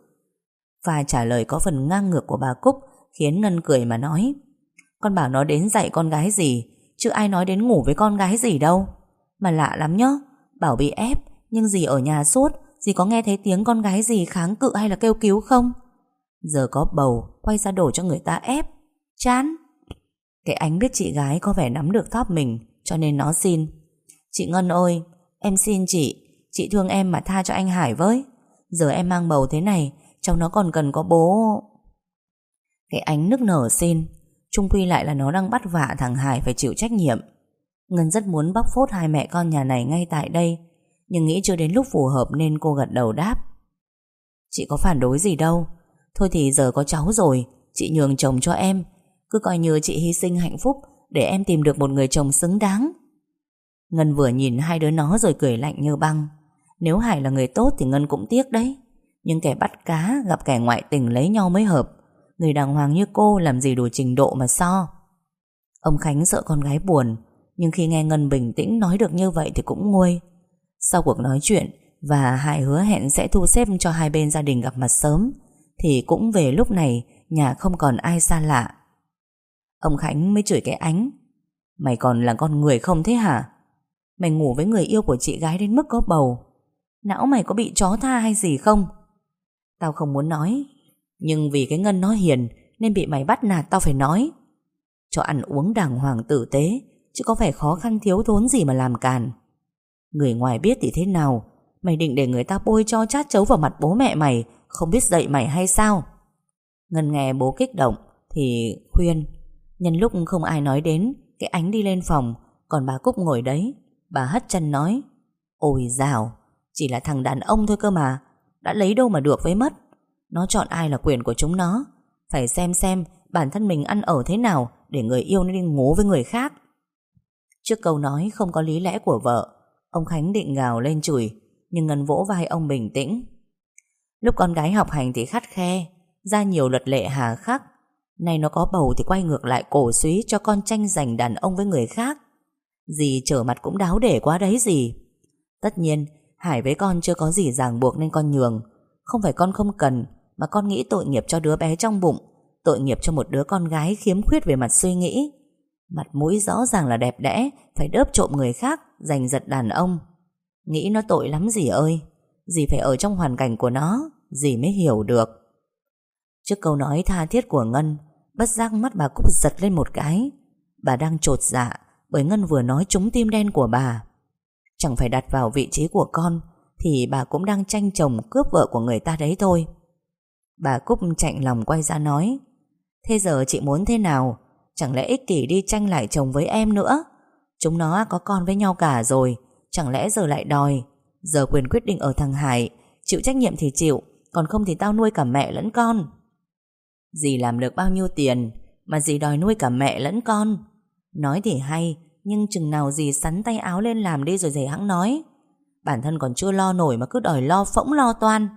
Và trả lời có phần ngang ngược của bà Cúc khiến Ngân cười mà nói: Con bảo nó đến dạy con gái gì, chứ ai nói đến ngủ với con gái gì đâu. Mà lạ lắm nhá, bảo bị ép, nhưng dì ở nhà suốt, dì có nghe thấy tiếng con gái dì kháng cự hay là kêu cứu không? Giờ có bầu, quay ra đổ cho người ta ép. Chán. Cái Ánh biết chị gái có vẻ nắm được thóp mình, cho nên nó xin: Chị Ngân ơi, em xin chị, chị thương em mà tha cho anh Hải với. Giờ em mang bầu thế này, cháu nó còn cần có bố. Cái Ánh nức nở xin. Chung quy lại là nó đang bắt vạ thằng Hải phải chịu trách nhiệm. Ngân rất muốn bóc phốt hai mẹ con nhà này ngay tại đây, nhưng nghĩ chưa đến lúc phù hợp nên cô gật đầu đáp: Chị có phản đối gì đâu. Thôi thì giờ có cháu rồi, chị nhường chồng cho em. Cứ coi như chị hy sinh hạnh phúc để em tìm được một người chồng xứng đáng. Ngân vừa nhìn hai đứa nó rồi cười lạnh như băng. Nếu Hải là người tốt thì Ngân cũng tiếc đấy, nhưng kẻ bắt cá gặp kẻ ngoại tình lấy nhau mới hợp. Người đàng hoàng như cô làm gì đủ trình độ mà so. Ông Khánh sợ con gái buồn, nhưng khi nghe Ngân bình tĩnh nói được như vậy thì cũng nguôi. Sau cuộc nói chuyện và Hải hứa hẹn sẽ thu xếp cho hai bên gia đình gặp mặt sớm, thì cũng về lúc này nhà không còn ai xa lạ. Ông Khánh mới chửi cái Ánh: Mày còn là con người không thế hả? Mày ngủ với người yêu của chị gái đến mức có bầu. Não mày có bị chó tha hay gì không? Tao không muốn nói, nhưng vì cái Ngân nó hiền nên bị mày bắt nạt tao phải nói. Cho ăn uống đàng hoàng tử tế, chứ có phải khó khăn thiếu thốn gì mà làm càn. Người ngoài biết thì thế nào? Mày định để người ta bôi cho chát chấu vào mặt bố mẹ mày, không biết dạy mày hay sao? Ngân nghe bố kích động thì khuyên. Nhân lúc không ai nói đến, cái Ánh đi lên phòng, còn bà Cúc ngồi đấy. Bà hất chân nói: Ôi dào, chỉ là thằng đàn ông thôi cơ mà, đã lấy đâu mà được với mất. Nó chọn ai là quyền của chúng nó. Phải xem xem bản thân mình ăn ở thế nào để người yêu nó đi ngố với người khác. Trước câu nói không có lý lẽ của vợ, ông Khánh định gào lên chửi, nhưng Ngân vỗ vai ông bình tĩnh. Lúc con gái học hành thì khắt khe, ra nhiều luật lệ hà khắc. Nay nó có bầu thì quay ngược lại cổ súy cho con tranh giành đàn ông với người khác. Dì trở mặt cũng đáo để quá đấy gì. Tất nhiên Hải với con chưa có gì ràng buộc nên con nhường. Không phải con không cần, mà con nghĩ tội nghiệp cho đứa bé trong bụng, tội nghiệp cho một đứa con gái khiếm khuyết về mặt suy nghĩ. Mặt mũi rõ ràng là đẹp đẽ, phải đớp trộm người khác, giành giật đàn ông. Nghĩ nó tội lắm dì ơi. Dì phải ở trong hoàn cảnh của nó, dì mới hiểu được. Trước câu nói tha thiết của Ngân, bất giác mắt bà Cúc giật lên một cái. Bà đang chột dạ bởi Ngân vừa nói trúng tim đen của bà. Chẳng phải đặt vào vị trí của con thì bà cũng đang tranh chồng cướp vợ của người ta đấy thôi. Bà Cúc chạnh lòng quay ra nói: thế giờ chị muốn thế nào? Chẳng lẽ ích kỷ đi tranh lại chồng với em nữa? Chúng nó có con với nhau cả rồi, chẳng lẽ giờ lại đòi? Giờ quyền quyết định ở thằng Hải, chịu trách nhiệm thì chịu, còn không thì tao nuôi cả mẹ lẫn con. Dì làm được bao nhiêu tiền mà dì đòi nuôi cả mẹ lẫn con? Nói thì hay, nhưng chừng nào dì sắn tay áo lên làm đi rồi dì hẵng nói. Bản thân còn chưa lo nổi mà cứ đòi lo phỗng lo toan.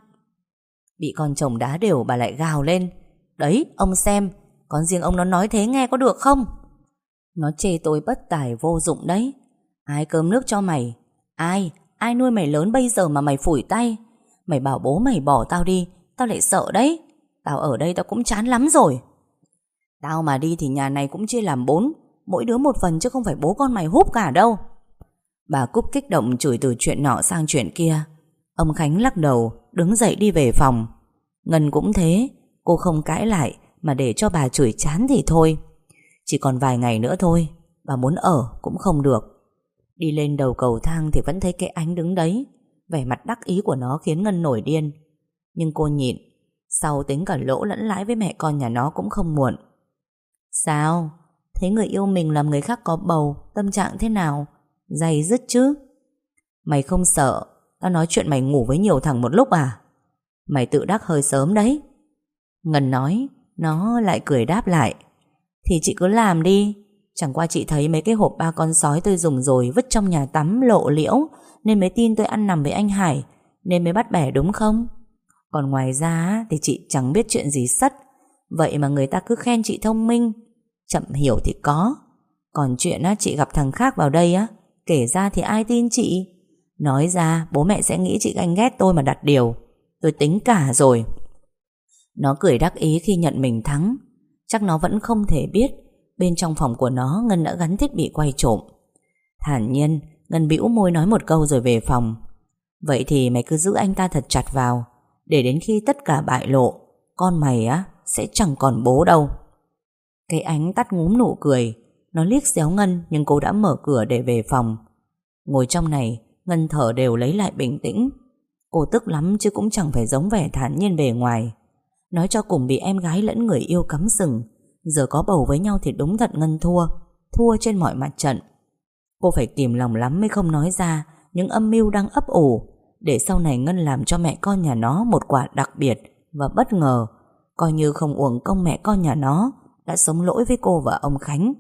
Bị con chồng đá đều bà lại gào lên: đấy, ông xem, con riêng ông nó nói thế nghe có được không? Nó chê tôi bất tài vô dụng đấy. Ai cơm nước cho mày? Ai? Ai nuôi mày lớn bây giờ mà mày phủi tay? Mày bảo bố mày bỏ tao đi, tao lại sợ đấy. Tao ở đây tao cũng chán lắm rồi. Tao mà đi thì nhà này cũng chia làm bốn, mỗi đứa một phần chứ không phải bố con mày húp cả đâu. Bà Cúc kích động chửi từ chuyện nọ sang chuyện kia. Ông Khánh lắc đầu, đứng dậy đi về phòng. Ngân cũng thế, cô không cãi lại mà để cho bà chửi chán thì thôi. Chỉ còn vài ngày nữa thôi, bà muốn ở cũng không được. Đi lên đầu cầu thang thì vẫn thấy cái Ánh đứng đấy. Vẻ mặt đắc ý của nó khiến Ngân nổi điên. Nhưng cô nhịn, sau tính cả lỗ lẫn lãi với mẹ con nhà nó cũng không muộn. Sao? Thấy người yêu mình làm người khác có bầu, tâm trạng thế nào? Dày dứt chứ. Mày không sợ tao nói chuyện mày ngủ với nhiều thằng một lúc à? Mày tự đắc hơi sớm đấy. Ngân nói, nó lại cười đáp lại: thì chị cứ làm đi. Chẳng qua chị thấy mấy cái hộp ba con sói tôi dùng rồi vứt trong nhà tắm lộ liễu, nên mới tin tôi ăn nằm với anh Hải, nên mới bắt bẻ đúng không? Còn ngoài ra thì chị chẳng biết chuyện gì sất. Vậy mà người ta cứ khen chị thông minh. Chậm hiểu thì có. Còn chuyện á, chị gặp thằng khác vào đây á, kể ra thì ai tin chị? Nói ra bố mẹ sẽ nghĩ chị ganh ghét tôi mà đặt điều. Tôi tính cả rồi. Nó cười đắc ý khi nhận mình thắng. Chắc nó vẫn không thể biết bên trong phòng của nó Ngân đã gắn thiết bị quay trộm. Thản nhiên Ngân bĩu môi nói một câu rồi về phòng. Vậy thì mày cứ giữ anh ta thật chặt vào, để đến khi tất cả bại lộ, con mày á sẽ chẳng còn bố đâu. Cái Ánh tắt ngúm nụ cười. Nó liếc xéo Ngân, nhưng cô đã mở cửa để về phòng. Ngồi trong này, Ngân thở đều lấy lại bình tĩnh. Cô tức lắm chứ cũng chẳng phải giống vẻ thản nhiên bề ngoài. Nói cho cùng bị em gái lẫn người yêu cắm sừng, giờ có bầu với nhau thì đúng thật Ngân thua. Thua trên mọi mặt trận. Cô phải kìm lòng lắm mới không nói ra những âm mưu đang ấp ủ, để sau này Ngân làm cho mẹ con nhà nó một quả đặc biệt và bất ngờ, coi như không uổng công mẹ con nhà nó đã sống lỗi với cô và ông Khánh.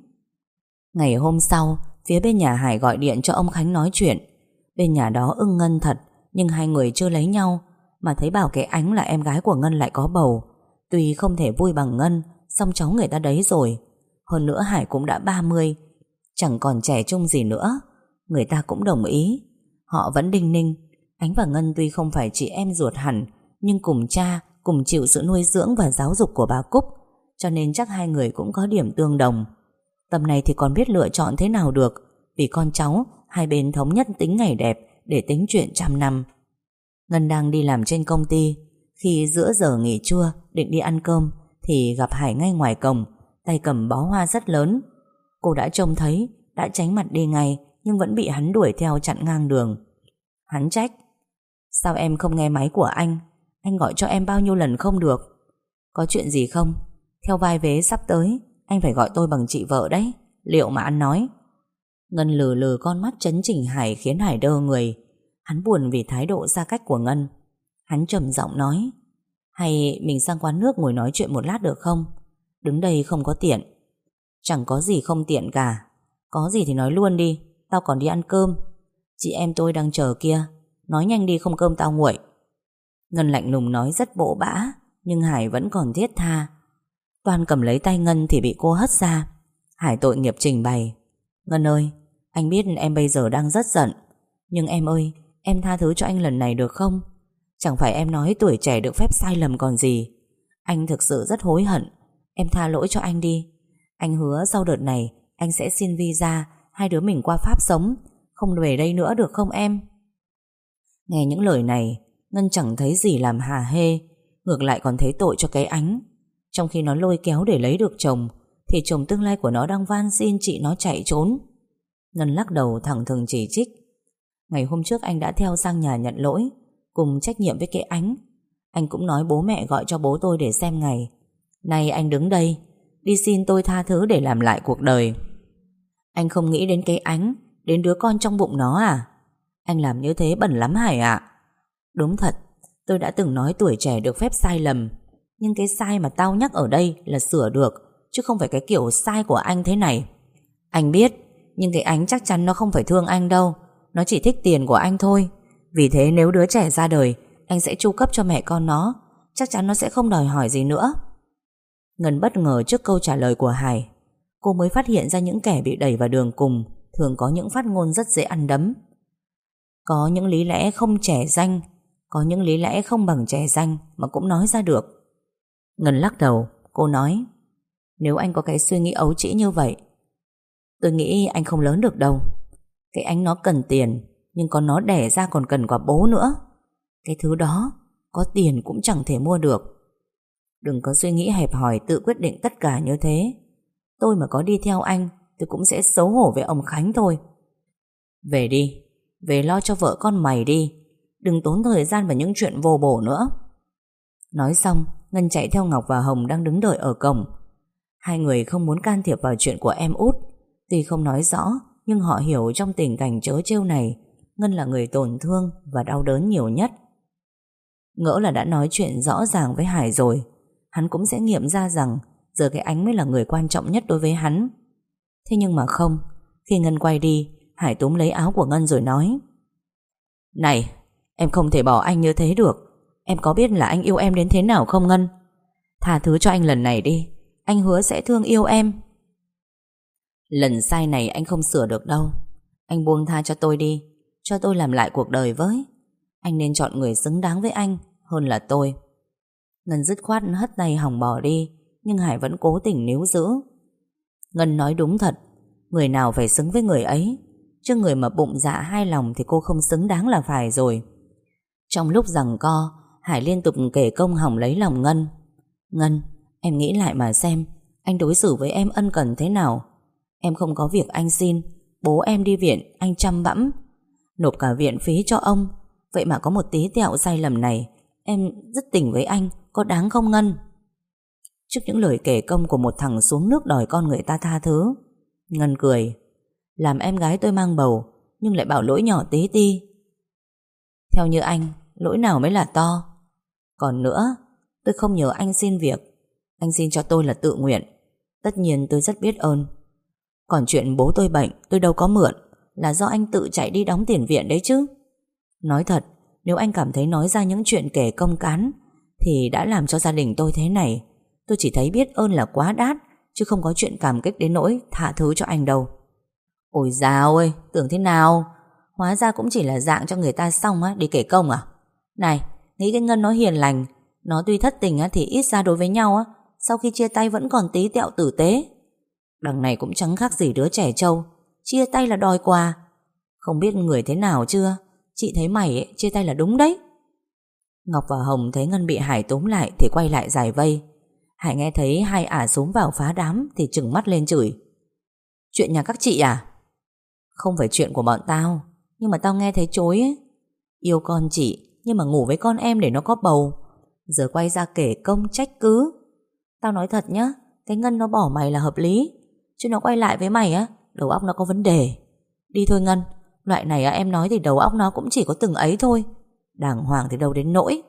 Ngày hôm sau, phía bên nhà Hải gọi điện cho ông Khánh nói chuyện. Bên nhà đó ưng Ngân thật, nhưng hai người chưa lấy nhau, mà thấy bảo cái Ánh là em gái của Ngân lại có bầu. Tuy không thể vui bằng Ngân, song cháu người ta đấy rồi. Hơn nữa Hải cũng đã ba mươi, chẳng còn trẻ trung gì nữa. Người ta cũng đồng ý. Họ vẫn đinh ninh. Ánh và Ngân tuy không phải chị em ruột hẳn, nhưng cùng cha, cùng chịu sự nuôi dưỡng và giáo dục của bà Cúc, cho nên chắc hai người cũng có điểm tương đồng. Tầm này thì còn biết lựa chọn thế nào được, vì con cháu hai bên thống nhất tính ngày đẹp để tính chuyện trăm năm. Ngân đang đi làm trên công ty. Khi giữa giờ nghỉ trưa định đi ăn cơm thì gặp Hải ngay ngoài cổng, tay cầm bó hoa rất lớn. Cô đã trông thấy, đã tránh mặt đi ngay, nhưng vẫn bị hắn đuổi theo chặn ngang đường. Hắn trách: sao em không nghe máy của anh? Anh gọi cho em bao nhiêu lần không được? Có chuyện gì không? Theo vai vế sắp tới anh phải gọi tôi bằng chị vợ đấy, liệu mà ăn nói. Ngân lừ lừ con mắt chấn chỉnh Hải khiến Hải đơ người. Hắn buồn vì thái độ xa cách của Ngân. Hắn trầm giọng nói: hay mình sang quán nước ngồi nói chuyện một lát được không? Đứng đây không có tiện. Chẳng có gì không tiện cả. Có gì thì nói luôn đi, tao còn đi ăn cơm. Chị em tôi đang chờ kia, nói nhanh đi không cơm tao nguội. Ngân lạnh lùng nói rất bỗ bã, nhưng Hải vẫn còn thiết tha. Toan cầm lấy tay Ngân thì bị cô hất ra. Hải tội nghiệp trình bày: Ngân ơi, anh biết em bây giờ đang rất giận, nhưng em ơi, em tha thứ cho anh lần này được không? Chẳng phải em nói tuổi trẻ được phép sai lầm còn gì. Anh thực sự rất hối hận. Em tha lỗi cho anh đi. Anh hứa sau đợt này anh sẽ xin visa, hai đứa mình qua Pháp sống, không về đây nữa được không em? Nghe những lời này, Ngân chẳng thấy gì làm hả hê, ngược lại còn thấy tội cho cái Ánh. Trong khi nó lôi kéo để lấy được chồng, thì chồng tương lai của nó đang van xin chị nó chạy trốn. Ngân lắc đầu thẳng thừng chỉ trích. Ngày hôm trước anh đã theo sang nhà nhận lỗi, cùng trách nhiệm với cái Ánh. Anh cũng nói bố mẹ gọi cho bố tôi để xem ngày. Nay anh đứng đây đi xin tôi tha thứ để làm lại cuộc đời. Anh không nghĩ đến cái Ánh, đến đứa con trong bụng nó à? Anh làm như thế bẩn lắm Hải ạ. Đúng thật, tôi đã từng nói tuổi trẻ được phép sai lầm, nhưng cái sai mà tao nhắc ở đây là sửa được, chứ không phải cái kiểu sai của anh thế này. Anh biết, nhưng cái Ánh chắc chắn nó không phải thương anh đâu. Nó chỉ thích tiền của anh thôi. Vì thế nếu đứa trẻ ra đời, anh sẽ chu cấp cho mẹ con nó. Chắc chắn nó sẽ không đòi hỏi gì nữa. Ngân bất ngờ trước câu trả lời của Hải. Cô mới phát hiện ra những kẻ bị đẩy vào đường cùng thường có những phát ngôn rất dễ ăn đấm. Có những lý lẽ không trẻ danh, có những lý lẽ không bằng trẻ danh mà cũng nói ra được. Ngân lắc đầu, cô nói: nếu anh có cái suy nghĩ ấu trĩ như vậy, tôi nghĩ anh không lớn được đâu. Cái Ánh nó cần tiền, nhưng con nó đẻ ra còn cần cả bố nữa. Cái thứ đó có tiền cũng chẳng thể mua được. Đừng có suy nghĩ hẹp hòi tự quyết định tất cả như thế. Tôi mà có đi theo anh, tôi cũng sẽ xấu hổ với ông Khánh thôi. Về đi, về lo cho vợ con mày đi. Đừng tốn thời gian vào những chuyện vô bổ nữa. Nói xong, Ngân chạy theo Ngọc và Hồng đang đứng đợi ở cổng. Hai người không muốn can thiệp vào chuyện của em út. Tuy không nói rõ, nhưng họ hiểu trong tình cảnh trớ trêu này, Ngân là người tổn thương và đau đớn nhiều nhất. Ngỡ là đã nói chuyện rõ ràng với Hải rồi, hắn cũng sẽ nghiệm ra rằng giờ cái Ánh mới là người quan trọng nhất đối với hắn. Thế nhưng mà không. Khi Ngân quay đi, Hải túm lấy áo của Ngân rồi nói: này, em không thể bỏ anh như thế được. Em có biết là anh yêu em đến thế nào không Ngân? Tha thứ cho anh lần này đi. Anh hứa sẽ thương yêu em. Lần sai này anh không sửa được đâu. Anh buông tha cho tôi đi, cho tôi làm lại cuộc đời với. Anh nên chọn người xứng đáng với anh hơn là tôi. Ngân dứt khoát hất tay Hồng bỏ đi, nhưng Hải vẫn cố tình níu giữ. Ngân nói đúng thật, người nào phải xứng với người ấy, chứ người mà bụng dạ hai lòng thì cô không xứng đáng là phải rồi. Trong lúc giằng co, Hải liên tục kể công Hồng lấy lòng Ngân. Ngân, em nghĩ lại mà xem, anh đối xử với em ân cần thế nào. Em không có việc anh xin, bố em đi viện anh chăm bẵm, nộp cả viện phí cho ông. Vậy mà có một tí tẹo sai lầm này, em rất tình với anh, có đáng không Ngân? Trước những lời kể công của một thằng xuống nước đòi con người ta tha thứ, Ngân cười. Làm em gái tôi mang bầu, nhưng lại bảo lỗi nhỏ tí ti. Theo như anh, lỗi nào mới là to? Còn nữa, tôi không nhờ anh xin việc, anh xin cho tôi là tự nguyện. Tất nhiên tôi rất biết ơn. Còn chuyện bố tôi bệnh, tôi đâu có mượn, là do anh tự chạy đi đóng tiền viện đấy chứ. Nói thật, nếu anh cảm thấy nói ra những chuyện kể công cán thì đã làm cho gia đình tôi thế này, tôi chỉ thấy biết ơn là quá đắt, chứ không có chuyện cảm kích đến nỗi tha thứ cho anh đâu. Ôi dào ơi, tưởng thế nào? Hóa ra cũng chỉ là dạng cho người ta xong á, đi kể công à? Này, nghĩ cái Ngân nó hiền lành, nó tuy thất tình á thì ít ra đối với nhau á, sau khi chia tay vẫn còn tí tẹo tử tế. Đằng này cũng chẳng khác gì đứa trẻ trâu, chia tay là đòi quà. Không biết người thế nào chưa? Chị thấy mày ấy, chia tay là đúng đấy. Ngọc và Hồng thấy Ngân bị Hải túm lại thì quay lại giải vây. Hải nghe thấy hai ả xúm vào phá đám thì trừng mắt lên chửi: chuyện nhà các chị à? Không phải chuyện của bọn tao, nhưng mà tao nghe thấy chối ấy. Yêu con chị, nhưng mà ngủ với con em để nó có bầu, giờ quay ra kể công trách cứ. Tao nói thật nhá, cái Ngân nó bỏ mày là hợp lý, chứ nó quay lại với mày á, đầu óc nó có vấn đề. Đi thôi Ngân, loại này á, em nói thì đầu óc nó cũng chỉ có từng ấy thôi, đàng hoàng thì đâu đến nỗi.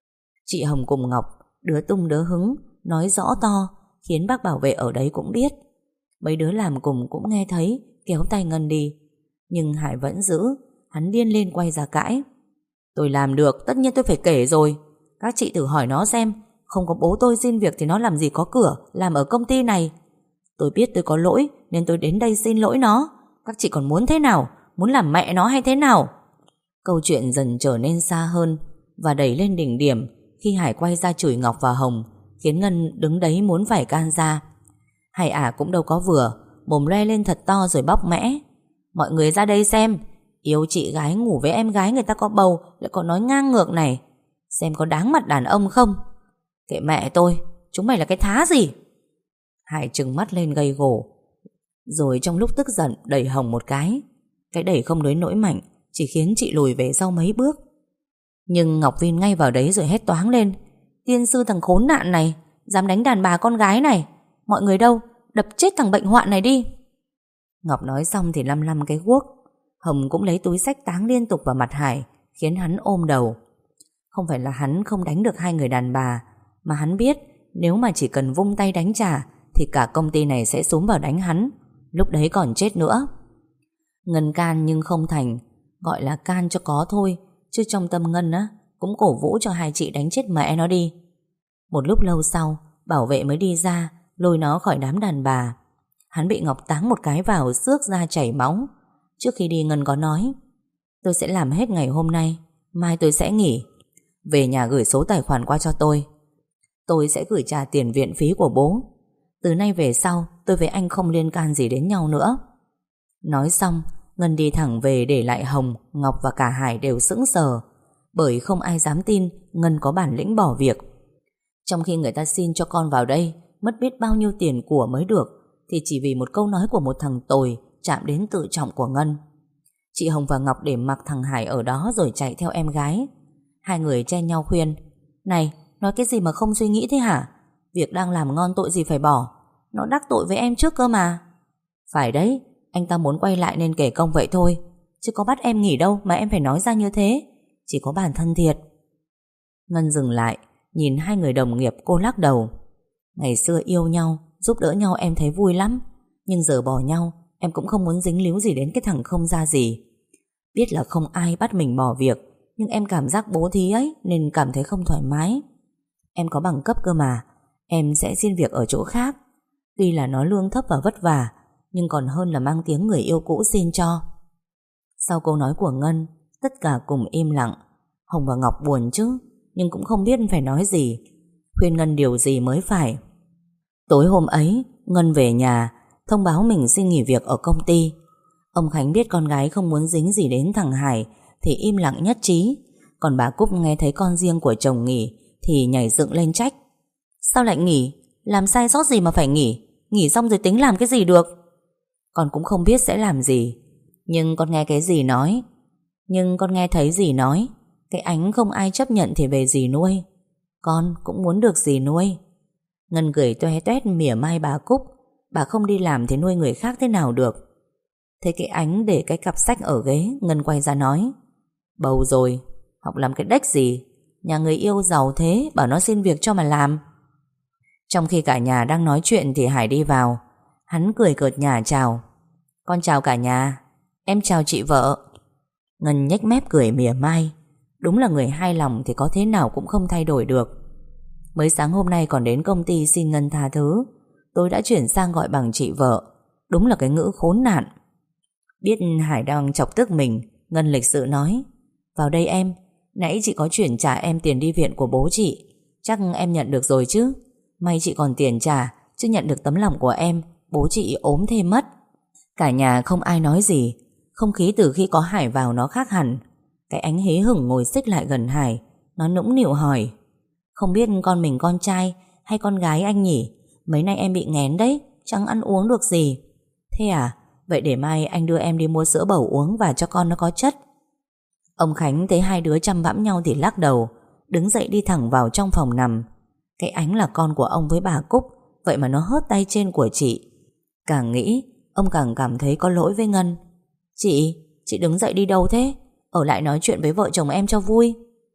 Chị Hồng cùng Ngọc đứa tung đứa hứng, nói rõ to, khiến bác bảo vệ ở đấy cũng biết. Mấy đứa làm cùng cũng nghe thấy, kéo tay Ngân đi. Nhưng Hải vẫn giữ, hắn điên lên quay ra cãi. Tôi làm được, tất nhiên tôi phải kể rồi. Các chị thử hỏi nó xem, không có bố tôi xin việc thì nó làm gì có cửa làm ở công ty này. Tôi biết tôi có lỗi nên tôi đến đây xin lỗi nó. Các chị còn muốn thế nào? Muốn làm mẹ nó hay thế nào? Câu chuyện dần trở nên xa hơn và đẩy lên đỉnh điểm khi Hải quay ra chửi Ngọc và Hồng, khiến Ngân đứng đấy muốn phải can ra. Hải ả cũng đâu có vừa, mồm loe lên thật to rồi bóc mẽ: mọi người ra đây xem, yêu chị gái ngủ với em gái người ta có bầu lại còn nói ngang ngược này. xem có đáng mặt đàn ông không. Kệ mẹ tôi, chúng mày là cái thá gì? Hải trừng mắt lên gay gổ, rồi trong lúc tức giận đẩy Hồng một cái. Cái đẩy không đến nỗi mạnh, chỉ khiến chị lùi về sau mấy bước. Nhưng Ngọc Vin ngay vào đấy rồi hét toáng lên: Tiên sư thằng khốn nạn này, dám đánh đàn bà con gái này. Mọi người đâu, đập chết thằng bệnh hoạn này đi. Ngọc nói xong thì lăm lăm cái guốc. Hồng cũng lấy túi xách táng liên tục vào mặt Hải, khiến hắn ôm đầu. Không phải là hắn không đánh được hai người đàn bà, mà hắn biết nếu mà chỉ cần vung tay đánh trả thì cả công ty này sẽ xúm vào đánh hắn. Lúc đấy còn chết nữa. Ngân can nhưng không thành. Gọi là can cho có thôi, chứ trong tâm Ngân á cũng cổ vũ cho hai chị đánh chết mẹ nó đi. Một lúc lâu sau, bảo vệ mới đi ra, lôi nó khỏi đám đàn bà. Hắn bị Ngọc táng một cái vào, xước ra chảy máu. Trước khi đi Ngân có nói: Tôi sẽ làm hết ngày hôm nay, mai tôi sẽ nghỉ. Về nhà gửi số tài khoản qua cho tôi. Tôi sẽ gửi trả tiền viện phí của bố. Từ nay về sau tôi với anh không liên can gì đến nhau nữa. Nói xong, Ngân đi thẳng về, để lại Hồng, Ngọc và cả Hải đều sững sờ, bởi không ai dám tin Ngân có bản lĩnh bỏ việc. Trong khi người ta xin cho con vào đây mất biết bao nhiêu tiền của mới được, thì chỉ vì một câu nói của một thằng tồi chạm đến tự trọng của Ngân. Chị Hồng và Ngọc để mặc thằng Hải ở đó rồi chạy theo em gái. Hai người chen nhau khuyên: Này, nói cái gì mà không suy nghĩ thế hả? Việc đang làm ngon tội gì phải bỏ. Nó đắc tội với em trước cơ mà. Phải đấy, anh ta muốn quay lại nên kể công vậy thôi, chứ có bắt em nghỉ đâu mà em phải nói ra như thế. Chỉ có bản thân thiệt. Ngân dừng lại, nhìn hai người đồng nghiệp, cô lắc đầu. Ngày xưa yêu nhau, giúp đỡ nhau em thấy vui lắm, nhưng giờ bỏ nhau em cũng không muốn dính líu gì đến cái thằng không ra gì. Biết là không ai bắt mình bỏ việc, nhưng em cảm giác bố thí ấy nên cảm thấy không thoải mái. Em có bằng cấp cơ mà, em sẽ xin việc ở chỗ khác. Tuy là nó lương thấp và vất vả, nhưng còn hơn là mang tiếng người yêu cũ xin cho. Sau câu nói của Ngân, tất cả cùng im lặng. Hồng và Ngọc buồn chứ, nhưng cũng không biết phải nói gì, khuyên Ngân điều gì mới phải. Tối hôm ấy, Ngân về nhà thông báo mình xin nghỉ việc ở công ty. Ông Khánh biết con gái không muốn dính gì đến thằng Hải thì im lặng nhất trí. Còn bà Cúc nghe thấy con riêng của chồng nghỉ thì nhảy dựng lên trách: Sao lại nghỉ? Làm sai sót gì mà phải nghỉ? Nghỉ xong rồi tính làm cái gì được? Con cũng không biết sẽ làm gì, Nhưng con nghe cái gì nói Nhưng con nghe thấy dì nói cái Ánh không ai chấp nhận thì về dì nuôi. Con cũng muốn được dì nuôi. Ngân cười toe toét mỉa mai bà Cúc. Bà không đi làm thì nuôi người khác thế nào được. Thế cái Ánh để cái cặp sách ở ghế, Ngân quay ra nói: Bầu rồi, học làm cái đếch gì? Nhà người yêu giàu thế, bảo nó xin việc cho mà làm. Trong khi cả nhà đang nói chuyện thì Hải đi vào. Hắn cười cợt nhả chào: Con chào cả nhà. Em chào chị vợ. Ngân nhếch mép cười mỉa mai. Đúng là người hai lòng thì có thế nào cũng không thay đổi được. Mới sáng hôm nay còn đến công ty xin Ngân tha thứ, tôi đã chuyển sang gọi bằng chị vợ. Đúng là cái ngữ khốn nạn. Biết Hải đang chọc tức mình, Ngân lịch sự nói: Vào đây em, nãy chị có chuyển trả em tiền đi viện của bố chị. Chắc em nhận được rồi chứ. May chị còn tiền trả, chứ nhận được tấm lòng của em, bố chị ốm thêm mất. Cả nhà không ai nói gì. Không khí từ khi có Hải vào nó khác hẳn. Cái Ánh hí hửng ngồi xích lại gần Hải. Nó nũng nịu hỏi: Không biết con mình con trai hay con gái anh nhỉ? Mấy nay em bị nghén đấy, chẳng ăn uống được gì. Thế à? Vậy để mai anh đưa em đi mua sữa bầu uống và cho con nó có chất. Ông Khánh thấy hai đứa chăm bẵm nhau thì lắc đầu, đứng dậy đi thẳng vào trong phòng nằm. Cái Ánh là con của ông với bà Cúc, vậy mà nó hớt tay trên của chị. Càng nghĩ, ông càng cảm thấy có lỗi với Ngân. Chị, chị đứng dậy đi đâu thế? Ở lại nói chuyện với vợ chồng em cho vui.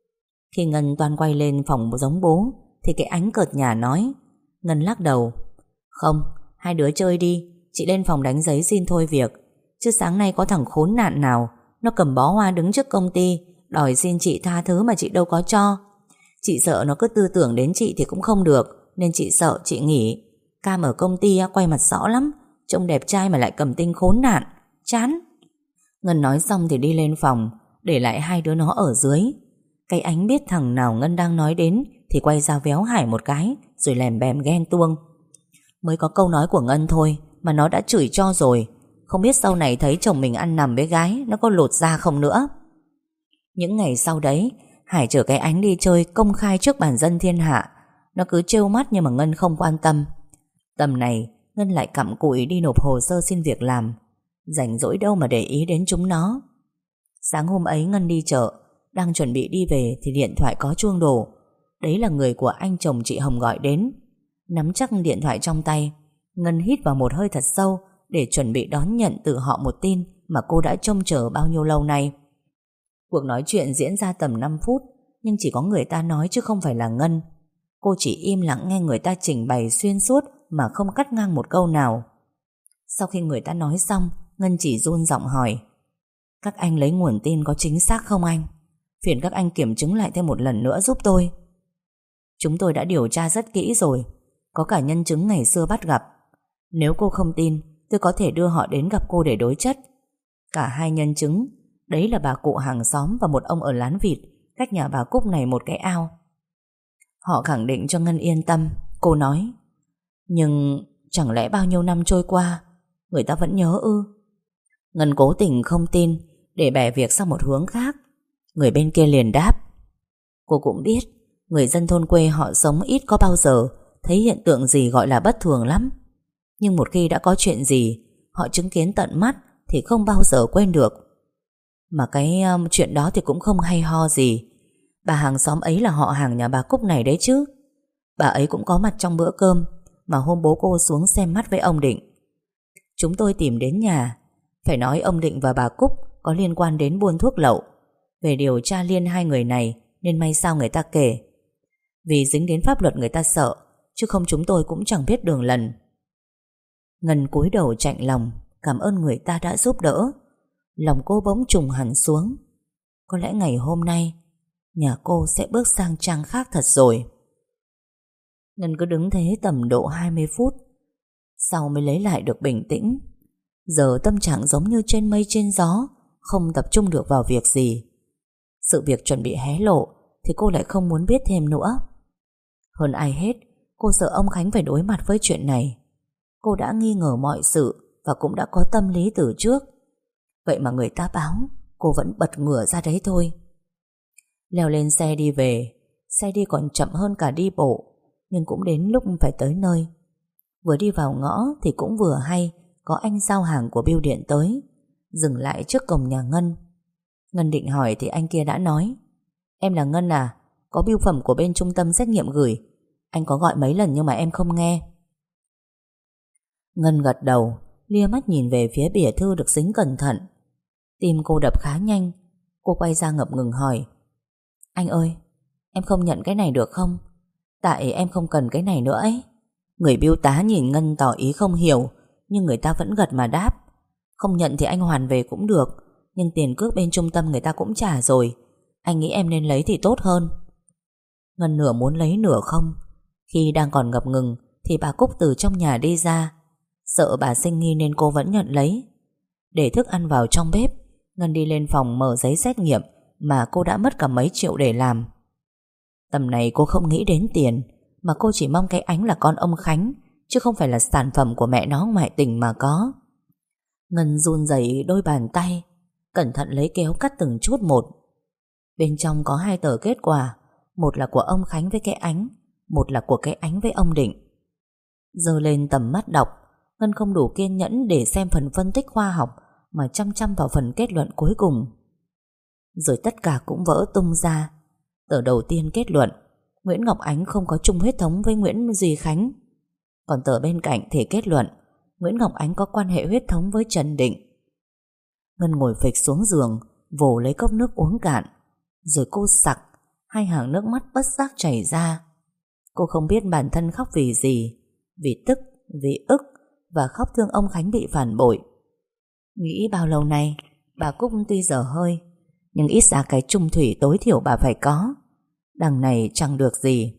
Khi Ngân toan quay lên phòng giống bố thì cái Ánh cợt nhả nói. Ngân lắc đầu: Không, hai đứa chơi đi, chị lên phòng đánh giấy xin thôi việc. Chứ sáng nay có thằng khốn nạn nào nó cầm bó hoa đứng trước công ty đòi xin chị tha thứ mà chị đâu có cho. Chị sợ nó cứ tư tưởng đến chị thì cũng không được, nên chị sợ chị nghỉ. Cam ở công ty quay mặt rõ lắm, trông đẹp trai mà lại cầm tinh khốn nạn, chán. Ngân nói xong thì đi lên phòng, để lại hai đứa nó ở dưới. Cái Ánh biết thằng nào Ngân đang nói đến thì quay ra véo Hải một cái, rồi lèm bèm ghen tuông. Mới có câu nói của Ngân thôi mà nó đã chửi cho rồi. Không biết sau này thấy chồng mình ăn nằm với gái nó có lột da không nữa. Những ngày sau đấy, Hải chở cái Ánh đi chơi công khai trước bản dân thiên hạ. Nó cứ trêu mắt nhưng mà Ngân không quan tâm. Tầm này Ngân lại cặm cụi đi nộp hồ sơ xin việc làm, rảnh rỗi đâu mà để ý đến chúng nó. Sáng hôm ấy Ngân đi chợ, đang chuẩn bị đi về thì điện thoại có chuông đổ. Đấy là người của anh chồng chị Hồng gọi đến. Nắm chắc điện thoại trong tay, Ngân hít vào một hơi thật sâu để chuẩn bị đón nhận từ họ một tin mà cô đã trông chờ bao nhiêu lâu nay. Cuộc nói chuyện diễn ra tầm năm phút, nhưng chỉ có người ta nói chứ không phải là Ngân. Cô chỉ im lặng nghe người ta trình bày xuyên suốt mà không cắt ngang một câu nào. Sau khi người ta nói xong, Ngân chỉ run giọng hỏi: các anh lấy nguồn tin có chính xác không anh? Phiền các anh kiểm chứng lại thêm một lần nữa giúp tôi. Chúng tôi đã điều tra rất kỹ rồi, có cả nhân chứng ngày xưa bắt gặp. Nếu cô không tin, tôi có thể đưa họ đến gặp cô để đối chất. Cả hai nhân chứng, đấy là bà cụ hàng xóm và một ông ở lán vịt cách nhà bà Cúc này một cái ao. Họ khẳng định cho Ngân yên tâm. Cô nói: nhưng chẳng lẽ bao nhiêu năm trôi qua người ta vẫn nhớ ư? Ngân cố tình không tin để bẻ việc sang một hướng khác. Người bên kia liền đáp: cô cũng biết người dân thôn quê họ sống ít có bao giờ thấy hiện tượng gì gọi là bất thường lắm. Nhưng một khi đã có chuyện gì họ chứng kiến tận mắt thì không bao giờ quên được. Mà cái um, chuyện đó thì cũng không hay ho gì. Bà hàng xóm ấy là họ hàng nhà bà Cúc này đấy chứ. Bà ấy cũng có mặt trong bữa cơm mà hôm bố cô xuống xem mắt với ông Định. Chúng tôi tìm đến nhà. Phải nói ông Định và bà Cúc có liên quan đến buôn thuốc lậu. Về điều tra liên hai người này nên may sao người ta kể. Vì dính đến pháp luật người ta sợ, chứ không chúng tôi cũng chẳng biết đường lần. Ngân cúi đầu chạnh lòng, cảm ơn người ta đã giúp đỡ. Lòng cô bỗng trùng hẳn xuống. Có lẽ ngày hôm nay nhà cô sẽ bước sang trang khác thật rồi. Ngân cứ đứng thế tầm độ hai mươi phút, sau mới lấy lại được bình tĩnh. Giờ tâm trạng giống như trên mây trên gió, không tập trung được vào việc gì. Sự việc chuẩn bị hé lộ thì cô lại không muốn biết thêm nữa. Hơn ai hết, cô sợ ông Khánh phải đối mặt với chuyện này. Cô đã nghi ngờ mọi sự và cũng đã có tâm lý từ trước. Vậy mà người ta báo, cô vẫn bật ngửa ra đấy thôi. Leo lên xe đi về. Xe đi còn chậm hơn cả đi bộ, nhưng cũng đến lúc phải tới nơi. Vừa đi vào ngõ thì cũng vừa hay có anh giao hàng của bưu điện tới, dừng lại trước cổng nhà Ngân. Ngân định hỏi thì anh kia đã nói: em là Ngân à? Có bưu phẩm của bên trung tâm xét nghiệm gửi. Anh có gọi mấy lần nhưng mà em không nghe. Ngân gật đầu, lia mắt nhìn về phía bìa thư được dính cẩn thận. Tim cô đập khá nhanh. Cô quay ra ngập ngừng hỏi: anh ơi, em không nhận cái này được không? Tại em không cần cái này nữa ấy. Người bưu tá nhìn Ngân tỏ ý không hiểu, nhưng người ta vẫn gật mà đáp: không nhận thì anh hoàn về cũng được, nhưng tiền cước bên trung tâm người ta cũng trả rồi. Anh nghĩ em nên lấy thì tốt hơn. Ngân nửa muốn lấy nửa không. Khi đang còn ngập ngừng thì bà Cúc từ trong nhà đi ra. Sợ bà sinh nghi nên cô vẫn nhận lấy. Để thức ăn vào trong bếp, Ngân đi lên phòng mở giấy xét nghiệm mà cô đã mất cả mấy triệu để làm. Tầm này cô không nghĩ đến tiền, mà cô chỉ mong cái Ánh là con ông Khánh, chứ không phải là sản phẩm của mẹ nó ngoại tình mà có. Ngân run rẩy đôi bàn tay, cẩn thận lấy kéo cắt từng chút một. Bên trong có hai tờ kết quả, một là của ông Khánh với cái Ánh, một là của cái Ánh với ông Định. Giơ lên tầm mắt đọc, Ngân không đủ kiên nhẫn để xem phần phân tích khoa học, mà chăm chăm vào phần kết luận cuối cùng. Rồi tất cả cũng vỡ tung ra. Tờ đầu tiên kết luận Nguyễn Ngọc Ánh không có chung huyết thống với Nguyễn Duy Khánh. Còn tờ bên cạnh thì kết luận Nguyễn Ngọc Ánh có quan hệ huyết thống với Trần Định. Ngân ngồi phịch xuống giường, vồ lấy cốc nước uống cạn. Rồi cô sặc, hai hàng nước mắt bất giác chảy ra. Cô không biết bản thân khóc vì gì, vì tức, vì ức, và khóc thương ông Khánh bị phản bội. Nghĩ bao lâu nay bà Cúc tuy dở hơi, nhưng ít ra cái trung thủy tối thiểu bà phải có. Đằng này chẳng được gì.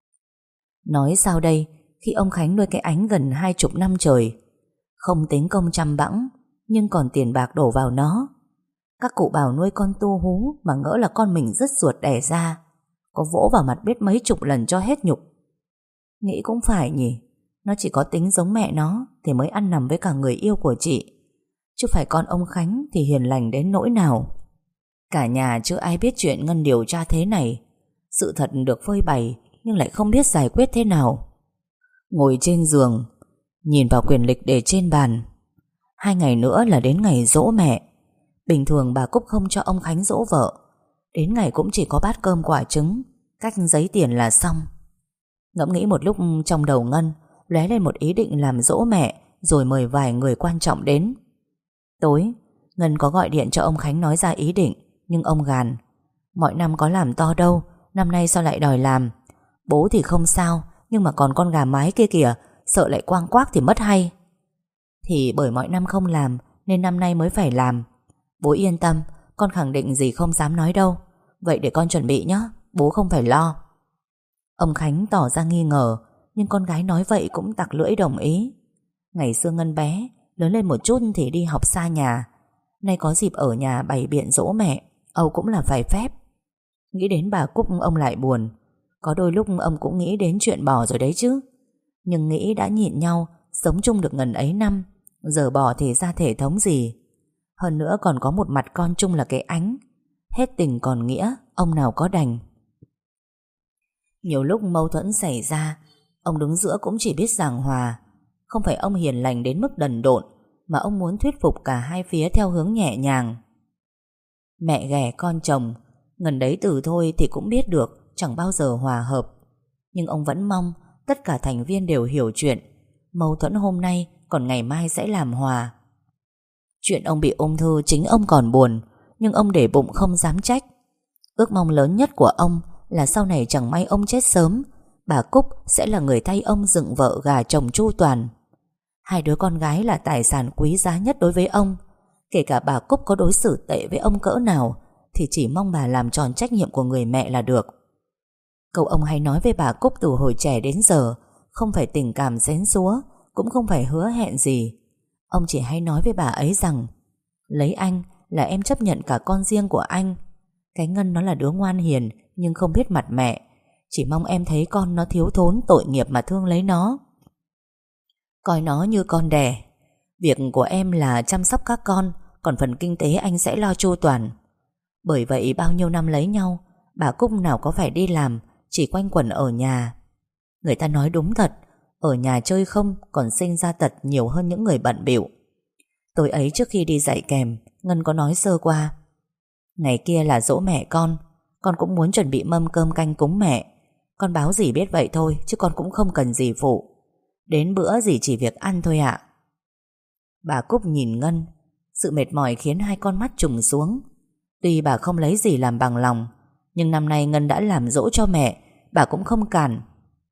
Nói sao đây khi ông Khánh nuôi cái Ánh gần hai chục năm trời, không tính công chăm bẵng, nhưng còn tiền bạc đổ vào nó. Các cụ bảo nuôi con tu hú mà ngỡ là con mình rứt ruột đẻ ra, có vỗ vào mặt biết mấy chục lần cho hết nhục. Nghĩ cũng phải nhỉ. Nó chỉ có tính giống mẹ nó thì mới ăn nằm với cả người yêu của chị, chứ phải con ông Khánh thì hiền lành đến nỗi nào. Cả nhà chưa ai biết chuyện Ngân điều tra thế này. Sự thật được phơi bày nhưng lại không biết giải quyết thế nào. Ngồi trên giường, nhìn vào quyển lịch để trên bàn. Hai ngày nữa là đến ngày giỗ mẹ. Bình thường bà Cúc không cho ông Khánh giỗ vợ. Đến ngày cũng chỉ có bát cơm quả trứng, cách giấy tiền là xong. Ngẫm nghĩ một lúc, trong đầu Ngân lóe lên một ý định làm giỗ mẹ, rồi mời vài người quan trọng đến. Tối, Ngân có gọi điện cho ông Khánh nói ra ý định, nhưng ông gàn. Mọi năm có làm to đâu, năm nay sao lại đòi làm? Bố thì không sao, nhưng mà còn con gà mái kia kìa, sợ lại quang quác thì mất hay. Thì bởi mọi năm không làm nên năm nay mới phải làm. Bố yên tâm, con khẳng định gì không dám nói đâu. Vậy để con chuẩn bị nhé, bố không phải lo. Ông Khánh tỏ ra nghi ngờ, nhưng con gái nói vậy cũng tặc lưỡi đồng ý. Ngày xưa Ngân bé, lớn lên một chút thì đi học xa nhà. Nay có dịp ở nhà bày biện giỗ mẹ, Âu cũng là phải phép. Nghĩ đến bà Cúc ông lại buồn. Có đôi lúc ông cũng nghĩ đến chuyện bỏ rồi đấy chứ. Nhưng nghĩ đã nhịn nhau, sống chung được ngần ấy năm, giờ bỏ thì ra thể thống gì. Hơn nữa còn có một mặt con chung là cái Ánh. Hết tình còn nghĩa, ông nào có đành. Nhiều lúc mâu thuẫn xảy ra, ông đứng giữa cũng chỉ biết giảng hòa. Không phải ông hiền lành đến mức đần độn, mà ông muốn thuyết phục cả hai phía theo hướng nhẹ nhàng. Mẹ ghẻ con chồng, ngần đấy từ thôi thì cũng biết được chẳng bao giờ hòa hợp. Nhưng ông vẫn mong tất cả thành viên đều hiểu chuyện. Mâu thuẫn hôm nay còn ngày mai sẽ làm hòa. Chuyện ông bị ung thư chính ông còn buồn, nhưng ông để bụng không dám trách. Ước mong lớn nhất của ông là sau này chẳng may ông chết sớm, bà Cúc sẽ là người thay ông dựng vợ gà chồng chu toàn. Hai đứa con gái là tài sản quý giá nhất đối với ông. Kể cả bà Cúc có đối xử tệ với ông cỡ nào thì chỉ mong bà làm tròn trách nhiệm của người mẹ là được. Câu ông hay nói với bà Cúc từ hồi trẻ đến giờ không phải tình cảm xén xúa, cũng không phải hứa hẹn gì. Ông chỉ hay nói với bà ấy rằng lấy anh là em chấp nhận cả con riêng của anh. Cái Ngân nó là đứa ngoan hiền nhưng không biết mặt mẹ. Chỉ mong em thấy con nó thiếu thốn tội nghiệp mà thương lấy nó, coi nó như con đẻ. Việc của em là chăm sóc các con, còn phần kinh tế anh sẽ lo chu toàn. Bởi vậy bao nhiêu năm lấy nhau, bà Cúc nào có phải đi làm, chỉ quanh quẩn ở nhà. Người ta nói đúng thật, ở nhà chơi không còn sinh ra tật nhiều hơn những người bận bịu. Tối ấy trước khi đi dạy kèm, Ngân có nói sơ qua. Ngày kia là giỗ mẹ con, con cũng muốn chuẩn bị mâm cơm canh cúng mẹ. Con báo dì biết vậy thôi, chứ con cũng không cần dì phụ. Đến bữa dì chỉ việc ăn thôi ạ. Bà Cúc nhìn Ngân, sự mệt mỏi khiến hai con mắt trùng xuống. Tuy bà không lấy gì làm bằng lòng, nhưng năm nay Ngân đã làm giỗ cho mẹ, bà cũng không cản.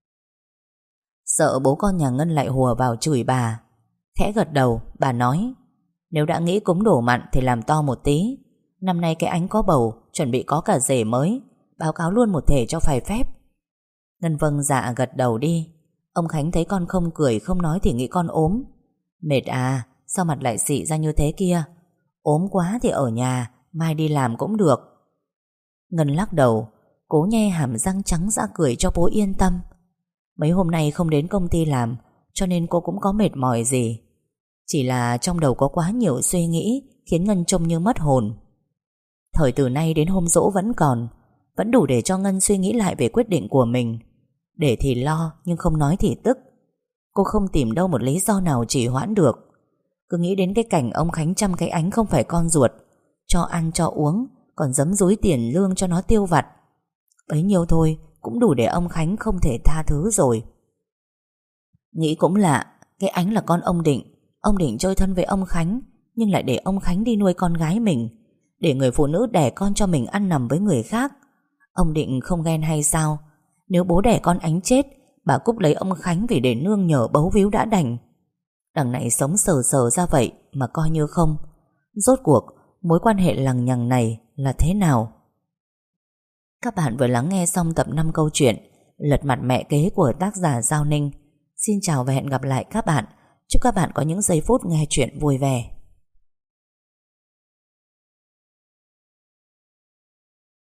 Sợ bố con nhà Ngân lại hùa vào chửi bà, khẽ gật đầu, bà nói: nếu đã nghĩ cúng đổ mặn thì làm to một tí. Năm nay cái Ánh có bầu, chuẩn bị có cả rể mới, báo cáo luôn một thể cho phải phép. Ngân vâng dạ gật đầu đi. Ông Khánh thấy con không cười không nói thì nghĩ con ốm. Mệt à, sao mặt lại xị ra như thế kia? Ốm quá thì ở nhà, mai đi làm cũng được. Ngân lắc đầu, cố nhe hàm răng trắng ra cười cho bố yên tâm. Mấy hôm nay không đến công ty làm, cho nên cô cũng có mệt mỏi gì. Chỉ là trong đầu có quá nhiều suy nghĩ, khiến Ngân trông như mất hồn. Thời từ nay đến hôm giỗ vẫn còn, vẫn đủ để cho Ngân suy nghĩ lại về quyết định của mình. Để thì lo, nhưng không nói thì tức. Cô không tìm đâu một lý do nào trì hoãn được. Cứ nghĩ đến cái cảnh ông Khánh chăm cái Ánh không phải con ruột, cho ăn cho uống, còn giấm dúi tiền lương cho nó tiêu vặt. Bấy nhiêu thôi cũng đủ để ông Khánh không thể tha thứ rồi. Nghĩ cũng lạ, cái Ánh là con ông Định. Ông Định chơi thân với ông Khánh, nhưng lại để ông Khánh đi nuôi con gái mình, để người phụ nữ đẻ con cho mình ăn nằm với người khác. Ông Định không ghen hay sao? Nếu bố đẻ con Ánh chết, bà Cúc lấy ông Khánh vì để nương nhờ bấu víu đã đành. Đằng này sống sờ sờ ra vậy mà coi như không. Rốt cuộc mối quan hệ lằng nhằng này là thế nào? Các bạn vừa lắng nghe xong tập năm câu chuyện Lật mặt mẹ kế của tác giả Giao Ninh. Xin chào và hẹn gặp lại các bạn. Chúc các bạn có những giây phút nghe chuyện vui vẻ.